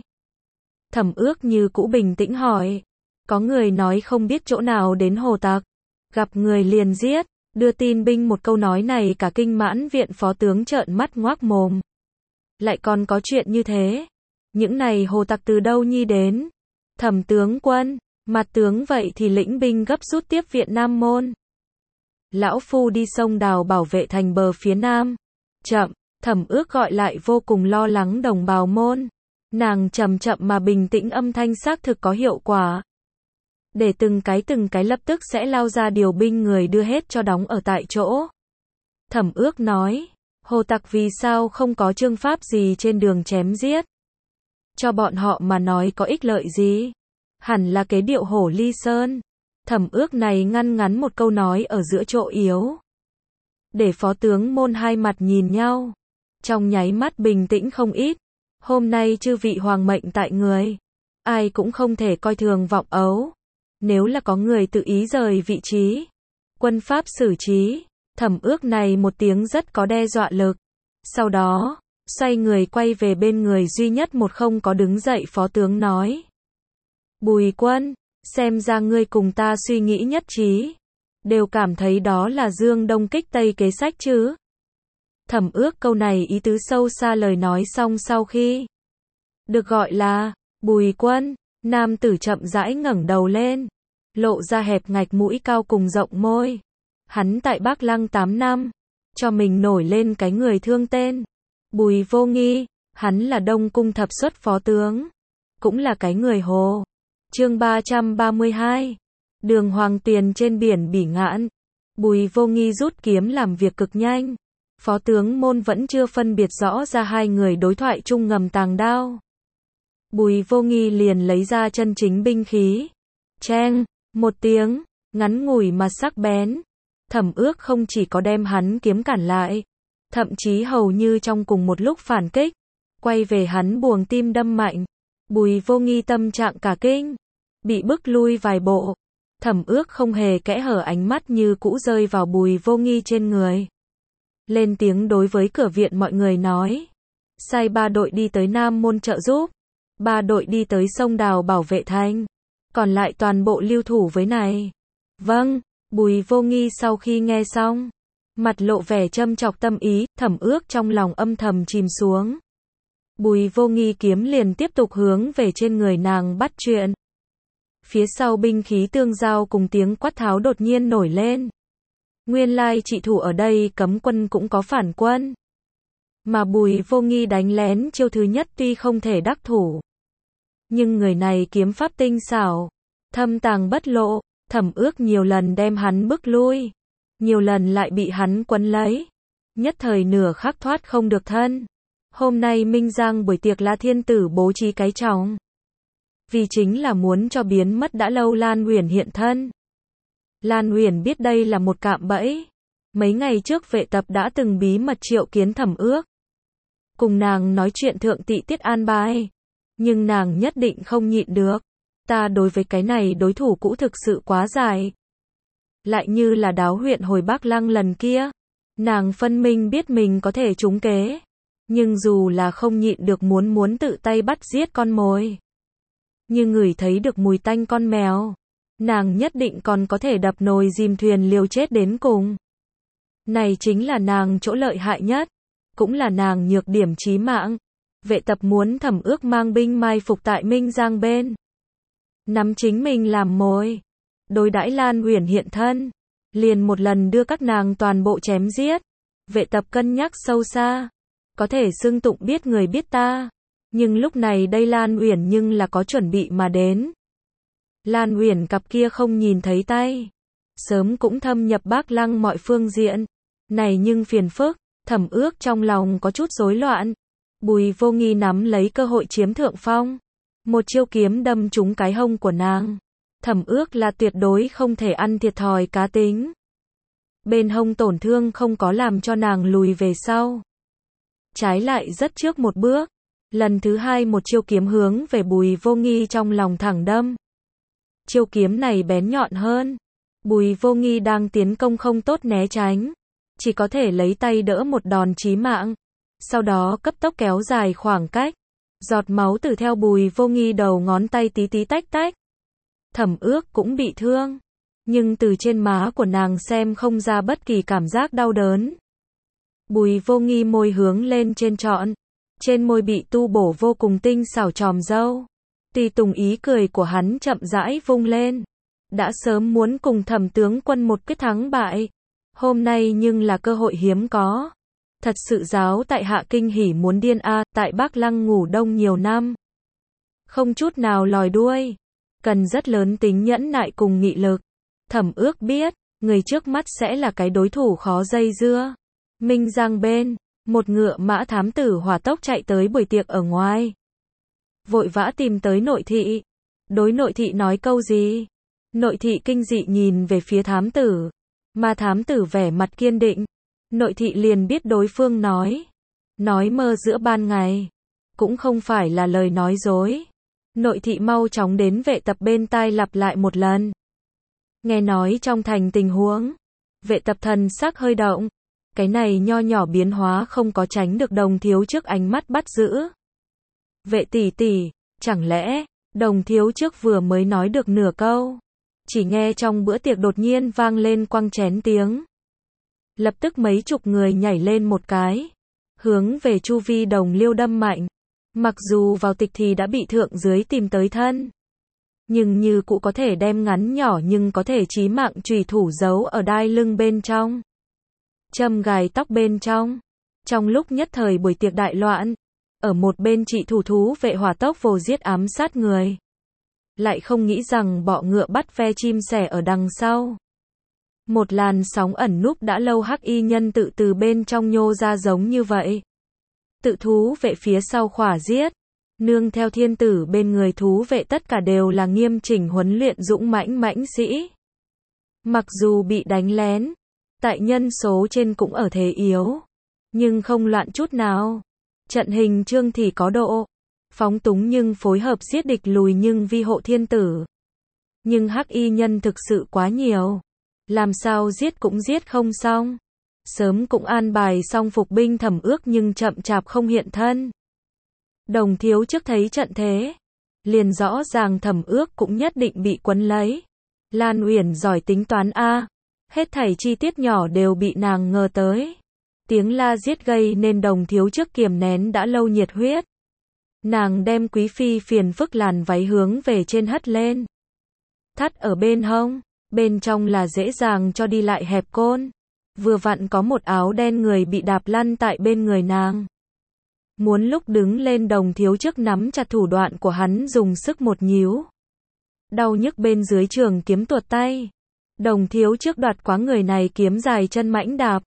Thẩm Ước như cũ bình tĩnh hỏi. Có người nói không biết chỗ nào đến hồ tặc, gặp người liền giết. Đưa tin binh một câu nói này cả kinh mãn viện phó tướng trợn mắt ngoác mồm. Lại còn có chuyện như thế? Những này hồ tặc từ đâu nhi đến? Thẩm tướng quân, mặt tướng vậy thì lĩnh binh gấp rút tiếp viện Nam Môn. Lão phu đi sông Đào bảo vệ thành bờ phía nam. Chậm, Thẩm Ước gọi lại vô cùng lo lắng đồng bào Môn. Nàng chậm chậm mà bình tĩnh âm thanh xác thực có hiệu quả. Để từng cái từng cái lập tức sẽ lao ra điều binh người đưa hết cho đóng ở tại chỗ. Thẩm Ước nói, hồ tặc vì sao không có chương pháp gì trên đường chém giết? Cho bọn họ mà nói có ích lợi gì? Hẳn là kế điệu hổ ly sơn. Thẩm Ước này ngăn ngắn một câu nói ở giữa chỗ yếu. Để phó tướng Môn hai mặt nhìn nhau. Trong nháy mắt bình tĩnh không ít. Hôm nay chư vị hoàng mệnh tại người. Ai cũng không thể coi thường vọng ấu. Nếu là có người tự ý rời vị trí, quân pháp xử trí. Thẩm Ước này một tiếng rất có đe dọa lực. Sau đó, xoay người quay về bên người duy nhất một không có đứng dậy phó tướng nói. Bùi Quân, xem ra ngươi cùng ta suy nghĩ nhất trí. Đều cảm thấy đó là Dương Đông kích Tây kế sách chứ. Thẩm Ước câu này ý tứ sâu xa lời nói xong sau khi được gọi là Bùi Quân, nam tử chậm rãi ngẩng đầu lên, lộ ra hẹp ngạch mũi cao cùng rộng môi. Hắn tại Bác Lăng tám năm, cho mình nổi lên cái người thương tên Bùi Vô Nghi, hắn là Đông Cung thập xuất phó tướng, cũng là cái người hồ. Chương ba trăm ba mươi hai. Đường Hoàng Tuyền trên biển Bỉ Ngạn. Bùi Vô Nghi rút kiếm làm việc cực nhanh. Phó tướng Môn vẫn chưa phân biệt rõ ra hai người đối thoại chung ngầm tàng đao. Bùi Vô Nghi liền lấy ra chân chính binh khí. Cheng, một tiếng, ngắn ngủi mà sắc bén. Thẩm Ước không chỉ có đem hắn kiếm cản lại, thậm chí hầu như trong cùng một lúc phản kích, quay về hắn buồng tim đâm mạnh. Bùi Vô Nghi tâm trạng cả kinh, bị bức lui vài bộ. Thẩm Ước không hề kẽ hở ánh mắt như cũ rơi vào Bùi Vô Nghi trên người. lên tiếng đối với cửa viện mọi người nói. Sai ba đội đi tới Nam Môn trợ giúp, ba đội đi tới sông Đào bảo vệ thành, còn lại toàn bộ lưu thủ với này. Vâng, Bùi Vô Nghi sau khi nghe xong, mặt lộ vẻ châm chọc tâm ý, Thẩm Ước trong lòng âm thầm chìm xuống. Bùi Vô Nghi kiếm liền tiếp tục hướng về trên người nàng bắt chuyện. Phía sau binh khí tương giao cùng tiếng quát tháo đột nhiên nổi lên. Nguyên lai trị thủ ở đây cấm quân cũng có phản quân. Mà Bùi Vô Nghi đánh lén chiêu thứ nhất tuy không thể đắc thủ, nhưng người này kiếm pháp tinh xảo, thâm tàng bất lộ, Thẩm Ước nhiều lần đem hắn bức lui, nhiều lần lại bị hắn quấn lấy, nhất thời nửa khắc thoát không được thân. Hôm nay Minh Giang buổi tiệc La Thiên Tử bố trí cái trọng, vì chính là muốn cho biến mất đã lâu Lan Uyển hiện thân. Lan Uyển biết đây là một cạm bẫy. Mấy ngày trước vệ tập đã từng bí mật triệu kiến Thẩm Ước, cùng nàng nói chuyện thượng tị tiết an bài, nhưng nàng nhất định không nhịn được. Ta đối với cái này đối thủ cũ thực sự quá dài. Lại như là Đáo huyện hồi Bắc Lăng lần kia, nàng phân minh biết mình có thể trúng kế, nhưng dù là không nhịn được muốn muốn tự tay bắt giết con mồi, nhưng ngửi thấy được mùi tanh con mèo, nàng nhất định còn có thể đập nồi dìm thuyền liều chết đến cùng. Này chính là nàng chỗ lợi hại nhất, cũng là nàng nhược điểm chí mạng. Vệ tập muốn Thẩm Ước mang binh mai phục tại Minh Giang bên, nắm chính mình làm mồi, đối đãi Lan Uyển hiện thân, liền một lần đưa các nàng toàn bộ chém giết. Vệ tập cân nhắc sâu xa, có thể xưng tụng biết người biết ta, nhưng lúc này đây Lan Uyển nhưng là có chuẩn bị mà đến. Lan Uyển cặp kia không nhìn thấy tay, sớm cũng thâm nhập Bắc Lăng mọi phương diện, này nhưng phiền phức. Thẩm Ước trong lòng có chút rối loạn. Bùi Vô Nghi nắm lấy cơ hội chiếm thượng phong, một chiêu kiếm đâm trúng cái hông của nàng. Thẩm Ước là tuyệt đối không thể ăn thiệt thòi cá tính. Bên hông tổn thương không có làm cho nàng lùi về sau, trái lại rất trước một bước. Lần thứ hai một chiêu kiếm hướng về Bùi Vô Nghi trong lòng thẳng đâm. Chiêu kiếm này bén nhọn hơn, Bùi Vô Nghi đang tiến công không tốt né tránh, chỉ có thể lấy tay đỡ một đòn chí mạng, sau đó cấp tốc kéo dài khoảng cách. Giọt máu từ theo Bùi Vô Nghi đầu ngón tay tí tí tách tách. Thẩm Ước cũng bị thương, nhưng từ trên má của nàng xem không ra bất kỳ cảm giác đau đớn. Bùi Vô Nghi môi hướng lên trên trọn, trên môi bị tu bổ vô cùng tinh xảo tròm râu. Tùy tùng ý cười của hắn chậm rãi vung lên, đã sớm muốn cùng Thẩm tướng quân một quyết thắng bại, hôm nay nhưng là cơ hội hiếm có. Thật sự giáo tại hạ kinh hỉ muốn điên a, à, tại Bắc Lăng ngủ đông nhiều năm, không chút nào lòi đuôi, cần rất lớn tính nhẫn nại cùng nghị lực. Thẩm Ước biết, người trước mắt sẽ là cái đối thủ khó dây dưa. Minh Giang bên, một ngựa mã thám tử hỏa tốc chạy tới buổi tiệc ở ngoài, vội vã tìm tới nội thị. Đối nội thị nói câu gì? Nội thị kinh dị nhìn về phía thám tử, mà thám tử vẻ mặt kiên định. Nội thị liền biết đối phương nói, nói mơ giữa ban ngày, cũng không phải là lời nói dối. Nội thị mau chóng đến vệ tập bên tai lặp lại một lần. Nghe nói trong thành tình huống, vệ tập thần sắc hơi động. Cái này nho nhỏ biến hóa không có tránh được Đồng thiếu trước ánh mắt bắt giữ. Vệ tỷ tỷ, chẳng lẽ, Đồng thiếu trước vừa mới nói được nửa câu, chỉ nghe trong bữa tiệc đột nhiên vang lên quăng chén tiếng. Lập tức mấy chục người nhảy lên một cái, hướng về chu vi Đồng Liêu đâm mạnh. Mặc dù vào tịch thì đã bị thượng dưới tìm tới thân, nhưng như cụ có thể đem ngắn nhỏ nhưng có thể chí mạng chùy thủ giấu ở đai lưng bên trong, châm gài tóc bên trong. Trong lúc nhất thời buổi tiệc đại loạn, ở một bên trị thủ thú vệ hỏa tốc vồ giết ám sát người, lại không nghĩ rằng bọ ngựa bắt ve chim sẻ ở đằng sau. Một làn sóng ẩn núp đã lâu hắc y nhân tự từ bên trong nhô ra giống như vậy. Tự thú vệ phía sau khỏa giết, nương theo thiên tử bên người thú vệ tất cả đều là nghiêm chỉnh huấn luyện dũng mãnh mãnh sĩ. Mặc dù bị đánh lén, tại nhân số trên cũng ở thế yếu, nhưng không loạn chút nào. Trận hình trương thì có độ, phóng túng nhưng phối hợp giết địch lùi nhưng vi hộ thiên tử. Nhưng hắc y nhân thực sự quá nhiều, làm sao giết cũng giết không xong. Sớm cũng an bài xong phục binh Thẩm Ước nhưng chậm chạp không hiện thân. Đồng thiếu trước thấy trận thế, liền rõ ràng Thẩm Ước cũng nhất định bị quấn lấy. Lan Uyển giỏi tính toán a, hết thảy chi tiết nhỏ đều bị nàng ngờ tới. Tiếng la giết gây nên đồng thiếu trước kiềm nén đã lâu nhiệt huyết. Nàng đem quý phi phiền phức làn váy hướng về trên hất lên. Thắt ở bên hông, bên trong là dễ dàng cho đi lại hẹp côn. Vừa vặn có một áo đen người bị đạp lăn tại bên người nàng. Muốn lúc đứng lên đồng thiếu trước nắm chặt thủ đoạn của hắn dùng sức một nhíu. Đau nhức bên dưới trường kiếm tuột tay. Đồng thiếu trước đoạt quá người này kiếm dài chân mãnh đạp.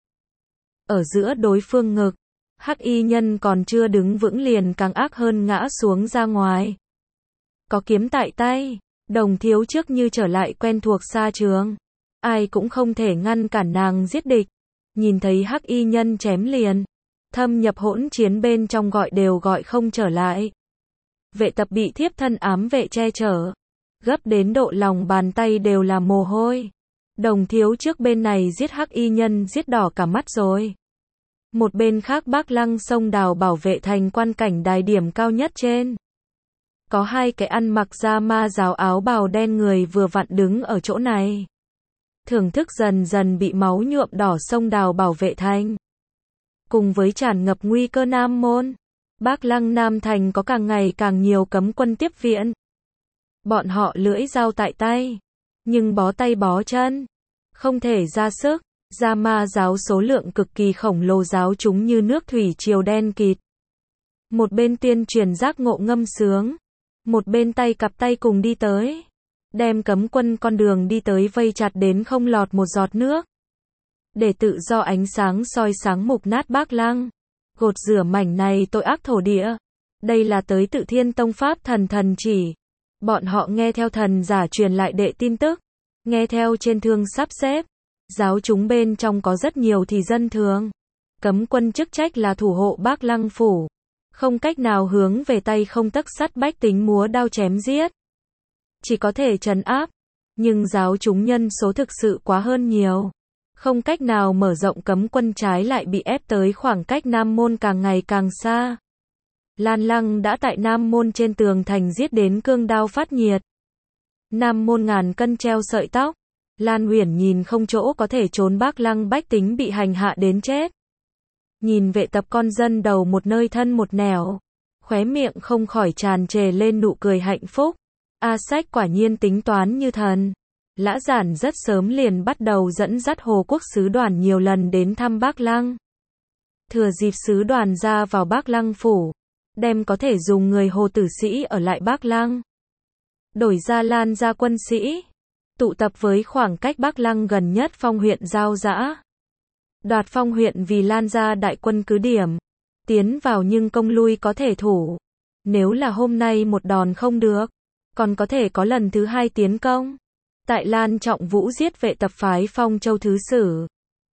Ở giữa đối phương ngực, hắc y nhân còn chưa đứng vững liền càng ác hơn ngã xuống ra ngoài. Có kiếm tại tay, đồng thiếu trước như trở lại quen thuộc xa trường. Ai cũng không thể ngăn cản nàng giết địch. Nhìn thấy hắc y nhân chém liền. Thâm nhập hỗn chiến bên trong gọi đều gọi không trở lại. Vệ tập bị thiếp thân ám vệ che chở. Gấp đến độ lòng bàn tay đều là mồ hôi. Đồng thiếu trước bên này giết hắc y nhân giết đỏ cả mắt rồi. Một bên khác Bác Lăng sông đào bảo vệ thành quan cảnh đài điểm cao nhất trên. Có hai cái ăn mặc da ma giáo áo bào đen người vừa vặn đứng ở chỗ này. Thưởng thức dần dần bị máu nhuộm đỏ sông đào bảo vệ thành. Cùng với tràn ngập nguy cơ Nam Môn, Bác Lăng Nam Thành có càng ngày càng nhiều cấm quân tiếp viện. Bọn họ lưỡi dao tại tay, nhưng bó tay bó chân, không thể ra sức. Gia ma giáo số lượng cực kỳ khổng lồ giáo chúng như nước thủy triều đen kịt. Một bên tiên truyền giác ngộ ngâm sướng, một bên tay cặp tay cùng đi tới, đem cấm quân con đường đi tới vây chặt đến không lọt một giọt nước. Để tự do ánh sáng soi sáng mục nát Bác Lăng, gột rửa mảnh này tội ác thổ địa. Đây là tới tự Thiên Tông Pháp thần thần chỉ. Bọn họ nghe theo thần giả truyền lại đệ tin tức, nghe theo trên thương sắp xếp. Giáo chúng bên trong có rất nhiều thì dân thường. Cấm quân chức trách là thủ hộ Bác Lăng phủ. Không cách nào hướng về tay không tấc sắt bách tính múa đao chém giết. Chỉ có thể trấn áp. Nhưng giáo chúng nhân số thực sự quá hơn nhiều. Không cách nào mở rộng cấm quân trái lại bị ép tới khoảng cách Nam Môn càng ngày càng xa. Lan Lăng đã tại Nam Môn trên tường thành giết đến cương đao phát nhiệt. Nam Môn ngàn cân treo sợi tóc. Lan Uyển nhìn không chỗ có thể trốn Bác Lăng bách tính bị hành hạ đến chết. Nhìn vệ tập con dân đầu một nơi thân một nẻo. Khóe miệng không khỏi tràn trề lên nụ cười hạnh phúc. A Sách quả nhiên tính toán như thần. Lã Giản rất sớm liền bắt đầu dẫn dắt Hồ Quốc sứ đoàn nhiều lần đến thăm Bác Lăng. Thừa dịp sứ đoàn ra vào Bác Lăng phủ, đem có thể dùng người Hồ tử sĩ ở lại Bác Lăng. Đổi ra Lan gia quân sĩ. Tụ tập với khoảng cách Bác Lăng gần nhất Phong huyện Giao Dã. Đoạt Phong huyện vì Lan gia đại quân cứ điểm. Tiến vào nhưng công lui có thể thủ. Nếu là hôm nay một đòn không được, còn có thể có lần thứ hai tiến công. Tại Lan Trọng Vũ giết vệ tập phái Phong Châu thứ sử.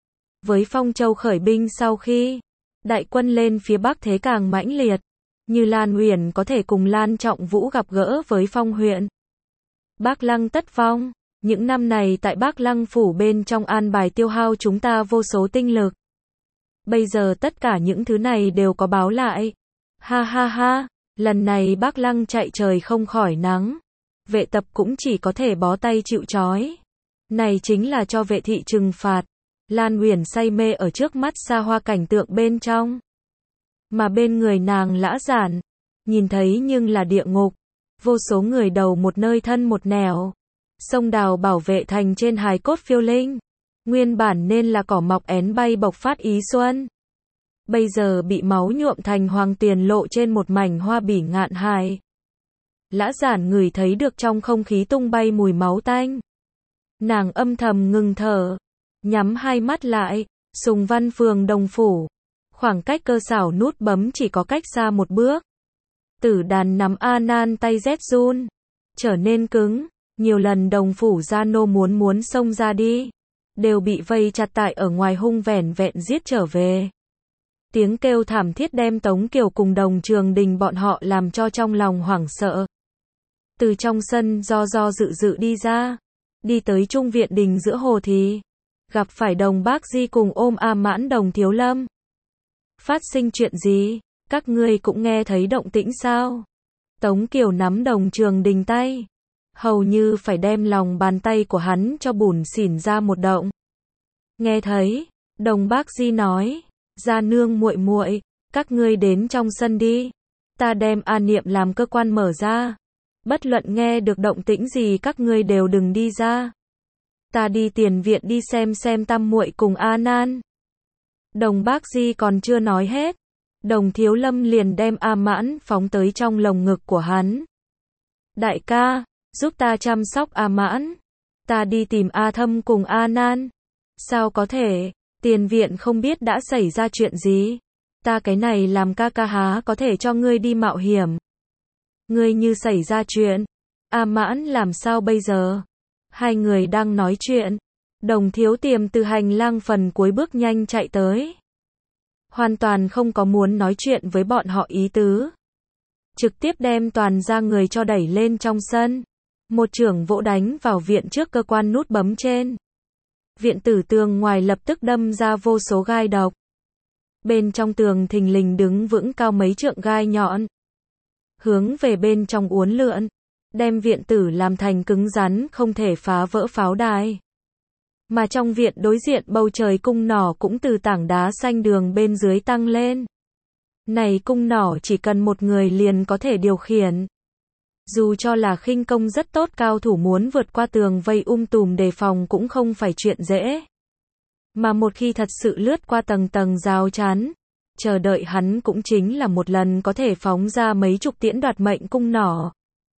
Với Phong Châu khởi binh sau khi đại quân lên phía Bắc thế càng mãnh liệt. Như Lan Uyển có thể cùng Lan Trọng Vũ gặp gỡ với Phong huyện. Bác Lăng tất vong. Những năm này tại Bác Lăng phủ bên trong an bài tiêu hao chúng ta vô số tinh lực. Bây giờ tất cả những thứ này đều có báo lại. Ha ha ha, lần này Bác Lăng chạy trời không khỏi nắng. Vệ tập cũng chỉ có thể bó tay chịu trói. Này chính là cho vệ thị trừng phạt. Lan Uyển say mê ở trước mắt xa hoa cảnh tượng bên trong. Mà bên người nàng Lã Giản, nhìn thấy nhưng là địa ngục. Vô số người đầu một nơi thân một nẻo. Sông đào bảo vệ thành trên hài cốt phiêu linh. Nguyên bản nên là cỏ mọc én bay bộc phát ý xuân. Bây giờ bị máu nhuộm thành hoàng tiền lộ trên một mảnh hoa bỉ ngạn hài. Lã Giản ngửi thấy được trong không khí tung bay mùi máu tanh. Nàng âm thầm ngừng thở. Nhắm hai mắt lại. Sùng Văn phường Đồng phủ. Khoảng cách cơ xảo nút bấm chỉ có cách xa một bước. Tử đàn nắm A Nan tay rét run. Trở nên cứng. Nhiều lần Đồng phủ gia nô muốn muốn xông ra đi. Đều bị vây chặt tại ở ngoài hung vẻn vẹn giết trở về. Tiếng kêu thảm thiết đem Tống Kiều cùng Đồng Trường Đình bọn họ làm cho trong lòng hoảng sợ. Từ trong sân do do dự dự đi ra. Đi tới trung viện đình giữa hồ thì. gặp phải Đồng Bác Di cùng ôm A Mãn Đồng Thiếu Lâm. Phát sinh chuyện gì? Các ngươi cũng nghe thấy động tĩnh sao? Tống Kiều nắm Đồng Trường Đình tay, hầu như phải đem lòng bàn tay của hắn cho bủn xỉn ra một động. Nghe thấy, Đồng Bác Di nói, gia nương muội muội, các ngươi đến trong sân đi, ta đem A Niệm làm cơ quan mở ra, bất luận nghe được động tĩnh gì các ngươi đều đừng đi ra. Ta đi tiền viện đi xem xem Tam muội cùng A Nan. Đồng Bác Di còn chưa nói hết, Đồng Thiếu Lâm liền đem A Mãn phóng tới trong lồng ngực của hắn. Đại ca, giúp ta chăm sóc A Mãn, ta đi tìm A Thâm cùng A Nan. Sao có thể, tiền viện không biết đã xảy ra chuyện gì, ta cái này làm ca ca há có thể cho ngươi đi mạo hiểm. Ngươi như xảy ra chuyện, A Mãn làm sao bây giờ? Hai người đang nói chuyện, Đồng Thiếu Tiềm từ hành lang phần cuối bước nhanh chạy tới. Hoàn toàn không có muốn nói chuyện với bọn họ ý tứ. Trực tiếp đem toàn ra người cho đẩy lên trong sân. Một chưởng vỗ đánh vào viện trước cơ quan nút bấm trên. Viện tử tường ngoài lập tức đâm ra vô số gai độc. Bên trong tường thình lình đứng vững cao mấy trượng gai nhọn. Hướng về bên trong uốn lượn, đem viện tử làm thành cứng rắn không thể phá vỡ pháo đài. Mà trong viện đối diện bầu trời cung nỏ cũng từ tảng đá xanh đường bên dưới tăng lên. Này cung nỏ chỉ cần một người liền có thể điều khiển. Dù cho là khinh công rất tốt cao thủ muốn vượt qua tường vây um tùm đề phòng cũng không phải chuyện dễ. Mà một khi thật sự lướt qua tầng tầng rào chắn, chờ đợi hắn cũng chính là một lần có thể phóng ra mấy chục tiễn đoạt mệnh cung nỏ.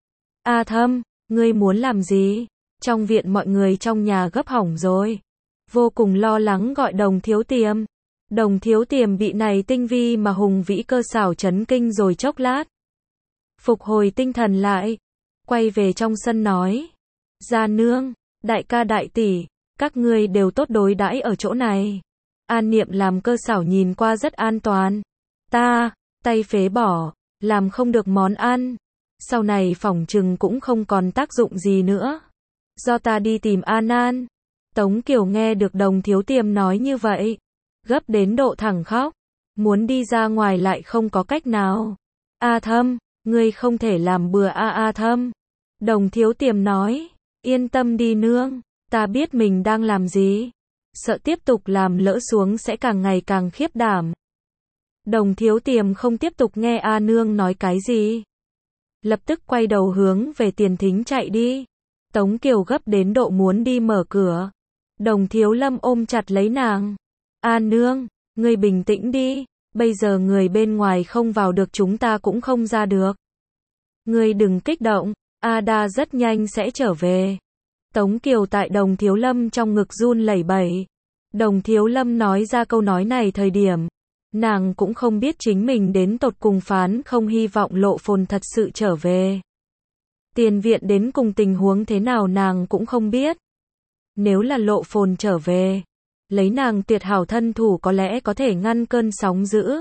A Thâm, ngươi muốn làm gì? Trong viện mọi người trong nhà gấp hỏng rồi. Vô cùng lo lắng gọi Đồng Thiếu Tiềm. Đồng Thiếu Tiềm bị này tinh vi mà hùng vĩ cơ xảo chấn kinh rồi chốc lát. Phục hồi tinh thần lại, quay về trong sân nói. Gia nương, đại ca đại tỷ, các ngươi đều tốt đối đãi ở chỗ này. An Niệm làm cơ xảo nhìn qua rất an toàn. Ta, tay phế bỏ, làm không được món ăn. Sau này phỏng chừng cũng không còn tác dụng gì nữa. Do ta đi tìm A Nan. Tống Kiều nghe được Đồng Thiếu Tiềm nói như vậy, gấp đến độ thẳng khóc, muốn đi ra ngoài lại không có cách nào. A Thâm, ngươi không thể làm bừa a A Thâm. Đồng Thiếu Tiềm nói, yên tâm đi nương, ta biết mình đang làm gì. Sợ tiếp tục làm lỡ xuống sẽ càng ngày càng khiếp đảm. Đồng Thiếu Tiềm không tiếp tục nghe A nương nói cái gì. Lập tức quay đầu hướng về tiền thính chạy đi. Tống Kiều gấp đến độ muốn đi mở cửa. Đồng Thiếu Lâm ôm chặt lấy nàng. A nương, ngươi bình tĩnh đi, bây giờ người bên ngoài không vào được chúng ta cũng không ra được. Ngươi đừng kích động, A Đa rất nhanh sẽ trở về. Tống Kiều tại Đồng Thiếu Lâm trong ngực run lẩy bẩy. Đồng Thiếu Lâm nói ra câu nói này thời điểm, nàng cũng không biết chính mình đến tột cùng phán không hy vọng Lộ Phồn thật sự trở về. Tiền viện đến cùng tình huống thế nào nàng cũng không biết. Nếu là Lộ Phồn trở về, lấy nàng tuyệt hảo thân thủ có lẽ có thể ngăn cơn sóng dữ.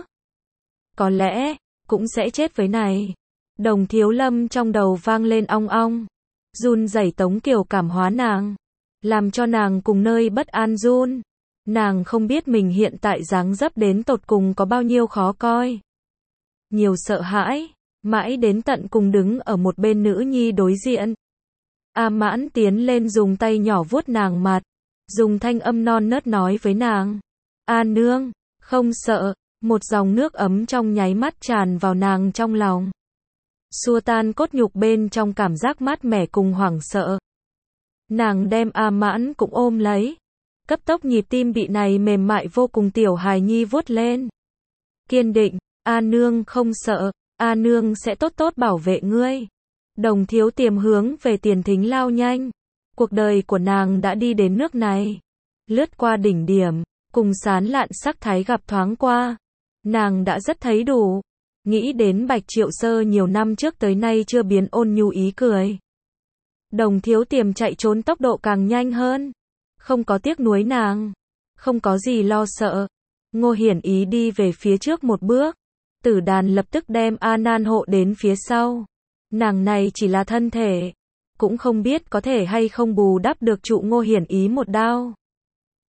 Có lẽ, cũng sẽ chết với này. Đồng Thiếu Lâm trong đầu vang lên ong ong. Run rẩy Tống Kiều cảm hóa nàng. Làm cho nàng cùng nơi bất an run. Nàng không biết mình hiện tại dáng dấp đến tột cùng có bao nhiêu khó coi. Nhiều sợ hãi. Mãi đến tận cùng đứng ở một bên nữ nhi đối diện. A Mãn tiến lên dùng tay nhỏ vuốt nàng mặt. Dùng thanh âm non nớt nói với nàng. A nương, không sợ. Một dòng nước ấm trong nháy mắt tràn vào nàng trong lòng. Xua tan cốt nhục bên trong cảm giác mát mẻ cùng hoảng sợ. Nàng đem A Mãn cũng ôm lấy. Cấp tốc nhịp tim bị này mềm mại vô cùng tiểu hài nhi vuốt lên. Kiên định, A nương không sợ, A nương sẽ tốt tốt bảo vệ ngươi. Đồng Thiếu Tiềm hướng về tiền thính lao nhanh. Cuộc đời của nàng đã đi đến nước này. Lướt qua đỉnh điểm, cùng sán lạn sắc thái gặp thoáng qua. Nàng đã rất thấy đủ. Nghĩ đến Bạch Triệu Sơ nhiều năm trước tới nay chưa biến ôn nhu ý cười. Đồng Thiếu Tiềm chạy trốn tốc độ càng nhanh hơn. Không có tiếc nuối nàng. Không có gì lo sợ. Ngô Hiển Ý đi về phía trước một bước. Tử Đàn lập tức đem A Nan hộ đến phía sau. Nàng này chỉ là thân thể. Cũng không biết có thể hay không bù đắp được trụ Ngô Hiển Ý một đao.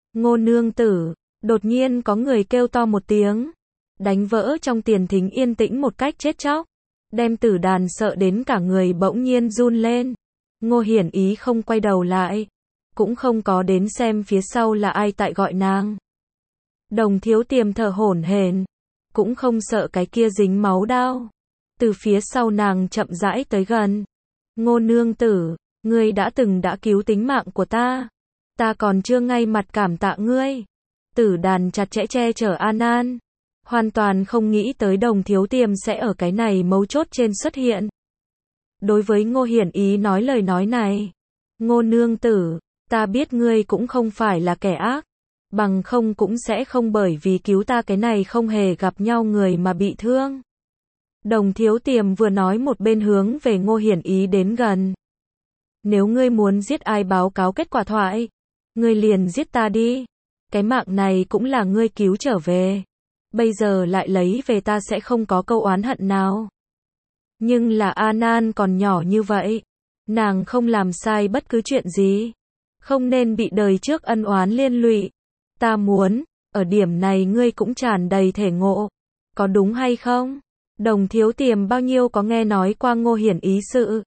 Ngô nương tử, đột nhiên có người kêu to một tiếng, đánh vỡ trong tiền thính yên tĩnh một cách chết chóc, đem Tử Đàn sợ đến cả người bỗng nhiên run lên. Ngô Hiển Ý không quay đầu lại, cũng không có đến xem phía sau là ai tại gọi nàng. Đồng Thiếu Tiềm thở hổn hển, cũng không sợ cái kia dính máu đao. Từ phía sau nàng chậm rãi tới gần. Ngô nương tử, ngươi đã từng đã cứu tính mạng của ta, ta còn chưa ngay mặt cảm tạ ngươi. Tử Đàn chặt chẽ che chở An An, hoàn toàn không nghĩ tới Đồng Thiếu Tiềm sẽ ở cái này mấu chốt trên xuất hiện. Đối với Ngô Hiển Ý nói lời nói này, Ngô nương tử, ta biết ngươi cũng không phải là kẻ ác, bằng không cũng sẽ không bởi vì cứu ta cái này không hề gặp nhau người mà bị thương. Đồng Thiếu Tiềm vừa nói một bên hướng về Ngô Hiển Ý đến gần. Nếu ngươi muốn giết ai báo cáo kết quả thoại, ngươi liền giết ta đi. Cái mạng này cũng là ngươi cứu trở về. Bây giờ lại lấy về ta sẽ không có câu oán hận nào. Nhưng là An An còn nhỏ như vậy, nàng không làm sai bất cứ chuyện gì, không nên bị đời trước ân oán liên lụy. Ta muốn, ở điểm này ngươi cũng tràn đầy thể ngộ, có đúng hay không? Đồng Thiếu Tiềm bao nhiêu có nghe nói qua Ngô Hiển Ý sự.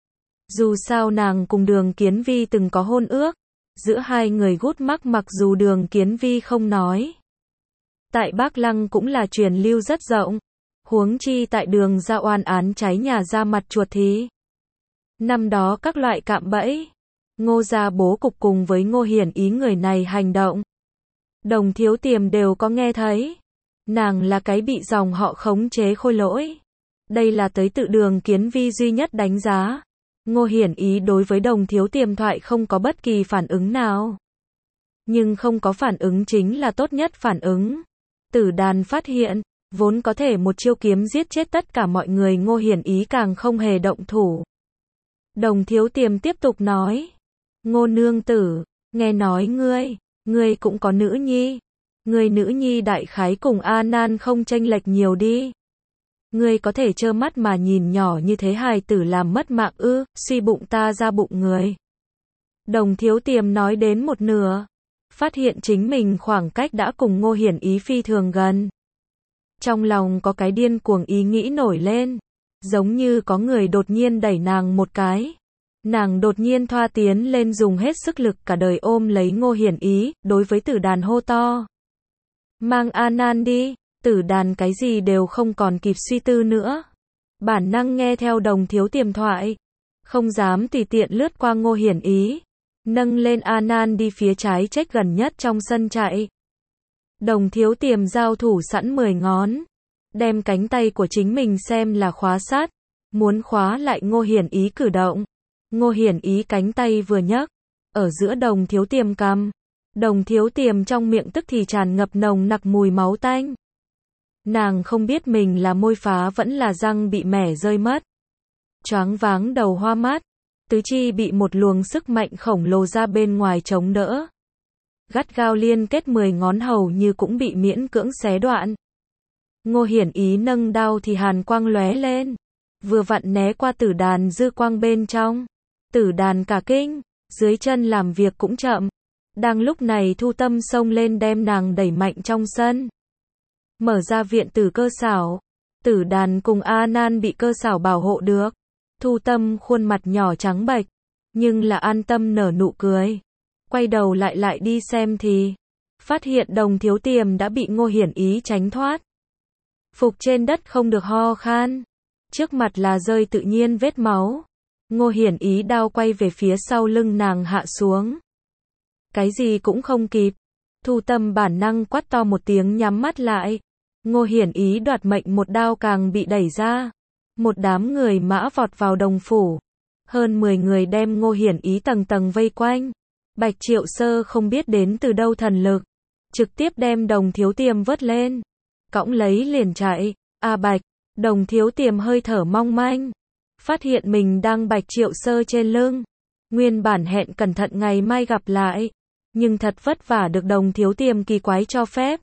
Dù sao nàng cùng Đường Kiến Vi từng có hôn ước, giữa hai người gút mắc mặc dù Đường Kiến Vi không nói. Tại Bắc Lăng cũng là truyền lưu rất rộng, huống chi tại Đường ra oan án cháy nhà ra mặt chuột thì. Năm đó các loại cạm bẫy, Ngô gia bố cục cùng với Ngô Hiển Ý người này hành động, Đồng Thiếu Tiềm đều có nghe thấy. Nàng là cái bị dòng họ khống chế khôi lỗi. Đây là tới tự Đường Kiến Vi duy nhất đánh giá. Ngô Hiển Ý đối với Đồng Thiếu Tiềm thoại không có bất kỳ phản ứng nào. Nhưng không có phản ứng chính là tốt nhất phản ứng. Tử Đàn phát hiện, vốn có thể một chiêu kiếm giết chết tất cả mọi người, Ngô Hiển Ý càng không hề động thủ. Đồng Thiếu Tiềm tiếp tục nói, Ngô nương tử, nghe nói ngươi, ngươi cũng có nữ nhi. Ngươi nữ nhi đại khái cùng An An không chênh lệch nhiều đi. Ngươi có thể trơ mắt mà nhìn nhỏ như thế hài tử làm mất mạng ư, suy bụng ta ra bụng người. Đồng Thiếu Tiềm nói đến một nửa, phát hiện chính mình khoảng cách đã cùng Ngô Hiển Ý phi thường gần. Trong lòng có cái điên cuồng ý nghĩ nổi lên, giống như có người đột nhiên đẩy nàng một cái. Nàng đột nhiên thoa tiến lên dùng hết sức lực cả đời ôm lấy Ngô Hiển Ý, đối với Tử Đàn hô to. Mang An An đi. Tử Đàn cái gì đều không còn kịp suy tư nữa. Bản năng nghe theo Đồng Thiếu Tiềm thoại, không dám tùy tiện lướt qua Ngô Hiển Ý, nâng lên An An đi phía trái trách gần nhất trong sân chạy. Đồng Thiếu Tiềm giao thủ sẵn mười ngón, đem cánh tay của chính mình xem là khóa sát, muốn khóa lại Ngô Hiển Ý cử động. Ngô Hiển Ý cánh tay vừa nhấc, ở giữa Đồng Thiếu Tiềm cằm, Đồng Thiếu Tiềm trong miệng tức thì tràn ngập nồng nặc mùi máu tanh. Nàng không biết mình là môi phá vẫn là răng bị mẻ rơi mất. Choáng váng đầu hoa mắt, tứ chi bị một luồng sức mạnh khổng lồ ra bên ngoài chống đỡ. Gắt gao liên kết mười ngón hầu như cũng bị miễn cưỡng xé đoạn. Ngô Hiển Ý nâng đao thì hàn quang lóe lên, vừa vặn né qua Tử Đàn dư quang bên trong. Tử Đàn cả kinh, dưới chân làm việc cũng chậm. Đang lúc này Thu Tâm xông lên đem nàng đẩy mạnh trong sân. Mở ra viện tử cơ xảo, Tử Đàn cùng An An bị cơ xảo bảo hộ được. Thu Tâm khuôn mặt nhỏ trắng bệch, nhưng là an tâm nở nụ cười. Quay đầu lại lại đi xem thì phát hiện Đồng Thiếu Tiềm đã bị Ngô Hiển Ý tránh thoát. Phục trên đất không được ho khan, trước mặt là rơi tự nhiên vết máu. Ngô Hiển Ý đao quay về phía sau lưng nàng hạ xuống. Cái gì cũng không kịp. Thu Tâm bản năng quát to một tiếng nhắm mắt lại. Ngô Hiển Ý đoạt mệnh một đao càng bị đẩy ra. Một đám người mã vọt vào đồng phủ. Hơn mười người đem Ngô Hiển Ý tầng tầng vây quanh. Bạch Triệu Sơ không biết đến từ đâu thần lực, trực tiếp đem Đồng Thiếu Tiềm vớt lên, cõng lấy liền chạy. A Bạch, Đồng Thiếu Tiềm hơi thở mong manh, phát hiện mình đang Bạch Triệu Sơ trên lưng. Nguyên bản hẹn cẩn thận ngày mai gặp lại, nhưng thật vất vả được Đồng Thiếu Tiềm kỳ quái cho phép.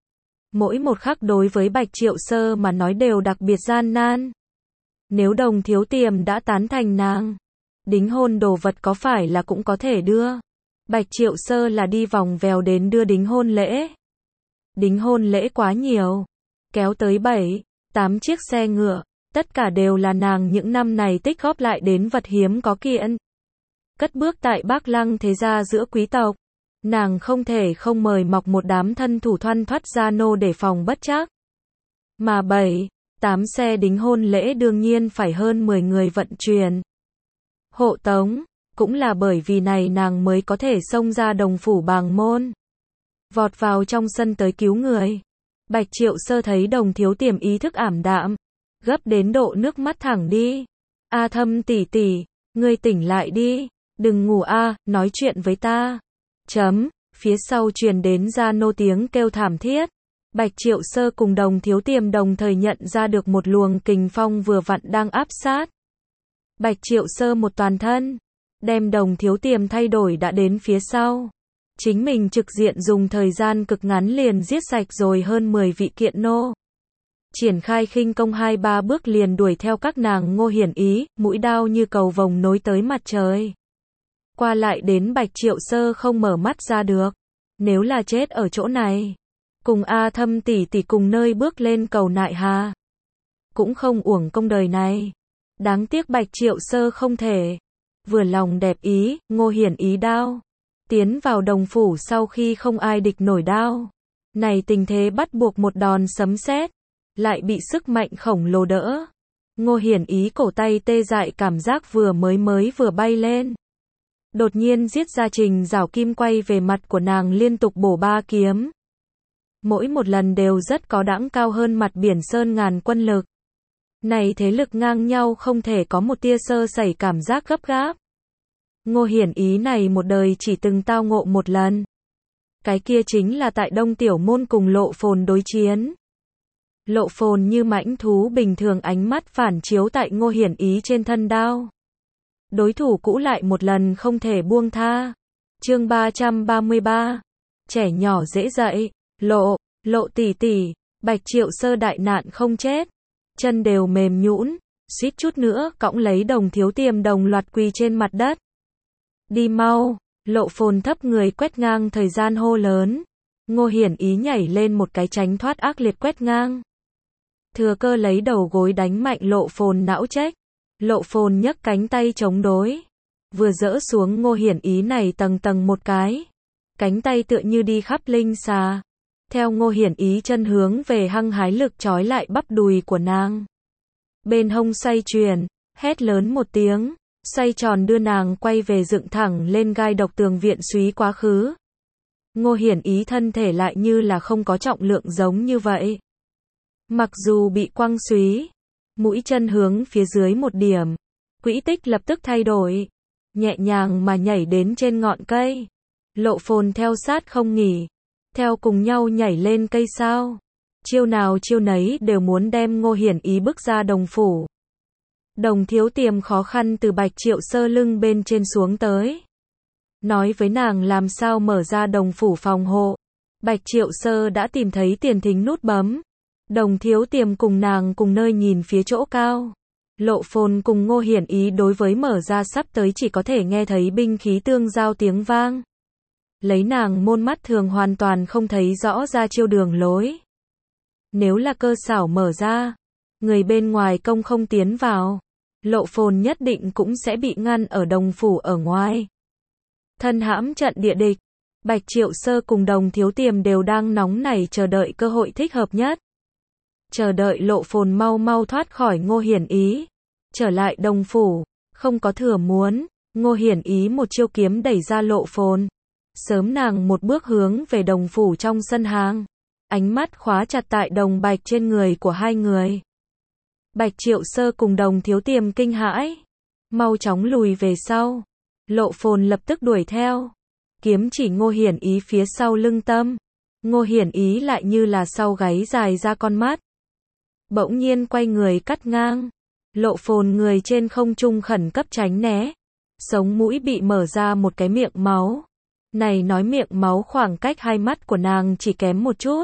Mỗi một khắc đối với Bạch Triệu Sơ mà nói đều đặc biệt gian nan. Nếu Đồng Thiếu Tiềm đã tán thành nàng, đính hôn đồ vật có phải là cũng có thể đưa. Bạch Triệu Sơ là đi vòng vèo đến đưa đính hôn lễ. Đính hôn lễ quá nhiều, kéo tới bảy, tám chiếc xe ngựa, tất cả đều là nàng những năm này tích góp lại đến vật hiếm có kiện. Cất bước tại Bác Lăng thế gia giữa quý tộc, nàng không thể không mời mọc một đám thân thủ thoăn thoắt gia nô để phòng bất trắc. Mà bảy, tám xe đính hôn lễ đương nhiên phải hơn mười người vận chuyển. Hộ tống, cũng là bởi vì này nàng mới có thể xông ra Đồng phủ Bàng môn, vọt vào trong sân tới cứu người. Bạch Triệu Sơ thấy Đồng Thiếu Tiềm ý thức ảm đạm, gấp đến độ nước mắt thẳng đi. A Thâm tỷ tỷ, ngươi tỉnh lại đi, đừng ngủ a, nói chuyện với ta. Chấm, phía sau truyền đến gia nô tiếng kêu thảm thiết. Bạch Triệu Sơ cùng Đồng Thiếu Tiềm đồng thời nhận ra được một luồng kình phong vừa vặn đang áp sát. Bạch Triệu Sơ một toàn thân, đem Đồng Thiếu Tiềm thay đổi đã đến phía sau. Chính mình trực diện dùng thời gian cực ngắn liền giết sạch rồi hơn mười vị kiện nô. Triển khai khinh công hai ba bước liền đuổi theo các nàng Ngô Hiển Ý, mũi đao như cầu vồng nối tới mặt trời. Qua lại đến Bạch Triệu Sơ không mở mắt ra được. Nếu là chết ở chỗ này, cùng A Thâm tỷ tỷ cùng nơi bước lên cầu nại hà, cũng không uổng công đời này. Đáng tiếc Bạch Triệu Sơ không thể. Vừa lòng đẹp ý, Ngô Hiển Ý đao. Tiến vào Đồng phủ sau khi không ai địch nổi đao. Này tình thế bắt buộc một đòn sấm sét, lại bị sức mạnh khổng lồ đỡ. Ngô Hiển Ý cổ tay tê dại cảm giác vừa mới mới vừa bay lên. Đột nhiên giết ra trình rảo kim quay về mặt của nàng liên tục bổ ba kiếm. Mỗi một lần đều rất có đẳng cao hơn mặt biển sơn ngàn quân lực. Này thế lực ngang nhau không thể có một tia sơ sẩy cảm giác gấp gáp. Ngô Hiển Ý này một đời chỉ từng tao ngộ một lần. Cái kia chính là tại Đông Tiểu Môn cùng Lộ Phồn đối chiến. Lộ Phồn như mãnh thú bình thường ánh mắt phản chiếu tại Ngô Hiển Ý trên thân đao. Đối thủ cũ lại một lần không thể buông tha. Chương ba trăm ba mươi ba. Trẻ nhỏ dễ dạy, lộ, lộ tỷ tỷ, Bạch Triệu Sơ đại nạn không chết. Chân đều mềm nhũn, suýt chút nữa cõng lấy Đồng Thiếu Tiềm đồng loạt quỳ trên mặt đất. Đi mau, Lộ Phồn thấp người quét ngang thời gian hô lớn. Ngô Hiển Ý nhảy lên một cái tránh thoát ác liệt quét ngang. Thừa cơ lấy đầu gối đánh mạnh Lộ Phồn não trách. Lộ Phồn nhấc cánh tay chống đối. Vừa dỡ xuống Ngô Hiển Ý này tầng tầng một cái. Cánh tay tựa như đi khắp linh xà. Theo Ngô Hiển Ý chân hướng về hăng hái lực trói lại bắp đùi của nàng. Bên hông xoay chuyển, hét lớn một tiếng. Xoay tròn đưa nàng quay về dựng thẳng lên gai độc tường viện súy quá khứ. Ngô Hiển Ý thân thể lại như là không có trọng lượng giống như vậy. Mặc dù bị quăng súy, mũi chân hướng phía dưới một điểm, quỹ tích lập tức thay đổi, nhẹ nhàng mà nhảy đến trên ngọn cây. Lộ Phồn theo sát không nghỉ, theo cùng nhau nhảy lên cây sao. Chiêu nào chiêu nấy đều muốn đem Ngô Hiển Ý bức ra Đồng phủ. Đồng Thiếu Tiềm khó khăn từ Bạch Triệu Sơ lưng bên trên xuống tới. Nói với nàng làm sao mở ra Đồng phủ phòng hộ. Bạch Triệu Sơ đã tìm thấy tiền thính nút bấm. Đồng Thiếu Tiềm cùng nàng cùng nơi nhìn phía chỗ cao. Lộ Phồn cùng Ngô Hiển Ý đối với mở ra sắp tới chỉ có thể nghe thấy binh khí tương giao tiếng vang. Lấy nàng môn mắt thường hoàn toàn không thấy rõ ra chiêu đường lối. Nếu là cơ xảo mở ra, người bên ngoài công không tiến vào, Lộ Phồn nhất định cũng sẽ bị ngăn ở Đồng phủ ở ngoài. Thân hãm trận địa địch, Bạch Triệu Sơ cùng Đồng Thiếu Tiềm đều đang nóng nảy chờ đợi cơ hội thích hợp nhất. Chờ đợi Lộ Phồn mau mau thoát khỏi Ngô Hiển Ý. Trở lại Đồng phủ, không có thừa muốn, Ngô Hiển Ý một chiêu kiếm đẩy ra Lộ Phồn. Sớm nàng một bước hướng về Đồng phủ trong sân hàng. Ánh mắt khóa chặt tại Đồng Bạch trên người của hai người. Bạch Triệu Sơ cùng Đồng Thiếu Tiềm kinh hãi. Mau chóng lùi về sau. Lộ Phồn lập tức đuổi theo. Kiếm chỉ Ngô Hiển Ý phía sau lưng tâm. Ngô Hiển Ý lại như là sau gáy dài ra con mắt. Bỗng nhiên quay người cắt ngang. Lộ Phồn người trên không trung khẩn cấp tránh né. Sống mũi bị mở ra một cái miệng máu. Này nói miệng máu khoảng cách hai mắt của nàng chỉ kém một chút.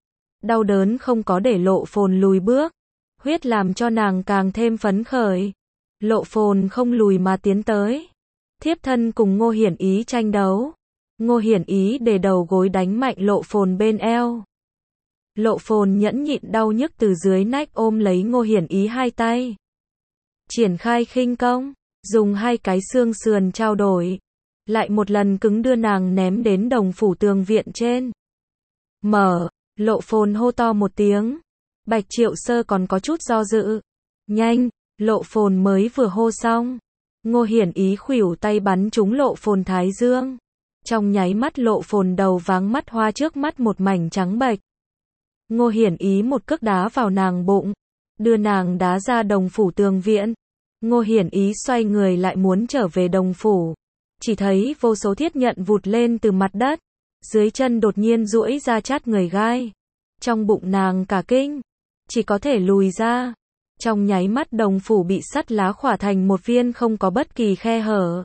Đau đớn không có để Lộ Phồn lùi bước. Huyết làm cho nàng càng thêm phấn khởi. Lộ Phồn không lùi mà tiến tới. Thiếp thân cùng Ngô Hiển Ý tranh đấu. Ngô Hiển Ý để đầu gối đánh mạnh Lộ Phồn bên eo. Lộ Phồn nhẫn nhịn đau nhức từ dưới nách ôm lấy Ngô Hiển Ý hai tay. Triển khai khinh công, dùng hai cái xương sườn trao đổi. Lại một lần cứng đưa nàng ném đến đồng phủ tường viện trên. Mở, Lộ Phồn hô to một tiếng. Bạch Triệu Sơ còn có chút do dự. Nhanh, Lộ Phồn mới vừa hô xong. Ngô Hiển Ý khuỷu tay bắn trúng Lộ Phồn thái dương. Trong nháy mắt Lộ Phồn đầu váng mắt hoa, trước mắt một mảnh trắng bệch. Ngô Hiển Ý một cước đá vào nàng bụng, đưa nàng đá ra đồng phủ tường viện. Ngô Hiển Ý xoay người lại muốn trở về đồng phủ. Chỉ thấy vô số thiết nhận vụt lên từ mặt đất. Dưới chân đột nhiên duỗi ra chát người gai. Trong bụng nàng cả kinh, chỉ có thể lùi ra. Trong nháy mắt đồng phủ bị sắt lá khỏa thành một viên không có bất kỳ khe hở.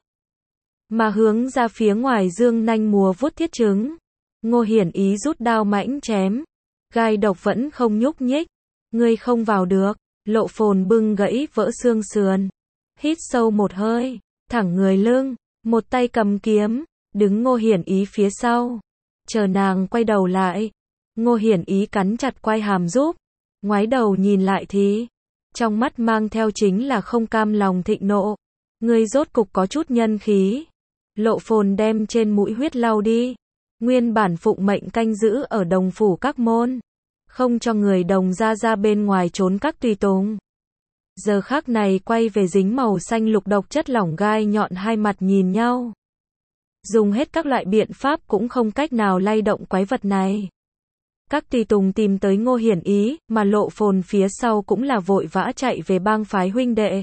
Mà hướng ra phía ngoài dương nanh múa vuốt thiết trứng. Ngô Hiển Ý rút đao mãnh chém. Gai độc vẫn không nhúc nhích. Ngươi không vào được. Lộ Phồn bưng gãy vỡ xương sườn. Hít sâu một hơi, thẳng người lưng, một tay cầm kiếm, đứng Ngô Hiển Ý phía sau. Chờ nàng quay đầu lại. Ngô Hiển Ý cắn chặt quai hàm giúp. Ngoái đầu nhìn lại thì trong mắt mang theo chính là không cam lòng thịnh nộ. Ngươi rốt cục có chút nhân khí. Lộ Phồn đem trên mũi huyết lau đi. Nguyên bản phụng mệnh canh giữ ở đồng phủ các môn, không cho người đồng ra ra bên ngoài trốn các tùy tùng. Giờ khắc này quay về dính màu xanh lục độc chất lỏng gai nhọn, hai mặt nhìn nhau. Dùng hết các loại biện pháp cũng không cách nào lay động quái vật này. Các tùy tùng tìm tới Ngô Hiển Ý, mà Lộ Phồn phía sau cũng là vội vã chạy về bang phái huynh đệ.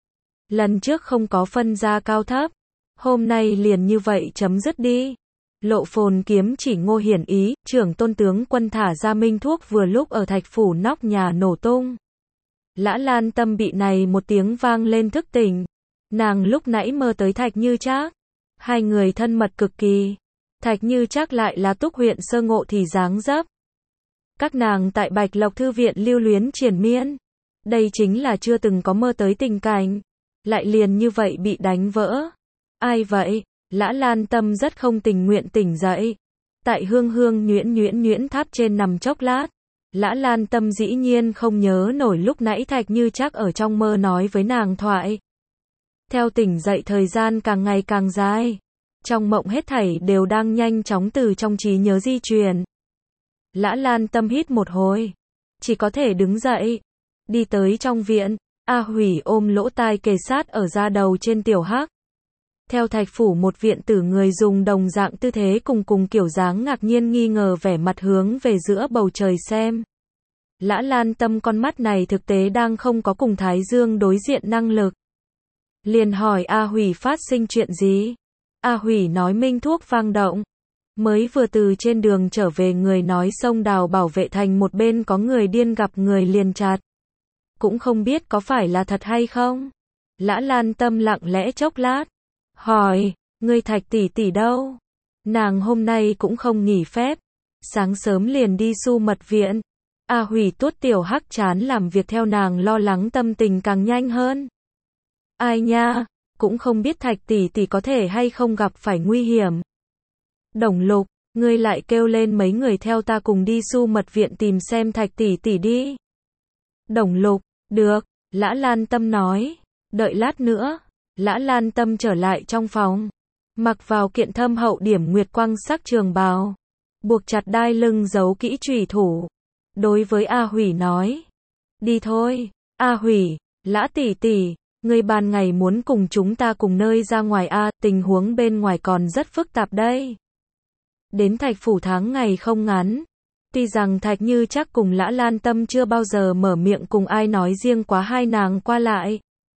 Lần trước không có phân ra cao thấp, hôm nay liền như vậy chấm dứt đi. Lộ Phồn kiếm chỉ Ngô Hiển Ý, trưởng tôn tướng quân thả ra minh thuốc vừa lúc ở thạch phủ nóc nhà nổ tung. Lã Lan Tâm bị này một tiếng vang lên thức tỉnh. Nàng lúc nãy mơ tới Thạch Như Trác. Hai người thân mật cực kỳ. Thạch Như Trác lại là Túc huyện sơ ngộ thì dáng dấp. Các nàng tại Bạch Lộc Thư viện lưu luyến triền miên. Đây chính là chưa từng có mơ tới tình cảnh. Lại liền như vậy bị đánh vỡ. Ai vậy? Lã Lan Tâm rất không tình nguyện tỉnh dậy. Tại hương hương nhuyễn nhuyễn nhuyễn tháp trên nằm chốc lát. Lã Lan Tâm dĩ nhiên không nhớ nổi lúc nãy Thạch Như Trác ở trong mơ nói với nàng thoại. Theo tỉnh dậy thời gian càng ngày càng dài. Trong mộng hết thảy đều đang nhanh chóng từ trong trí nhớ di truyền. Lã Lan Tâm hít một hồi. Chỉ có thể đứng dậy. Đi tới trong viện. A Hủy ôm lỗ tai kề sát ở da đầu trên Tiểu Hắc. Theo Thạch phủ một viện tử người dùng đồng dạng tư thế cùng cùng kiểu dáng ngạc nhiên nghi ngờ vẻ mặt hướng về giữa bầu trời xem. Lã Lan Tâm con mắt này thực tế đang không có cùng Thái Dương đối diện năng lực. Liền hỏi A Hủy phát sinh chuyện gì? A Hủy nói minh thuốc vang động. Mới vừa từ trên đường trở về người nói sông Đào bảo vệ thành một bên có người điên gặp người liền chặt. Cũng không biết có phải là thật hay không? Lã Lan Tâm lặng lẽ chốc lát. Hỏi, ngươi Thạch tỷ tỷ đâu? Nàng hôm nay cũng không nghỉ phép. Sáng sớm liền đi Su Mật viện. A Hủy tuốt Tiểu Hắc chán làm việc theo nàng lo lắng tâm tình càng nhanh hơn. Ai nha, cũng không biết Thạch tỷ tỷ có thể hay không gặp phải nguy hiểm. Đồng Lục, ngươi lại kêu lên mấy người theo ta cùng đi Su Mật viện tìm xem Thạch tỷ tỷ đi. Đồng Lục, được, Lã Lan Tâm nói. Đợi lát nữa. Lã Lan Tâm trở lại trong phòng. Mặc vào kiện thâm hậu điểm nguyệt quang sắc trường bào. Buộc chặt đai lưng giấu kỹ chủy thủ. Đối với A Hủy nói. Đi thôi. A Hủy, Lã tỷ tỷ, ngươi ban ngày muốn cùng chúng ta cùng nơi ra ngoài A, tình huống bên ngoài còn rất phức tạp đây. Đến Thạch phủ tháng ngày không ngắn. Tuy rằng Thạch Như Trác cùng Lã Lan Tâm chưa bao giờ mở miệng cùng ai nói riêng quá hai nàng qua lại.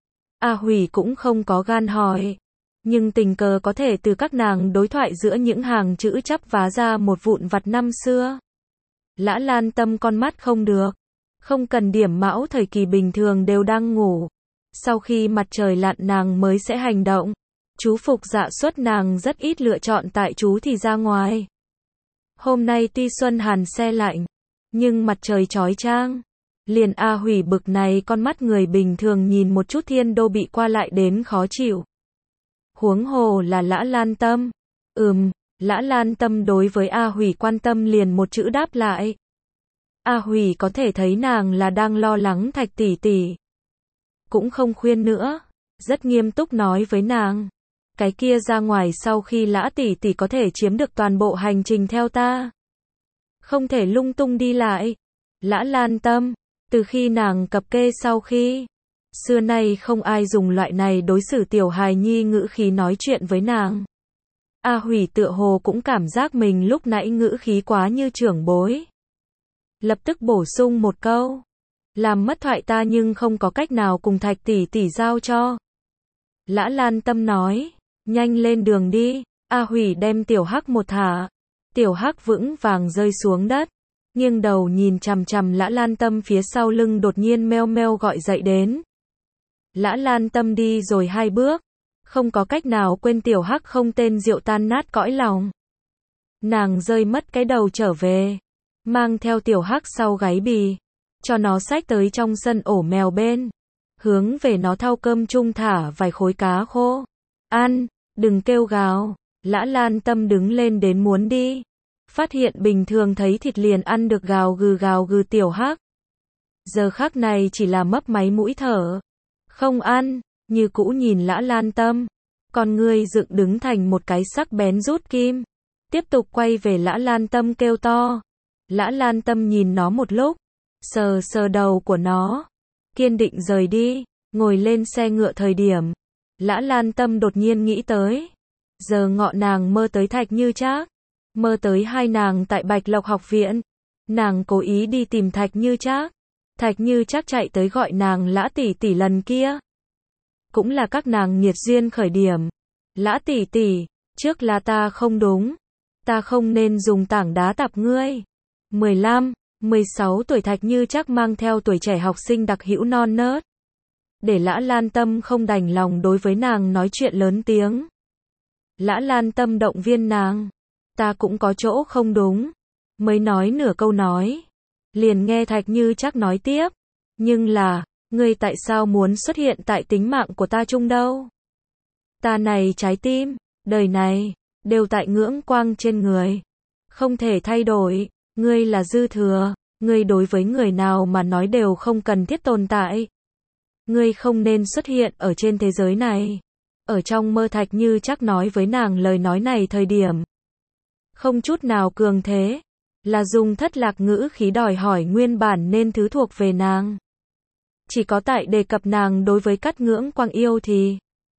A Hủy cũng không có gan hỏi. Nhưng tình cờ có thể từ các nàng đối thoại giữa những hàng chữ chắp vá ra một vụn vặt năm xưa. Lã Lan Tâm con mắt không được. Không cần điểm mão thời kỳ bình thường đều đang ngủ. Sau khi mặt trời lặn nàng mới sẽ hành động. Chú phục dạ xuất nàng rất ít lựa chọn tại chú thì ra ngoài. Hôm nay tuy xuân hàn se lạnh. Nhưng mặt trời chói chang. Liền A Hủy bực này con mắt người bình thường nhìn một chút thiên đô bị qua lại đến khó chịu. Huống hồ là Lã Lan Tâm. Ừm, Lã Lan Tâm đối với A Hủy quan tâm liền một chữ đáp lại. A Hủy có thể thấy nàng là đang lo lắng Thạch tỷ tỷ. Cũng không khuyên nữa, rất nghiêm túc nói với nàng. Cái kia ra ngoài sau khi Lã tỷ tỷ có thể chiếm được toàn bộ hành trình theo ta. Không thể lung tung đi lại. Lã Lan Tâm, từ khi nàng cập kê sau khi, xưa nay không ai dùng loại này đối xử tiểu hài nhi ngữ khí nói chuyện với nàng. A Hủy tựa hồ cũng cảm giác mình lúc nãy ngữ khí quá như trưởng bối. Lập tức bổ sung một câu. Làm mất thoại ta nhưng không có cách nào cùng Thạch tỷ tỷ giao cho. Lã Lan Tâm nói. Nhanh lên đường đi. A Hủy đem tiểu hắc một thả. Tiểu hắc vững vàng rơi xuống đất. Nghiêng đầu nhìn chằm chằm Lã Lan Tâm phía sau lưng đột nhiên meo meo gọi dậy đến. Lã Lan Tâm đi rồi hai bước. Không có cách nào quên tiểu hắc không tên rượu tan nát cõi lòng. Nàng rơi mất cái đầu trở về. Mang theo tiểu hắc sau gáy bì. Cho nó xách tới trong sân ổ mèo bên. Hướng về nó thau cơm chung thả vài khối cá khô. Ăn, đừng kêu gào. Lã Lan Tâm đứng lên đến muốn đi. Phát hiện bình thường thấy thịt liền ăn được gào gừ gào gừ tiểu hắc. Giờ khắc này chỉ là mấp máy mũi thở. Không ăn, như cũ nhìn Lã Lan Tâm. Con ngươi dựng đứng thành một cái sắc bén rút kim. Tiếp tục quay về Lã Lan Tâm kêu to. Lã Lan Tâm nhìn nó một lúc. Sờ sờ đầu của nó. Kiên định rời đi. Ngồi lên xe ngựa thời điểm. Lã Lan Tâm đột nhiên nghĩ tới. Giờ ngọ nàng mơ tới Thạch Như Trác. Mơ tới hai nàng tại Bạch Lộc học viện. Nàng cố ý đi tìm Thạch Như Trác. Thạch Như Trác chạy tới gọi nàng Lã tỷ tỷ lần kia. Cũng là các nàng nghiệt duyên khởi điểm. Lã tỷ tỷ, trước là ta không đúng. Ta không nên dùng tảng đá tạp ngươi. mười lăm, mười sáu tuổi Thạch Như Trác mang theo tuổi trẻ học sinh đặc hữu non nớt. Để Lã Lan Tâm không đành lòng đối với nàng nói chuyện lớn tiếng. Lã Lan Tâm động viên nàng. Ta cũng có chỗ không đúng. Mới nói nửa câu nói. Liền nghe Thạch Như Trác nói tiếp. Nhưng là, ngươi tại sao muốn xuất hiện tại tính mạng của ta chung đâu? Ta này trái tim, đời này, đều tại ngưỡng quang trên người. Không thể thay đổi, ngươi là dư thừa, ngươi đối với người nào mà nói đều không cần thiết tồn tại. Ngươi không nên xuất hiện ở trên thế giới này. Ở trong mơ Thạch Như Trác nói với nàng lời nói này thời điểm. Không chút nào cường thế, là dùng thất lạc ngữ khí đòi hỏi nguyên bản nên thứ thuộc về nàng. Chỉ có tại đề cập nàng đối với Cát Ngưỡng Quang yêu thì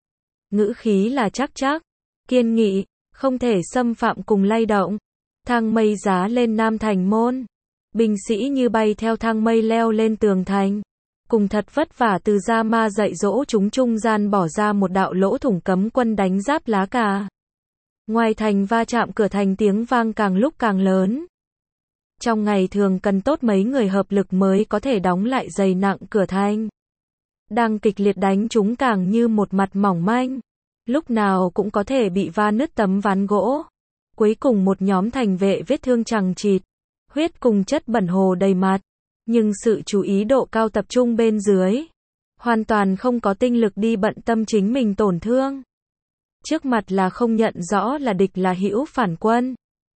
ngữ khí là chắc chắc, kiên nghị, không thể xâm phạm cùng lay động. Thang mây giá lên Nam Thành môn. Binh sĩ như bay theo thang mây leo lên tường thành. Cùng thật vất vả từ Gia Ma dạy dỗ chúng trung gian bỏ ra một đạo lỗ thủng cấm quân đánh giáp lá cà. Ngoài thành va chạm cửa thành tiếng vang càng lúc càng lớn. Trong ngày thường cần tốt mấy người hợp lực mới có thể đóng lại dày nặng cửa thành. Đang kịch liệt đánh chúng càng như một mặt mỏng manh. Lúc nào cũng có thể bị va nứt tấm ván gỗ. Cuối cùng một nhóm thành vệ vết thương chằng chịt. Huyết cùng chất bẩn hồ đầy mặt. Nhưng sự chú ý độ cao tập trung bên dưới. Hoàn toàn không có tinh lực đi bận tâm chính mình tổn thương. Trước mặt là không nhận rõ là địch là hữu phản quân.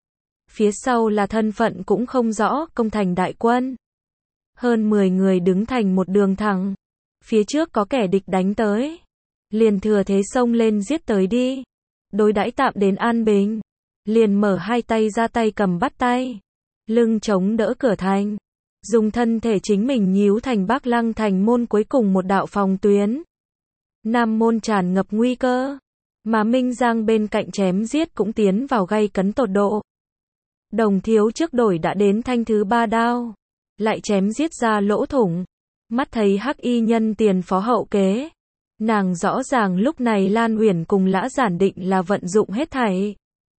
Phía sau là thân phận cũng không rõ công thành đại quân. Hơn mười người đứng thành một đường thẳng. Phía trước có kẻ địch đánh tới. Liền thừa thế xông lên giết tới đi. Đối đãi tạm đến an bình. Liền mở hai tay ra tay cầm bắt tay. Lưng chống đỡ cửa thành. Dùng thân thể chính mình nhíu thành Bắc Lăng thành môn cuối cùng một đạo phòng tuyến. Nam môn tràn ngập nguy cơ. Mà Minh Giang bên cạnh chém giết cũng tiến vào gay cấn tột độ. Đồng thiếu trước đổi đã đến thanh thứ ba đao. Lại chém giết ra lỗ thủng. Mắt thấy hắc y nhân tiền phó hậu kế. Nàng rõ ràng lúc này Lan Uyển cùng Lã Giản định là vận dụng hết thảy.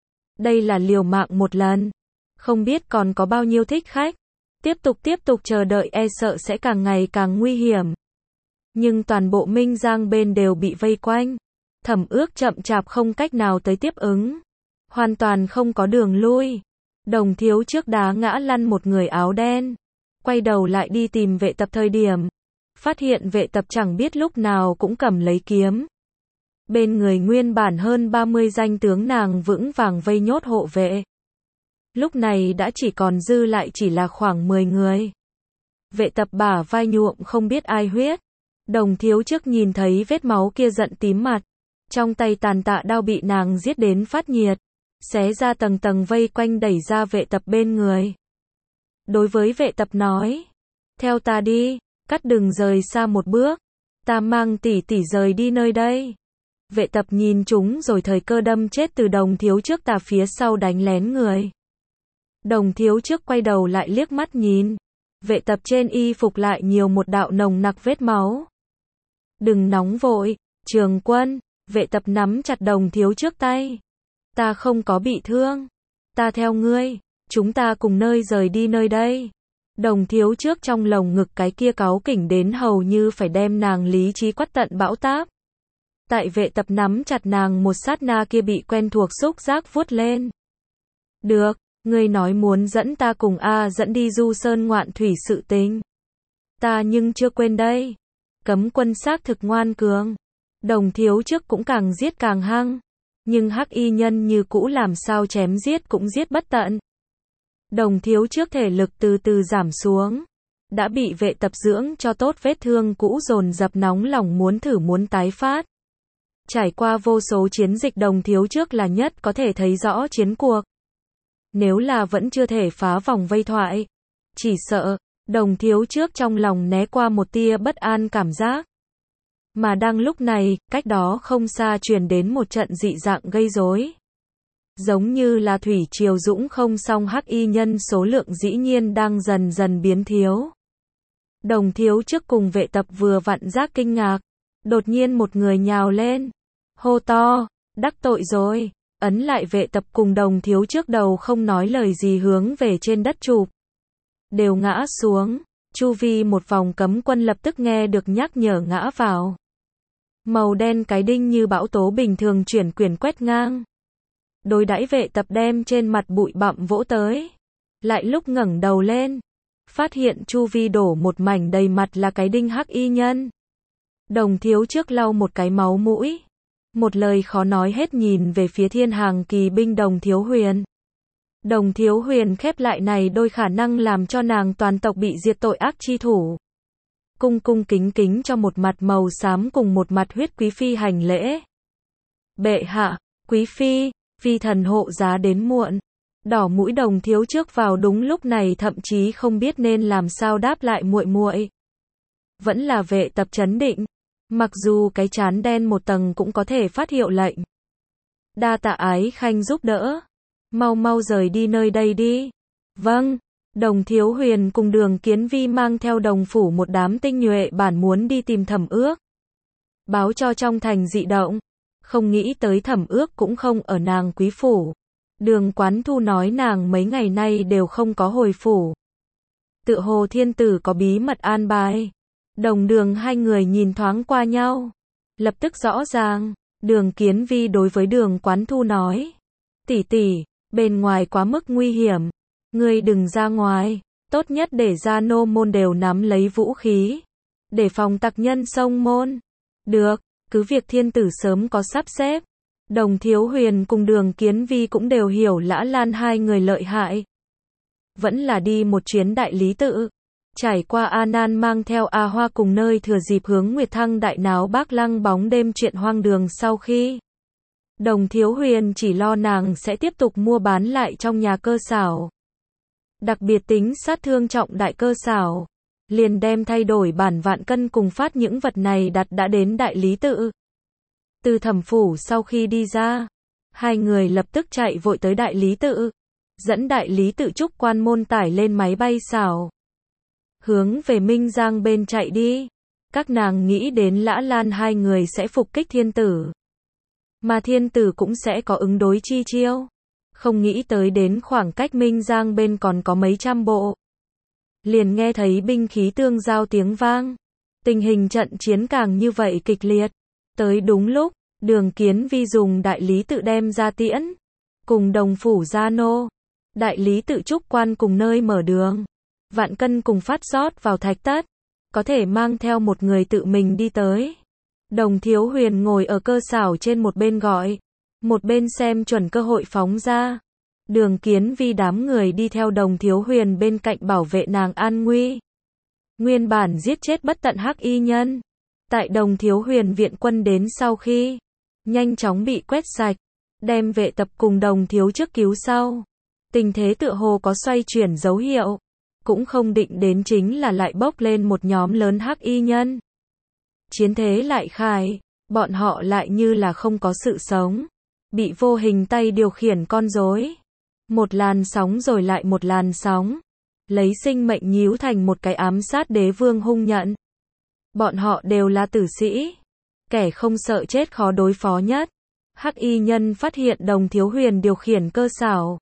Đây là liều mạng một lần. Không biết còn có bao nhiêu thích khách. Tiếp tục tiếp tục chờ đợi e sợ sẽ càng ngày càng nguy hiểm. Nhưng toàn bộ Minh Giang bên đều bị vây quanh. Thẩm Ước chậm chạp không cách nào tới tiếp ứng. Hoàn toàn không có đường lui. Đồng thiếu trước đá ngã lăn một người áo đen. Quay đầu lại đi tìm vệ tập thời điểm. Phát hiện vệ tập chẳng biết lúc nào cũng cầm lấy kiếm. Bên người nguyên bản hơn ba mươi danh tướng nàng vững vàng vây nhốt hộ vệ. Lúc này đã chỉ còn dư lại chỉ là khoảng mười người. Vệ tập bả vai nhuộm không biết ai huyết. Đồng thiếu trước nhìn thấy vết máu kia giận tím mặt. Trong tay tàn tạ đao bị nàng giết đến phát nhiệt. Xé ra tầng tầng vây quanh đẩy ra vệ tập bên người. Đối với vệ tập nói. Theo ta đi, cắt đừng rời xa một bước. Ta mang tỷ tỷ rời đi nơi đây. Vệ tập nhìn chúng rồi thời cơ đâm chết từ đồng thiếu trước tà phía sau đánh lén người. Đồng thiếu trước quay đầu lại liếc mắt nhìn. Vệ tập trên y phục lại nhiều một đạo nồng nặc vết máu. Đừng nóng vội, Trường Quân. Vệ tập nắm chặt đồng thiếu trước tay. Ta không có bị thương. Ta theo ngươi. Chúng ta cùng nơi rời đi nơi đây. Đồng thiếu trước trong lồng ngực cái kia cáu kỉnh đến hầu như phải đem nàng lý trí quắt tận bão táp. Tại vệ tập nắm chặt nàng một sát na kia bị quen thuộc xúc giác vuốt lên. Được, ngươi nói muốn dẫn ta cùng A dẫn đi du sơn ngoạn thủy sự tình. Ta nhưng chưa quên đây. Cấm quân xác thực ngoan cường. Đồng thiếu trước cũng càng giết càng hăng. Nhưng hắc y nhân như cũ làm sao chém giết cũng giết bất tận. Đồng thiếu trước thể lực từ từ giảm xuống. Đã bị vệ tập dưỡng cho tốt vết thương cũ dồn dập nóng lòng muốn thử muốn tái phát. Trải qua vô số chiến dịch đồng thiếu trước là nhất có thể thấy rõ chiến cuộc. Nếu là vẫn chưa thể phá vòng vây thoại. Chỉ sợ, đồng thiếu trước trong lòng né qua một tia bất an cảm giác. Mà đang lúc này, cách đó không xa truyền đến một trận dị dạng gây rối. Giống như là thủy triều dũng không song hắc y nhân số lượng dĩ nhiên đang dần dần biến thiếu. Đồng thiếu trước cùng vệ tập vừa vặn giác kinh ngạc. Đột nhiên một người nhào lên. Hô to, đắc tội rồi. Ấn lại vệ tập cùng đồng thiếu trước đầu không nói lời gì hướng về trên đất chụp. Đều ngã xuống. Chu vi một vòng cấm quân lập tức nghe được nhắc nhở ngã vào. Màu đen cái đinh như bão tố bình thường chuyển quyển quét ngang. Đối đãi vệ tập đem trên mặt bụi bặm vỗ tới. Lại lúc ngẩng đầu lên. Phát hiện chu vi đổ một mảnh đầy mặt là cái đinh hắc y nhân. Đồng thiếu trước lau một cái máu mũi. Một lời khó nói hết nhìn về phía thiên hàng kỳ binh đồng thiếu huyền. Đồng thiếu huyền khép lại này đôi khả năng làm cho nàng toàn tộc bị diệt tội ác chi thủ. Cung cung kính kính cho một mặt màu xám cùng một mặt huyết quý phi hành lễ. Bệ hạ, quý phi, phi thần hộ giá đến muộn. Đỏ mũi đồng thiếu trước vào đúng lúc này thậm chí không biết nên làm sao đáp lại muội muội. Vẫn là vệ tập trấn định. Mặc dù cái trán đen một tầng cũng có thể phát hiệu lệnh. Đa tạ ái khanh giúp đỡ. Mau mau rời đi nơi đây đi. Vâng. Đồng thiếu huyền cùng Đường Kiến Vi mang theo đồng phủ một đám tinh nhuệ bản muốn đi tìm Thẩm Ước. Báo cho trong thành dị động. Không nghĩ tới Thẩm Ước cũng không ở nàng quý phủ. Đường Quán Thu nói nàng mấy ngày nay đều không có hồi phủ. Tự hồ thiên tử có bí mật an bài. Đồng Đường hai người nhìn thoáng qua nhau. Lập tức rõ ràng. Đường Kiến Vi đối với Đường Quán Thu nói. Tỷ tỷ, bên ngoài quá mức nguy hiểm. Ngươi đừng ra ngoài. Tốt nhất để gia nô môn đều nắm lấy vũ khí. Để phòng tặc nhân xông môn. Được, cứ việc thiên tử sớm có sắp xếp. Đồng thiếu huyền cùng Đường Kiến Vi cũng đều hiểu Lã Lan hai người lợi hại. Vẫn là đi một chuyến đại lý tự. Trải qua A Nan mang theo A Hoa cùng nơi thừa dịp hướng Nguyệt Thăng đại náo Bác Lăng bóng đêm chuyện hoang đường sau khi. Đồng thiếu huyền chỉ lo nàng sẽ tiếp tục mua bán lại trong nhà cơ xảo. Đặc biệt tính sát thương trọng đại cơ xảo. Liền đem thay đổi bản vạn cân cùng phát những vật này đặt đã đến đại lý tự. Từ Thẩm phủ sau khi đi ra. Hai người lập tức chạy vội tới đại lý tự. Dẫn đại lý tự trúc quan môn tải lên máy bay xảo. Hướng về Minh Giang bên chạy đi. Các nàng nghĩ đến Lã Lan hai người sẽ phục kích thiên tử. Mà thiên tử cũng sẽ có ứng đối chi chiêu. Không nghĩ tới đến khoảng cách Minh Giang bên còn có mấy trăm bộ. Liền nghe thấy binh khí tương giao tiếng vang. Tình hình trận chiến càng như vậy kịch liệt. Tới đúng lúc, Đường Kiến Vi dùng đại lý tự đem ra tiễn. Cùng đồng phủ gia nô. Đại lý tự trúc quan cùng nơi mở đường. Vạn cân cùng phát rót vào thạch tất. Có thể mang theo một người tự mình đi tới. Đồng Thiếu Huyền ngồi ở cơ xảo trên một bên gọi, một bên xem chuẩn cơ hội phóng ra. Đường Kiến Vi đám người đi theo Đồng Thiếu Huyền bên cạnh bảo vệ nàng an nguy. Nguyên bản giết chết bất tận hắc y nhân. Tại Đồng Thiếu Huyền viện quân đến sau khi, nhanh chóng bị quét sạch, đem vệ tập cùng Đồng Thiếu trước cứu sau. Tình thế tựa hồ có xoay chuyển dấu hiệu. Cũng không định đến chính là lại bốc lên một nhóm lớn hắc y nhân. Chiến thế lại khai, bọn họ lại như là không có sự sống. Bị vô hình tay điều khiển con rối. Một làn sóng rồi lại một làn sóng. Lấy sinh mệnh nhíu thành một cái ám sát đế vương hung nhận. Bọn họ đều là tử sĩ. Kẻ không sợ chết khó đối phó nhất. Hắc y nhân phát hiện Đồng Thiếu Huyền điều khiển cơ xảo.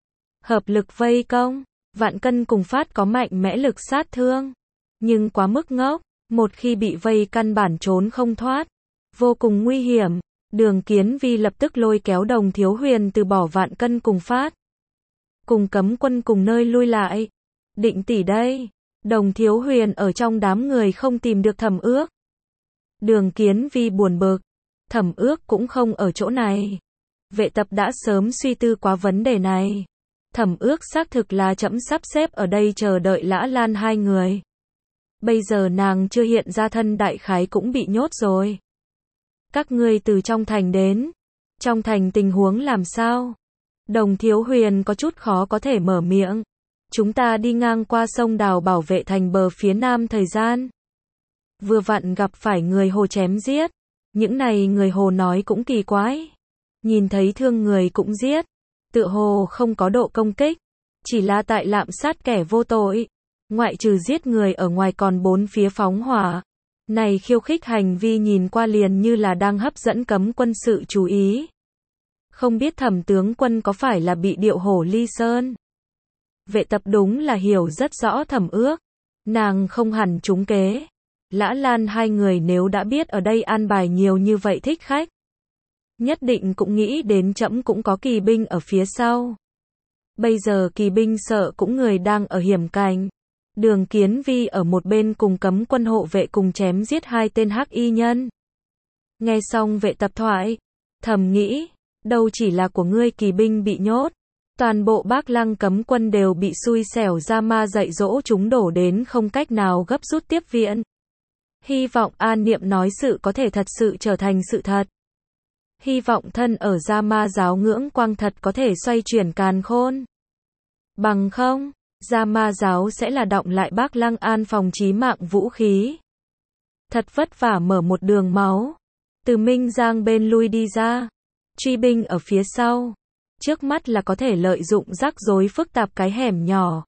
Hợp lực vây công. Vạn Cân cùng Phát có mạnh mẽ lực sát thương. Nhưng quá mức ngốc. Một khi bị vây căn bản trốn không thoát. Vô cùng nguy hiểm. Đường Kiến Vi lập tức lôi kéo Đồng Thiếu Huyền từ bỏ Vạn Cân cùng Phát. Cùng cấm quân cùng nơi lui lại. Định tỷ đây. Đồng Thiếu Huyền ở trong đám người không tìm được Thẩm Ước. Đường Kiến Vi buồn bực. Thẩm Ước cũng không ở chỗ này. Vệ tập đã sớm suy tư qua vấn đề này. Thẩm Ước xác thực là trẫm sắp xếp ở đây chờ đợi Lã Lan hai người. Bây giờ nàng chưa hiện ra thân đại khái cũng bị nhốt rồi. Các ngươi từ trong thành đến. Trong thành tình huống làm sao? Đồng Thiếu Huyền có chút khó có thể mở miệng. Chúng ta đi ngang qua sông Đào bảo vệ thành bờ phía nam thời gian. Vừa vặn gặp phải người Hồ chém giết. Những này người Hồ nói cũng kỳ quái. Nhìn thấy thương người cũng giết. Tựa hồ không có độ công kích. Chỉ là tại lạm sát kẻ vô tội. Ngoại trừ giết người ở ngoài còn bốn phía phóng hỏa. Này khiêu khích hành vi nhìn qua liền như là đang hấp dẫn cấm quân sự chú ý. Không biết Thẩm tướng quân có phải là bị điệu hổ ly sơn. Vệ tập đúng là hiểu rất rõ Thẩm Ước. Nàng không hẳn trúng kế. Lã Lan hai người nếu đã biết ở đây an bài nhiều như vậy thích khách. Nhất định cũng nghĩ đến trẫm cũng có kỳ binh ở phía sau. Bây giờ kỳ binh sợ cũng người đang ở hiểm cảnh. Đường Kiến Vi ở một bên cùng cấm quân hộ vệ cùng chém giết hai tên hắc y nhân. Nghe xong vệ tập thoại, thầm nghĩ, đâu chỉ là của ngươi kỳ binh bị nhốt. Toàn bộ Bác Lăng cấm quân đều bị xui xẻo ra ma dạy dỗ chúng đổ đến không cách nào gấp rút tiếp viện. Hy vọng An Niệm nói sự có thể thật sự trở thành sự thật. Hy vọng thân ở Gia Ma giáo ngưỡng quang thật có thể xoay chuyển càn khôn. Bằng không, Gia Ma giáo sẽ là động lại Bác Lăng An phòng chí mạng vũ khí. Thật vất vả mở một đường máu. Từ Minh Giang bên lui đi ra. Truy binh ở phía sau. Trước mắt là có thể lợi dụng rắc rối phức tạp cái hẻm nhỏ.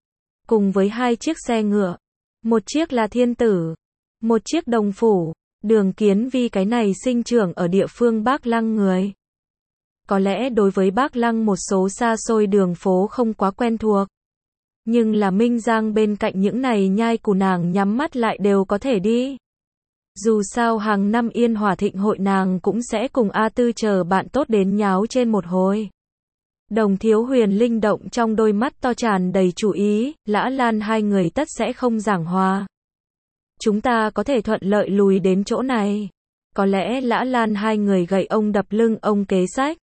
Cùng với hai chiếc xe ngựa. Một chiếc là Thiên Tử. Một chiếc Đồng Phủ. Đường Kiến Vi cái này sinh trưởng ở địa phương Bác Lăng người. Có lẽ đối với Bác Lăng một số xa xôi đường phố không quá quen thuộc. Nhưng là Minh Giang bên cạnh những này nhai của nàng nhắm mắt lại đều có thể đi. Dù sao hàng năm Yên Hòa Thịnh hội nàng cũng sẽ cùng A Tư chờ bạn tốt đến nháo trên một hồi. Đồng Thiếu Huyền linh động trong đôi mắt to tràn đầy chú ý, Lã Lan hai người tất sẽ không giảng hòa. Chúng ta có thể thuận lợi lùi đến chỗ này. Có lẽ Lã Lan hai người gậy ông đập lưng ông kế sách.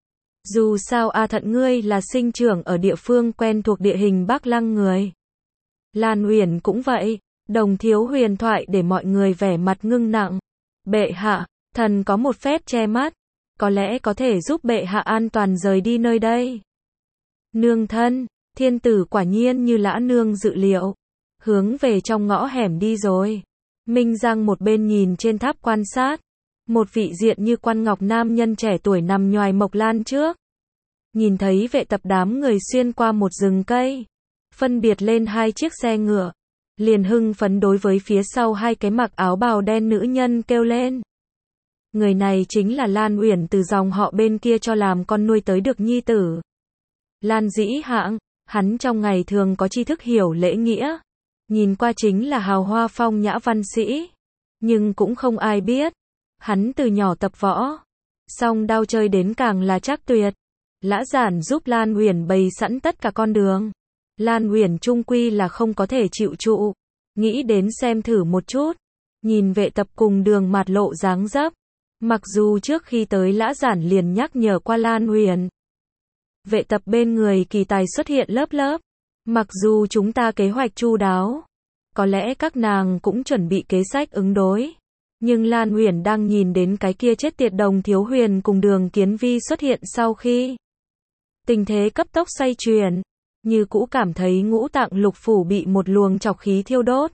Dù sao A Thận ngươi là sinh trưởng ở địa phương quen thuộc địa hình Bác Lăng người. Lan Uyển cũng vậy. Đồng Thiếu Huyền thoại để mọi người vẻ mặt ngưng nặng. Bệ hạ, thần có một phép che mắt. Có lẽ có thể giúp bệ hạ an toàn rời đi nơi đây. Nương thân, Thiên Tử quả nhiên như Lã nương dự liệu. Hướng về trong ngõ hẻm đi rồi. Minh Giang một bên nhìn trên tháp quan sát. Một vị diện như quan ngọc nam nhân trẻ tuổi nằm nhoài mộc lan trước. Nhìn thấy vệ tập đám người xuyên qua một rừng cây. Phân biệt lên hai chiếc xe ngựa. Liền hưng phấn đối với phía sau hai cái mặc áo bào đen nữ nhân kêu lên. Người này chính là Lan Uyển từ dòng họ bên kia cho làm con nuôi tới được nhi tử. Lan Dĩ Hãng, hắn trong ngày thường có tri thức hiểu lễ nghĩa. Nhìn qua chính là hào hoa phong nhã văn sĩ. Nhưng cũng không ai biết. Hắn từ nhỏ tập võ. Song đao chơi đến càng là chắc tuyệt. Lã Giản giúp Lan Uyển bày sẵn tất cả con đường. Lan Uyển chung quy là không có thể chịu trụ. Nghĩ đến xem thử một chút. nhìn vệ tập cùng Đường mặt lộ dáng dấp. Mặc dù trước khi tới Lã Giản liền nhắc nhở qua Lan Huyền. Vệ tập bên người kỳ tài xuất hiện lớp lớp. Mặc dù chúng ta kế hoạch chu đáo, có lẽ các nàng cũng chuẩn bị kế sách ứng đối. Nhưng Lan Huyền đang nhìn đến cái kia chết tiệt Đồng Thiếu Huyền cùng Đường Kiến Vi xuất hiện sau khi tình thế cấp tốc xoay chuyển, như cũ cảm thấy ngũ tạng lục phủ bị một luồng trọc khí thiêu đốt.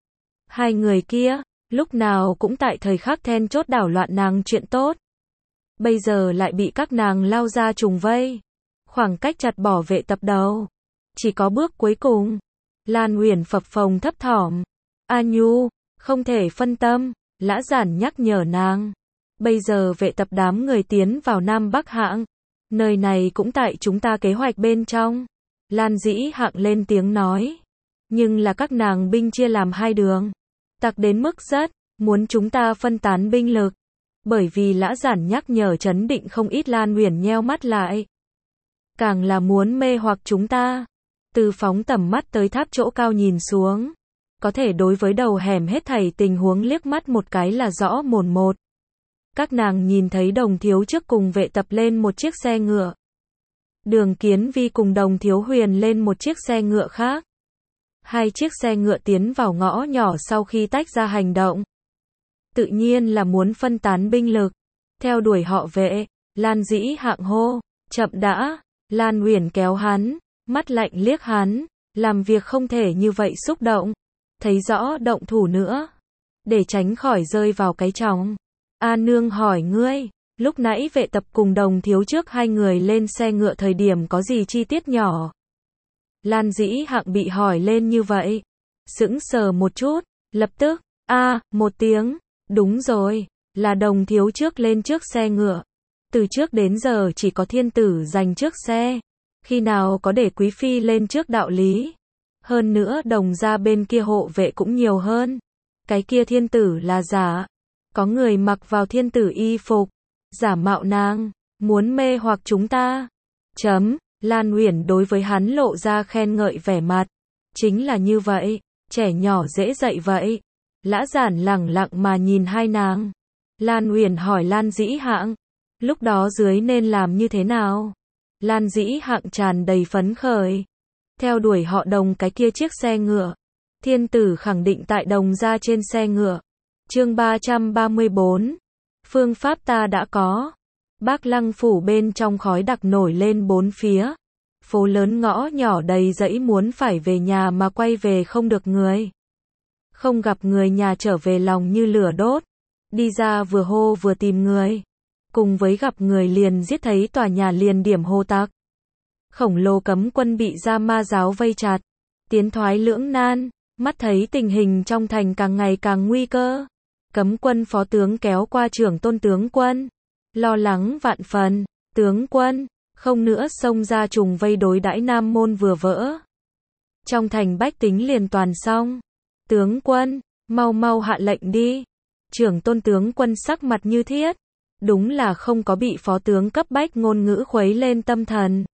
Hai người kia, lúc nào cũng tại thời khắc then chốt đảo loạn nàng chuyện tốt. Bây giờ lại bị các nàng lao ra trùng vây. Khoảng cách chặt bỏ vệ tập đầu. Chỉ có bước cuối cùng. Lan Huyền phập phồng thấp thỏm. A Nhu, không thể phân tâm, Lã Giản nhắc nhở nàng. Bây giờ vệ tập đám người tiến vào Nam Bắc Hạng. Nơi này cũng tại chúng ta kế hoạch bên trong. Lan Dĩ Hạng lên tiếng nói. Nhưng là các nàng binh chia làm hai đường. Tặc đến mức rất, muốn chúng ta phân tán binh lực. Bởi vì Lã Giản nhắc nhở trấn định không ít. Lan Huyền nheo mắt lại. Càng là muốn mê hoặc chúng ta. Từ phóng tầm mắt tới tháp chỗ cao nhìn xuống. Có thể đối với đầu hẻm hết thảy tình huống liếc mắt một cái là rõ mồn một. Các nàng nhìn thấy Đồng Thiếu trước cùng vệ tập lên một chiếc xe ngựa. Đường Kiến Vi cùng Đồng Thiếu Huyền lên một chiếc xe ngựa khác. Hai chiếc xe ngựa tiến vào ngõ nhỏ sau khi tách ra hành động. Tự nhiên là muốn phân tán binh lực. Theo đuổi họ vệ, Lan Dĩ Hạng hô, chậm đã, Lan Huyền kéo hắn, mắt lạnh liếc hắn, làm việc không thể như vậy xúc động. Thấy rõ động thủ nữa. Để tránh khỏi rơi vào cái chóng. A Nương hỏi ngươi, lúc nãy vệ tập cùng Đồng Thiếu trước hai người lên xe ngựa thời điểm có gì chi tiết nhỏ? Lan Dĩ Hạng bị hỏi lên như vậy. Sững sờ một chút, lập tức, a một tiếng, đúng rồi, là Đồng Thiếu trước lên trước xe ngựa. Từ trước đến giờ chỉ có thiên tử giành trước xe. Khi nào có để quý phi lên trước đạo lý. Hơn nữa Đồng gia bên kia hộ vệ cũng nhiều hơn. Cái kia thiên tử là giả. Có người mặc vào thiên tử y phục. Giả mạo nàng. Muốn mê hoặc chúng ta. Chấm. Lan Huyền đối với hắn lộ ra khen ngợi vẻ mặt. Chính là như vậy. Trẻ nhỏ dễ dạy vậy. Lã Giản lẳng lặng mà nhìn hai nàng. Lan Huyền hỏi Lan Dĩ Hạng. Lúc đó dưới nên làm như thế nào? Lan Dĩ Hạng tràn đầy phấn khởi. Theo đuổi họ Đồng cái kia chiếc xe ngựa. Thiên tử khẳng định tại Đồng gia trên xe ngựa. Chương ba trăm ba mươi bốn. Phương pháp ta đã có. Bác Lăng phủ bên trong khói đặc nổi lên bốn phía. Phố lớn ngõ nhỏ đầy dãy muốn phải về nhà mà quay về không được người. Không gặp người nhà trở về lòng như lửa đốt. Đi ra vừa hô vừa tìm người. Cùng với gặp người liền giết thấy tòa nhà liền điểm hô tạc. Khổng lồ cấm quân bị Gia Ma giáo vây chặt. Tiến thoái lưỡng nan. Mắt thấy tình hình trong thành càng ngày càng nguy cơ. Cấm quân phó tướng kéo qua trưởng tôn tướng quân. Lo lắng vạn phần. Tướng quân, không nữa xông ra trùng vây đối đãi Nam môn vừa vỡ. Trong thành bách tính liền toàn xong. Tướng quân, mau mau hạ lệnh đi. Trưởng tôn tướng quân sắc mặt như thiết. Đúng là không có bị phó tướng cấp bách ngôn ngữ khuấy lên tâm thần.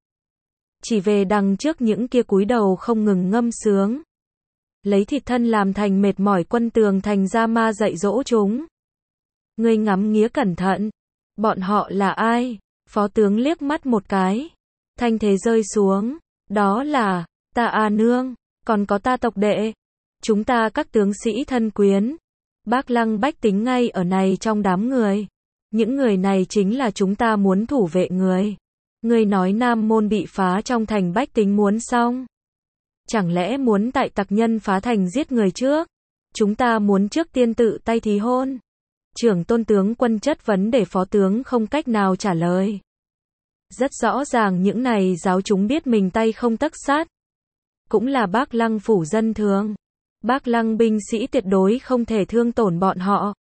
Chỉ về đằng trước những kia cúi đầu không ngừng ngâm sướng. Lấy thịt thân làm thành mệt mỏi quân tường thành Gia Ma dạy dỗ chúng. Ngươi ngắm nghía cẩn thận. Bọn họ là ai? Phó tướng liếc mắt một cái. Thanh thế rơi xuống. Đó là, ta A Nương, còn có ta tộc đệ. Chúng ta các tướng sĩ thân quyến. Bác Lăng bách tính ngay ở này trong đám người. Những người này chính là chúng ta muốn thủ vệ người. Ngươi nói Nam môn bị phá trong thành bách tính muốn xong. Chẳng lẽ muốn tại tặc nhân phá thành giết người trước? Chúng ta muốn trước tiên tự tay thí hôn. Trưởng tôn tướng quân chất vấn để phó tướng không cách nào trả lời. Rất rõ ràng những này giáo chúng biết mình tay không tấc sắt. Cũng là Bác Lăng phủ dân thường. Bác Lăng binh sĩ tuyệt đối không thể thương tổn bọn họ.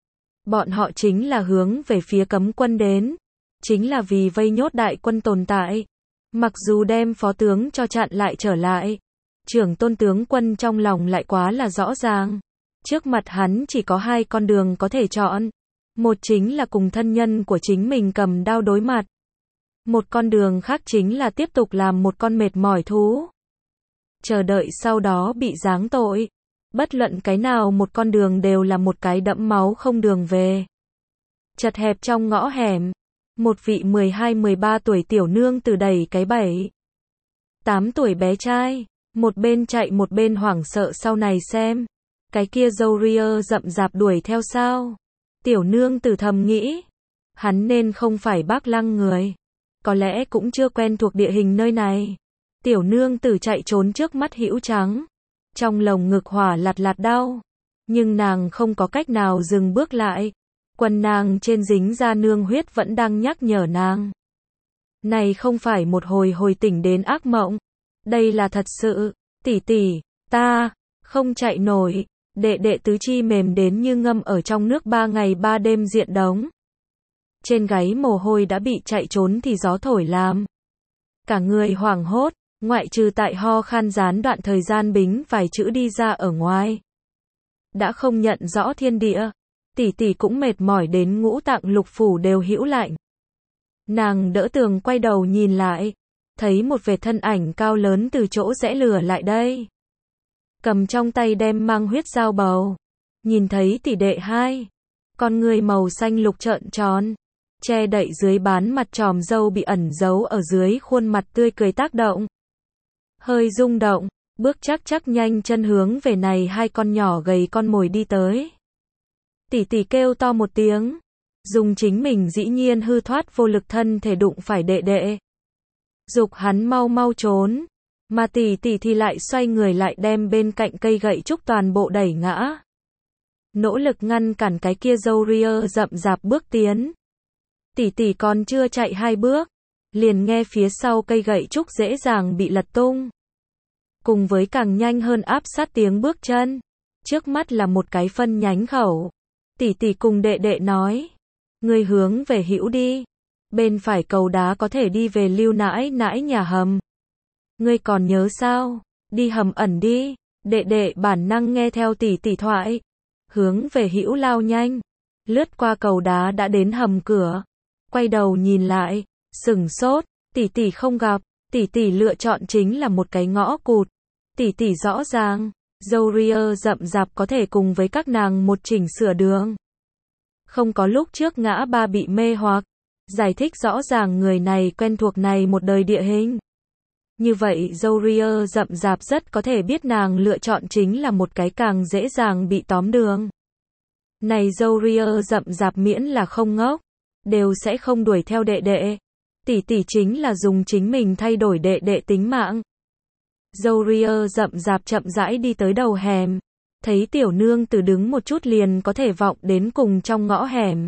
Bọn họ chính là hướng về phía cấm quân đến. Chính là vì vây nhốt đại quân tồn tại. Mặc dù đem phó tướng cho chặn lại trở lại. Trưởng tôn tướng quân trong lòng lại quá là rõ ràng. Trước mặt hắn chỉ có hai con đường có thể chọn. Một chính là cùng thân nhân của chính mình cầm đao đối mặt. Một con đường khác chính là tiếp tục làm một con mệt mỏi thú. Chờ đợi sau đó bị giáng tội. Bất luận cái nào một con đường đều là một cái đẫm máu không đường về. Chật hẹp trong ngõ hẻm, một vị mười hai mười ba tuổi tiểu nương từ đẩy cái bảy tám tuổi bé trai, một bên chạy một bên hoảng sợ sau này xem. Cái kia râu ria rậm rạp đuổi theo sao? Tiểu nương tử thầm nghĩ. Hắn nên không phải Bác Lăng người. Có lẽ cũng chưa quen thuộc địa hình nơi này. Tiểu nương tử chạy trốn trước mắt hữu trắng. Trong lồng ngực hỏa lạt lạt đau. Nhưng nàng không có cách nào dừng bước lại. Quần nàng trên dính ra nương huyết vẫn đang nhắc nhở nàng. Này không phải một hồi hồi tỉnh đến ác mộng. Đây là thật sự. Tỷ tỷ, ta, không chạy nổi. Đệ đệ tứ chi mềm đến như ngâm ở trong nước ba ngày ba đêm diện đống. Trên gáy mồ hôi đã bị chạy trốn thì gió thổi làm. Cả người hoảng hốt, ngoại trừ tại ho khan gián đoạn thời gian bính vài chữ đi ra ở ngoài. Đã không nhận rõ thiên địa, tỷ tỷ cũng mệt mỏi đến ngũ tạng lục phủ đều hữu lạnh. Nàng đỡ tường quay đầu nhìn lại, thấy một vệt thân ảnh cao lớn từ chỗ rẽ lửa lại đây. Cầm trong tay đem mang huyết dao bầu. Nhìn thấy tỷ đệ hai. Con người màu xanh lục trợn tròn. Che đậy dưới bán mặt tròm râu bị ẩn giấu ở dưới khuôn mặt tươi cười tác động. Hơi rung động, bước chắc chắc nhanh chân hướng về này hai con nhỏ gầy con mồi đi tới. Tỷ tỷ kêu to một tiếng. Dùng chính mình dĩ nhiên hư thoát vô lực thân thể đụng phải đệ đệ. Dục hắn mau mau trốn. Mà tỷ tỷ thì lại xoay người lại đem bên cạnh cây gậy trúc toàn bộ đẩy ngã. Nỗ lực ngăn cản cái kia râu ria rậm rạp bước tiến. Tỷ tỷ còn chưa chạy hai bước, liền nghe phía sau cây gậy trúc dễ dàng bị lật tung. Cùng với càng nhanh hơn áp sát tiếng bước chân. Trước mắt là một cái phân nhánh khẩu. Tỷ tỷ cùng đệ đệ nói. Ngươi hướng về hữu đi. Bên phải cầu đá có thể đi về Lưu nãi nãi nhà hầm. Ngươi còn nhớ sao? Đi hầm ẩn đi. Đệ đệ bản năng nghe theo tỷ tỷ thoại. Hướng về hữu lao nhanh. Lướt qua cầu đá đã đến hầm cửa. Quay đầu nhìn lại. Sửng sốt. Tỷ tỷ không gặp. Tỷ tỷ lựa chọn chính là một cái ngõ cụt. Tỷ tỷ rõ ràng. Râu ria rậm rạp có thể cùng với các nàng một chỉnh sửa đường. Không có lúc trước ngã ba bị mê hoặc. Giải thích rõ ràng người này quen thuộc này một đời địa hình. Như vậy râu ria rậm rạp rất có thể biết nàng lựa chọn chính là một cái càng dễ dàng bị tóm đường. Này râu ria rậm rạp miễn là không ngốc, đều sẽ không đuổi theo đệ đệ. Tỷ tỷ chính là dùng chính mình thay đổi đệ đệ tính mạng. Râu ria rậm rạp chậm rãi đi tới đầu hẻm. Thấy tiểu nương tử đứng một chút liền có thể vọng đến cùng trong ngõ hẻm.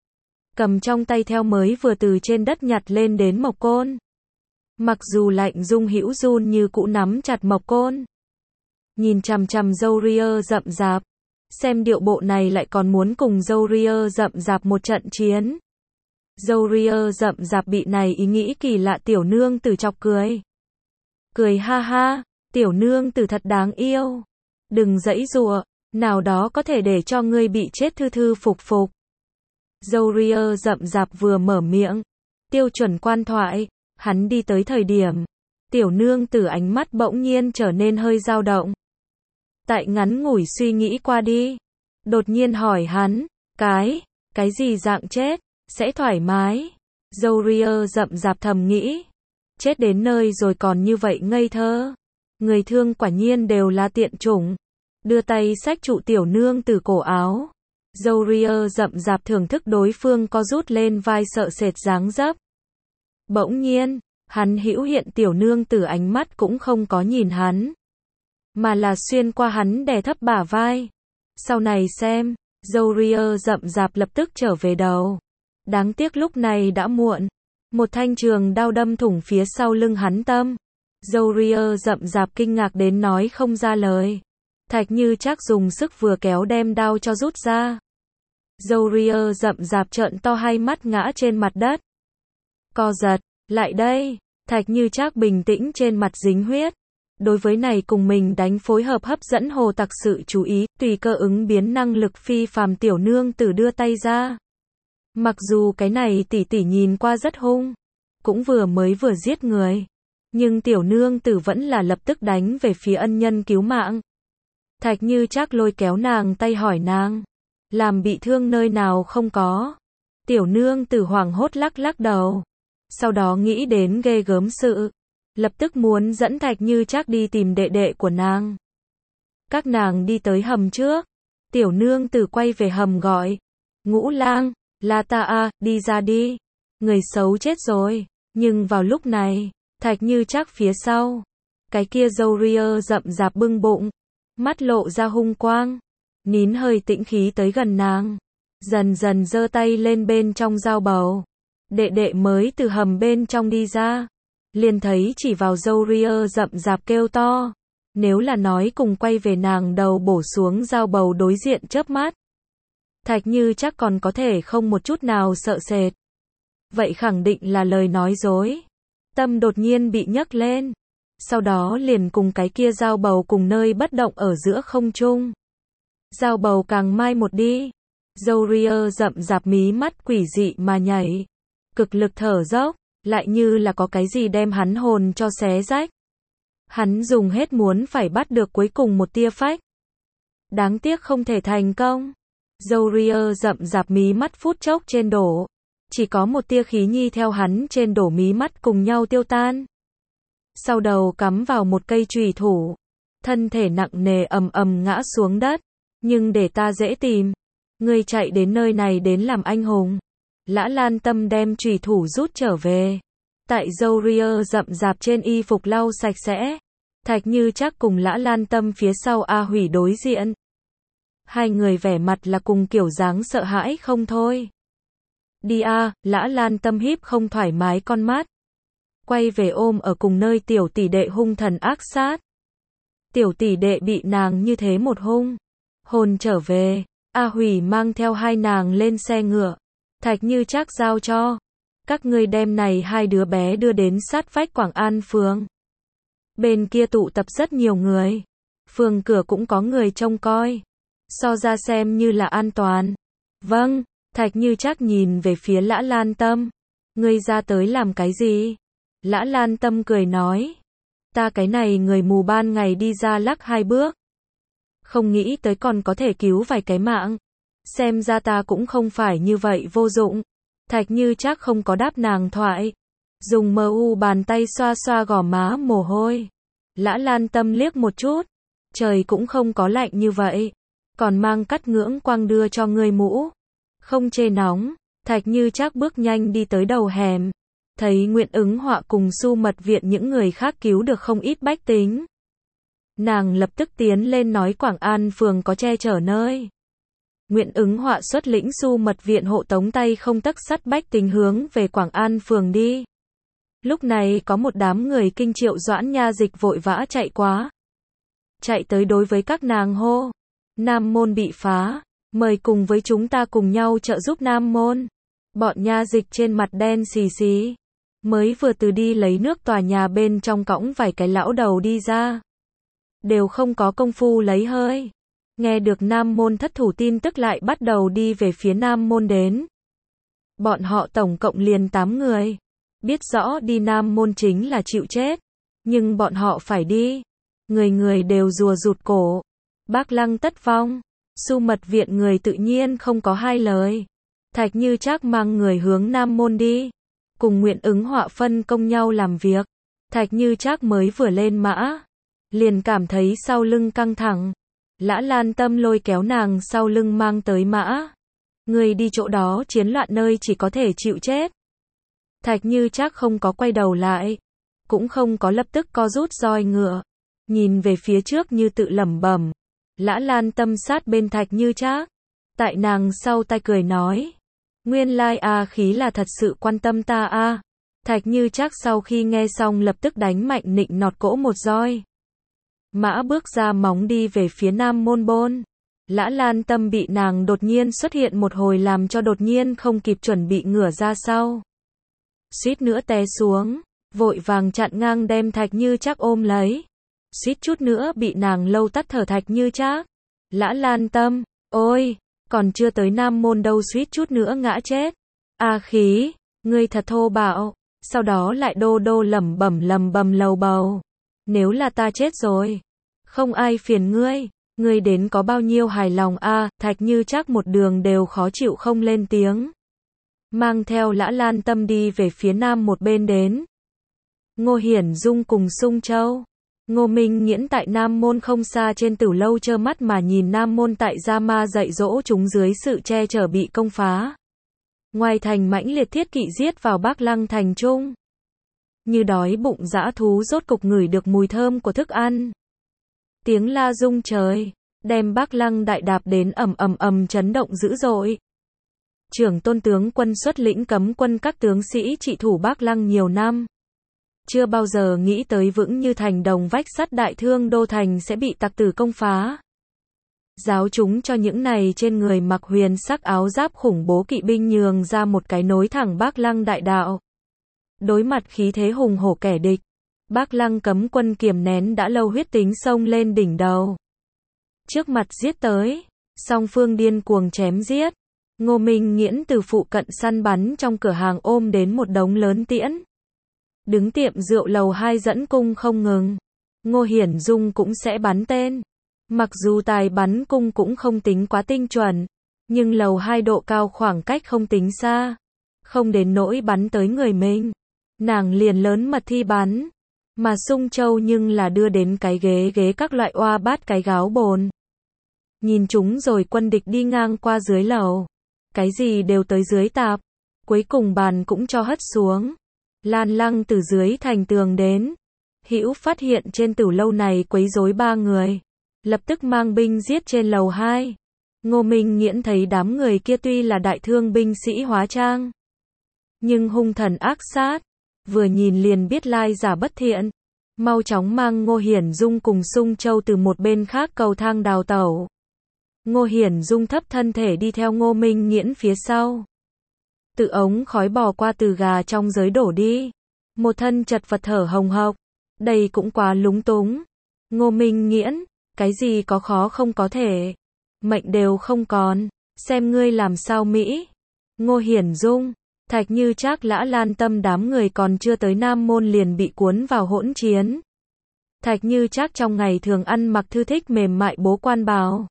Cầm trong tay theo mới vừa từ trên đất nhặt lên đến mộc côn. Mặc dù lạnh rung hữu run như cũ nắm chặt mộc côn. Nhìn chằm chằm râu ria rậm rạp. Xem điệu bộ này lại còn muốn cùng râu ria rậm rạp một trận chiến. Râu ria rậm rạp bị này ý nghĩ kỳ lạ tiểu nương tử chọc cười. Cười ha ha, tiểu nương tử thật đáng yêu. Đừng giãy giụa, nào đó có thể để cho ngươi bị chết thư thư phục phục. Râu ria rậm rạp vừa mở miệng. Tiêu chuẩn quan thoại. Hắn đi tới thời điểm. Tiểu nương tử ánh mắt bỗng nhiên trở nên hơi dao động. Tại ngắn ngủi suy nghĩ qua đi. Đột nhiên hỏi hắn. Cái, cái gì dạng chết, sẽ thoải mái. Râu ria rậm rạp thầm nghĩ. Chết đến nơi rồi còn như vậy ngây thơ. Người thương quả nhiên đều là tiện chủng. Đưa tay xách trụ tiểu nương từ cổ áo. Râu ria rậm rạp thưởng thức đối phương co rút lên vai sợ sệt dáng dấp. Bỗng nhiên, hắn hữu hiện tiểu nương tử ánh mắt cũng không có nhìn hắn. Mà là xuyên qua hắn đè thấp bả vai. Sau này xem, râu ria rậm rạp lập tức trở về đầu. Đáng tiếc lúc này đã muộn. Một thanh trường đao đâm thủng phía sau lưng hắn tâm. Râu ria rậm rạp kinh ngạc đến nói không ra lời. Thạch Như Trác dùng sức vừa kéo đem đao cho rút ra. Râu ria rậm rạp trợn to hai mắt ngã trên mặt đất. Co giật, lại đây. Thạch Như Trác bình tĩnh trên mặt dính huyết. Đối với này cùng mình đánh phối hợp hấp dẫn hồ tặc sự chú ý, tùy cơ ứng biến năng lực phi phàm tiểu nương tử đưa tay ra. Mặc dù cái này tỷ tỷ nhìn qua rất hung, cũng vừa mới vừa giết người, nhưng tiểu nương tử vẫn là lập tức đánh về phía ân nhân cứu mạng. Thạch Như Trác lôi kéo nàng tay hỏi nàng, làm bị thương nơi nào không có. Tiểu nương tử hoảng hốt lắc lắc đầu. Sau đó nghĩ đến ghê gớm sự, lập tức muốn dẫn Thạch Như Trác đi tìm đệ đệ của nàng. Các nàng đi tới hầm trước, tiểu nương tử quay về hầm gọi, Ngũ Lang, là ta a, đi ra đi, người xấu chết rồi. Nhưng vào lúc này, Thạch Như Trác phía sau, cái kia râu ria rậm rạp bưng bụng, mắt lộ ra hung quang, nín hơi tĩnh khí tới gần nàng, dần dần giơ tay lên bên trong dao bầu. Đệ đệ mới từ hầm bên trong đi ra, liền thấy chỉ vào râu ria rậm rạp kêu to, nếu là nói cùng quay về nàng đầu bổ xuống dao bầu đối diện chớp mắt. Thạch Như Trác còn có thể không một chút nào sợ sệt. Vậy khẳng định là lời nói dối. Tâm đột nhiên bị nhấc lên, sau đó liền cùng cái kia dao bầu cùng nơi bất động ở giữa không trung. Dao bầu càng mai một đi, râu ria rậm rạp mí mắt quỷ dị mà nhảy, cực lực thở dốc, lại như là có cái gì đem hắn hồn cho xé rách. Hắn dùng hết muốn phải bắt được cuối cùng một tia phách. Đáng tiếc không thể thành công. Râu ria rậm rạp mí mắt phút chốc trên đổ, chỉ có một tia khí nhi theo hắn trên đổ mí mắt cùng nhau tiêu tan. Sau đầu cắm vào một cây chùy thủ, thân thể nặng nề ầm ầm ngã xuống đất. Nhưng để ta dễ tìm, ngươi chạy đến nơi này đến làm anh hùng. Lã Lan Tâm đem chùy thủ rút trở về, tại râu ria rậm rạp trên y phục lau sạch sẽ. Thạch Như Trác cùng Lã Lan Tâm phía sau A Hủy đối diện. Hai người vẻ mặt là cùng kiểu dáng sợ hãi không thôi. Đi a, Lã Lan Tâm híp không thoải mái con mắt, quay về ôm ở cùng nơi tiểu tỷ đệ hung thần ác sát. Tiểu tỷ đệ bị nàng như thế một hung hồn trở về, A Hủy mang theo hai nàng lên xe ngựa. Thạch Như Trác giao cho, các ngươi đem này hai đứa bé đưa đến sát vách Quảng An phường. Bên kia tụ tập rất nhiều người, phường cửa cũng có người trông coi, so ra xem như là an toàn. Vâng. Thạch Như Trác nhìn về phía Lã Lan Tâm, ngươi ra tới làm cái gì? Lã Lan Tâm cười nói, ta cái này người mù ban ngày đi ra lắc hai bước, không nghĩ tới còn có thể cứu vài cái mạng, xem ra ta cũng không phải như vậy vô dụng. Thạch Như Trác không có đáp nàng thoại, dùng mờ u bàn tay xoa xoa gò má mồ hôi. Lã Lan Tâm liếc một chút, trời cũng không có lạnh như vậy, còn mang cắt ngưỡng quang đưa cho ngươi mũ, không chê nóng. Thạch Như Trác bước nhanh đi tới đầu hẻm, thấy Nguyễn Ứng Họa cùng Su Mật Viện những người khác cứu được không ít bách tính. Nàng lập tức tiến lên nói Quảng An phường có che chở nơi. Nguyễn Ứng Họa xuất lĩnh Su Mật Viện hộ tống tay không tấc sắt bách tính hướng về Quảng An phường đi. Lúc này có một đám người kinh Triệu Doãn nha dịch vội vã chạy quá, chạy tới đối với các nàng hô, Nam môn bị phá, mời cùng với chúng ta cùng nhau trợ giúp Nam môn. Bọn nha dịch trên mặt đen xì xì, mới vừa từ đi lấy nước tòa nhà bên trong cõng vài cái lão đầu đi ra, đều không có công phu lấy hơi. Nghe được Nam môn thất thủ tin tức lại bắt đầu đi về phía Nam môn đến. Bọn họ tổng cộng liền tám người, biết rõ đi Nam môn chính là chịu chết, nhưng bọn họ phải đi, người người đều rùa rụt cổ. Bác Lăng tất vong, Su Mật Viện người tự nhiên không có hai lời. Thạch Như Trác mang người hướng Nam môn đi, cùng Nguyễn Ứng Họa phân công nhau làm việc. Thạch Như Trác mới vừa lên mã, liền cảm thấy sau lưng căng thẳng. Lã Lan Tâm lôi kéo nàng sau lưng mang tới mã. Người đi chỗ đó chiến loạn nơi chỉ có thể chịu chết. Thạch Như Trác không có quay đầu lại, cũng không có lập tức co rút roi ngựa, nhìn về phía trước như tự lẩm bẩm. Lã Lan Tâm sát bên Thạch Như Trác, tại nàng sau tai cười nói, nguyên lai A Khí là thật sự quan tâm ta a. Thạch Như Trác sau khi nghe xong lập tức đánh mạnh nịnh nọt cỗ một roi. Mã bước ra móng đi về phía Nam môn bôn. Lã Lan Tâm bị nàng đột nhiên xuất hiện một hồi làm cho đột nhiên không kịp chuẩn bị ngửa ra sau, suýt nữa té xuống, vội vàng chặn ngang đem Thạch Như Trác ôm lấy, suýt chút nữa bị nàng lâu tắt thở. Thạch Như Trác, Lã Lan Tâm, ôi, còn chưa tới Nam môn đâu suýt chút nữa ngã chết. A Khí, ngươi thật thô bạo. Sau đó lại đô đô lẩm bẩm lầm bầm lầu bầu, nếu là ta chết rồi, không ai phiền ngươi, Ngươi đến có bao nhiêu hài lòng a? Thạch Như Trác một đường đều khó chịu không lên tiếng. Mang theo Lã Lan Tâm đi về phía nam một bên đến. Ngô Hiển Dung cùng Sung Châu. Ngô Minh Nghiễn tại Nam Môn không xa trên tử lâu trơ mắt mà nhìn Nam Môn tại Gia Ma dạy dỗ chúng dưới sự che chở bị công phá. Ngoài thành mãnh liệt thiết kỵ giết vào Bác Lăng thành trung. Như đói bụng dã thú rốt cục ngửi được mùi thơm của thức ăn. Tiếng la rung trời, đem Bác Lăng đại đạp đến ầm ầm ầm chấn động dữ dội. Trưởng tôn tướng quân xuất lĩnh cấm quân các tướng sĩ trị thủ Bác Lăng nhiều năm. Chưa bao giờ nghĩ tới vững như thành đồng vách sắt đại thương đô thành sẽ bị tặc tử công phá. Giáo chúng cho những này trên người mặc huyền sắc áo giáp khủng bố kỵ binh nhường ra một cái nối thẳng Bác Lăng đại đạo. Đối mặt khí thế hùng hổ kẻ địch, Bác Lăng cấm quân kiềm nén đã lâu huyết tính xông lên đỉnh đầu. Trước mặt giết tới, song phương điên cuồng chém giết. Ngô Minh Nghiễn từ phụ cận săn bắn trong cửa hàng ôm đến một đống lớn tiễn. Đứng tiệm rượu lầu hai dẫn cung không ngừng. Ngô Hiển Dung cũng sẽ bắn tên. Mặc dù tài bắn cung cũng không tính quá tinh chuẩn, nhưng lầu hai độ cao khoảng cách không tính xa. Không đến nỗi bắn tới người mình. Nàng liền lớn mật thi bắn. Mà Sung Châu nhưng là đưa đến cái ghế ghế các loại oa bát cái gáo bồn. Nhìn chúng rồi quân địch đi ngang qua dưới lầu. Cái gì đều tới dưới tạp. Cuối cùng bàn cũng cho hất xuống. Lan Lăng từ dưới thành tường đến. Hữu phát hiện trên tử lâu này quấy rối ba người. Lập tức mang binh giết trên lầu hai. Ngô Minh Nghiễn thấy đám người kia tuy là đại thương binh sĩ hóa trang. Nhưng hung thần ác sát. Vừa nhìn liền biết lai giả bất thiện. Mau chóng mang Ngô Hiển Dung cùng Sung Châu từ một bên khác cầu thang đào tẩu. Ngô Hiển Dung thấp thân thể đi theo Ngô Minh Nghiễn phía sau. Tự ống khói bò qua từ gà trong giới đổ đi. Một thân chật vật thở hồng hộc. Đây cũng quá lúng túng. Ngô Minh Nghiễn, cái gì có khó không có thể. Mệnh đều không còn. Xem ngươi làm sao Mỹ. Ngô Hiển Dung, Thạch Như Trác Lã Lan Tâm đám người còn chưa tới Nam Môn liền bị cuốn vào hỗn chiến. Thạch Như Trác trong ngày thường ăn mặc thư thích mềm mại bố quan bào.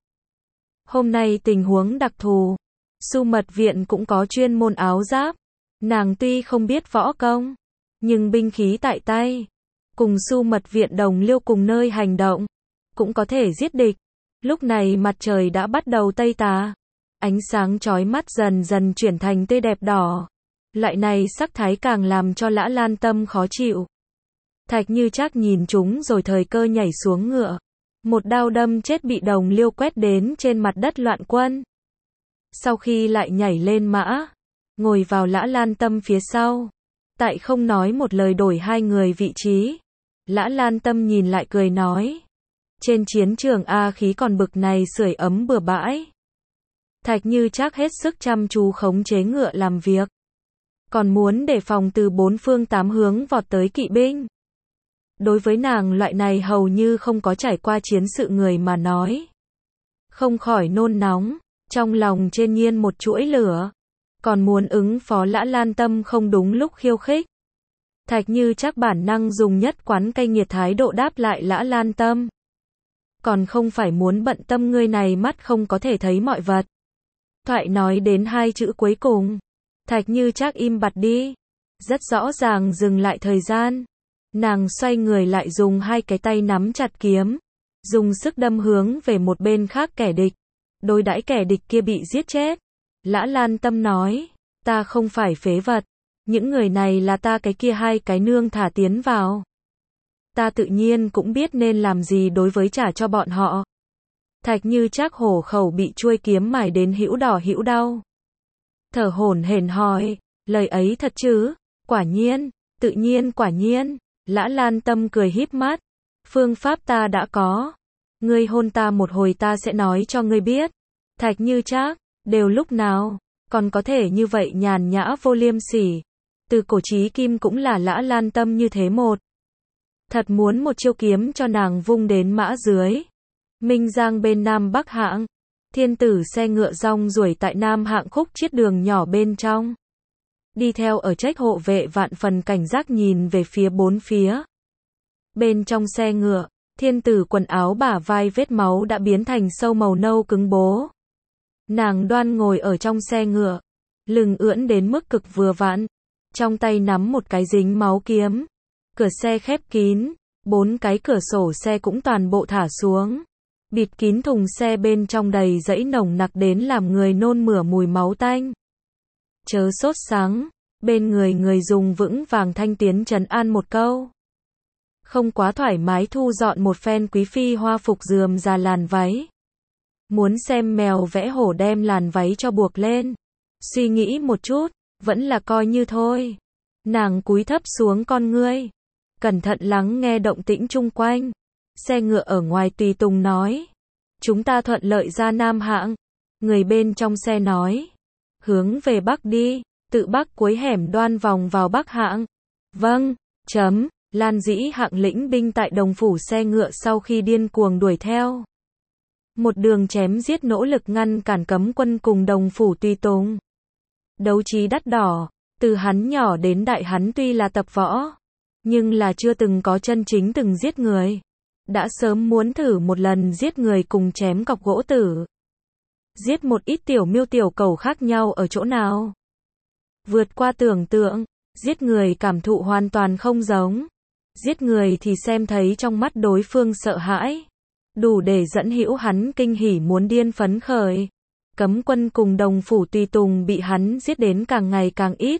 Hôm nay tình huống đặc thù. Su Mật Viện cũng có chuyên môn áo giáp. Nàng tuy không biết võ công, nhưng binh khí tại tay. Cùng Su Mật Viện đồng liêu cùng nơi hành động. Cũng có thể giết địch. Lúc này mặt trời đã bắt đầu tây tà. Ánh sáng chói mắt dần dần chuyển thành tươi đẹp đỏ. Loại này sắc thái càng làm cho Lã Lan Tâm khó chịu. Thạch Như Trác nhìn chúng rồi thời cơ nhảy xuống ngựa. Một đao đâm chết bị đồng liêu quét đến trên mặt đất loạn quân. Sau khi lại nhảy lên mã, ngồi vào Lã Lan Tâm phía sau. Tại không nói một lời đổi hai người vị trí. Lã Lan Tâm nhìn lại cười nói. Trên chiến trường A khí còn bực này sưởi ấm bừa bãi. Thạch Như Trác hết sức chăm chú khống chế ngựa làm việc. Còn muốn đề phòng từ bốn phương tám hướng vọt tới kỵ binh. Đối với nàng loại này hầu như không có trải qua chiến sự người mà nói. Không khỏi nôn nóng, trong lòng trên nhiên một chuỗi lửa. Còn muốn ứng phó Lã Lan Tâm không đúng lúc khiêu khích. Thạch Như Trác bản năng dùng nhất quán cay nghiệt thái độ đáp lại Lã Lan Tâm. Còn không phải muốn bận tâm ngươi này mắt không có thể thấy mọi vật. Thoại nói đến hai chữ cuối cùng. Thạch Như Trác im bặt đi. Rất rõ ràng dừng lại thời gian. Nàng xoay người lại dùng hai cái tay nắm chặt kiếm. Dùng sức đâm hướng về một bên khác kẻ địch. Đối đãi kẻ địch kia bị giết chết. Lã Lan Tâm nói. Ta không phải phế vật. Những người này là ta cái kia hai cái nương thả tiến vào. Ta tự nhiên cũng biết nên làm gì đối với trả cho bọn họ. Thạch Như Trác hổ khẩu bị chuôi kiếm mài đến hữu đỏ hữu đau. Thở hổn hển hỏi, lời ấy thật chứ? Quả nhiên, tự nhiên quả nhiên. Lã Lan Tâm cười híp mắt. Phương pháp ta đã có. Ngươi hôn ta một hồi ta sẽ nói cho ngươi biết. Thạch Như Trác, đều lúc nào, còn có thể như vậy nhàn nhã vô liêm sỉ. Từ cổ chí kim cũng là Lã Lan Tâm như thế một. Thật muốn một chiêu kiếm cho nàng vung đến mã dưới. Minh Giang bên Nam Bắc hạng. Thiên tử xe ngựa rong ruổi tại Nam hạng khúc chiết đường nhỏ bên trong. Đi theo ở trách hộ vệ vạn phần cảnh giác nhìn về phía bốn phía. Bên trong xe ngựa, Thiên tử quần áo bả vai vết máu đã biến thành sâu màu nâu cứng bố. Nàng đoan ngồi ở trong xe ngựa, lưng ưỡn đến mức cực vừa vặn, trong tay nắm một cái dính máu kiếm. Cửa xe khép kín, bốn cái cửa sổ xe cũng toàn bộ thả xuống. Bịt kín thùng xe bên trong đầy dẫy nồng nặc đến làm người nôn mửa mùi máu tanh. Chớ sốt sắng, bên người người dùng vững vàng thanh tiến trấn an một câu. Không quá thoải mái thu dọn một phen quý phi hoa phục rườm rà làn váy. Muốn xem mèo vẽ hổ đem làn váy cho buộc lên. Suy nghĩ một chút, vẫn là coi như thôi. Nàng cúi thấp xuống con ngươi, cẩn thận lắng nghe động tĩnh chung quanh. Xe ngựa ở ngoài tùy tùng nói. Chúng ta thuận lợi ra Nam Hạng. Người bên trong xe nói. Hướng về Bắc đi, tự Bắc cuối hẻm đoan vòng vào Bắc Hạng. Vâng, chấm. Lan Dĩ Hạng lĩnh binh tại Đồng Phủ xe ngựa sau khi điên cuồng đuổi theo. Một đường chém giết nỗ lực ngăn cản cấm quân cùng Đồng Phủ tùy tùng. Đấu trí đắt đỏ, từ hắn nhỏ đến đại hắn tuy là tập võ, nhưng là chưa từng có chân chính từng giết người. Đã sớm muốn thử một lần giết người cùng chém cọc gỗ tử. Giết một ít tiểu miêu tiểu cầu khác nhau ở chỗ nào? Vượt qua tưởng tượng, giết người cảm thụ hoàn toàn không giống. Giết người thì xem thấy trong mắt đối phương sợ hãi, đủ để dẫn hữu hắn kinh hỉ muốn điên phấn khởi. Cấm quân cùng Đồng Phủ tùy tùng bị hắn giết đến càng ngày càng ít.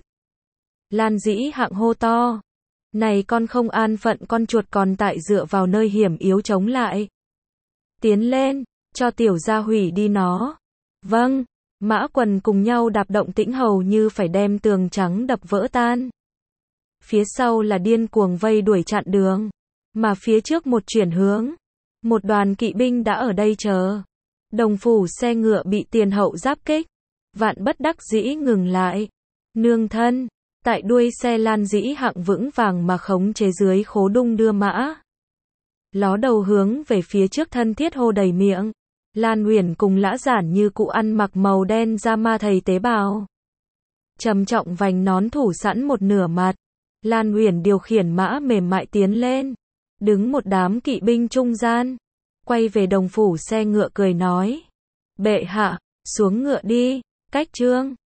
Lan Dĩ Hạng hô to. Này con không an phận con chuột còn tại dựa vào nơi hiểm yếu chống lại. Tiến lên, cho tiểu gia hủy đi nó. Vâng, Mã Quần cùng nhau đạp động tĩnh hầu như phải đem tường trắng đập vỡ tan. Phía sau là điên cuồng vây đuổi chặn đường, mà phía trước một chuyển hướng. Một đoàn kỵ binh đã ở đây chờ. Đồng Phủ xe ngựa bị tiền hậu giáp kích. Vạn bất đắc dĩ ngừng lại. Nương thân. Tại đuôi xe Lan Dĩ Hạng vững vàng mà khống chế dưới khố đung đưa mã. Ló đầu hướng về phía trước thân thiết hô đầy miệng. Lan Uyển cùng Lã Giản như cụ ăn mặc màu đen da ma thầy tế bào. Trầm trọng vành nón thủ sẵn một nửa mặt. Lan Uyển điều khiển mã mềm mại tiến lên. Đứng một đám kỵ binh trung gian. Quay về Đồng Phủ xe ngựa cười nói. Bệ hạ, xuống ngựa đi, cách trương.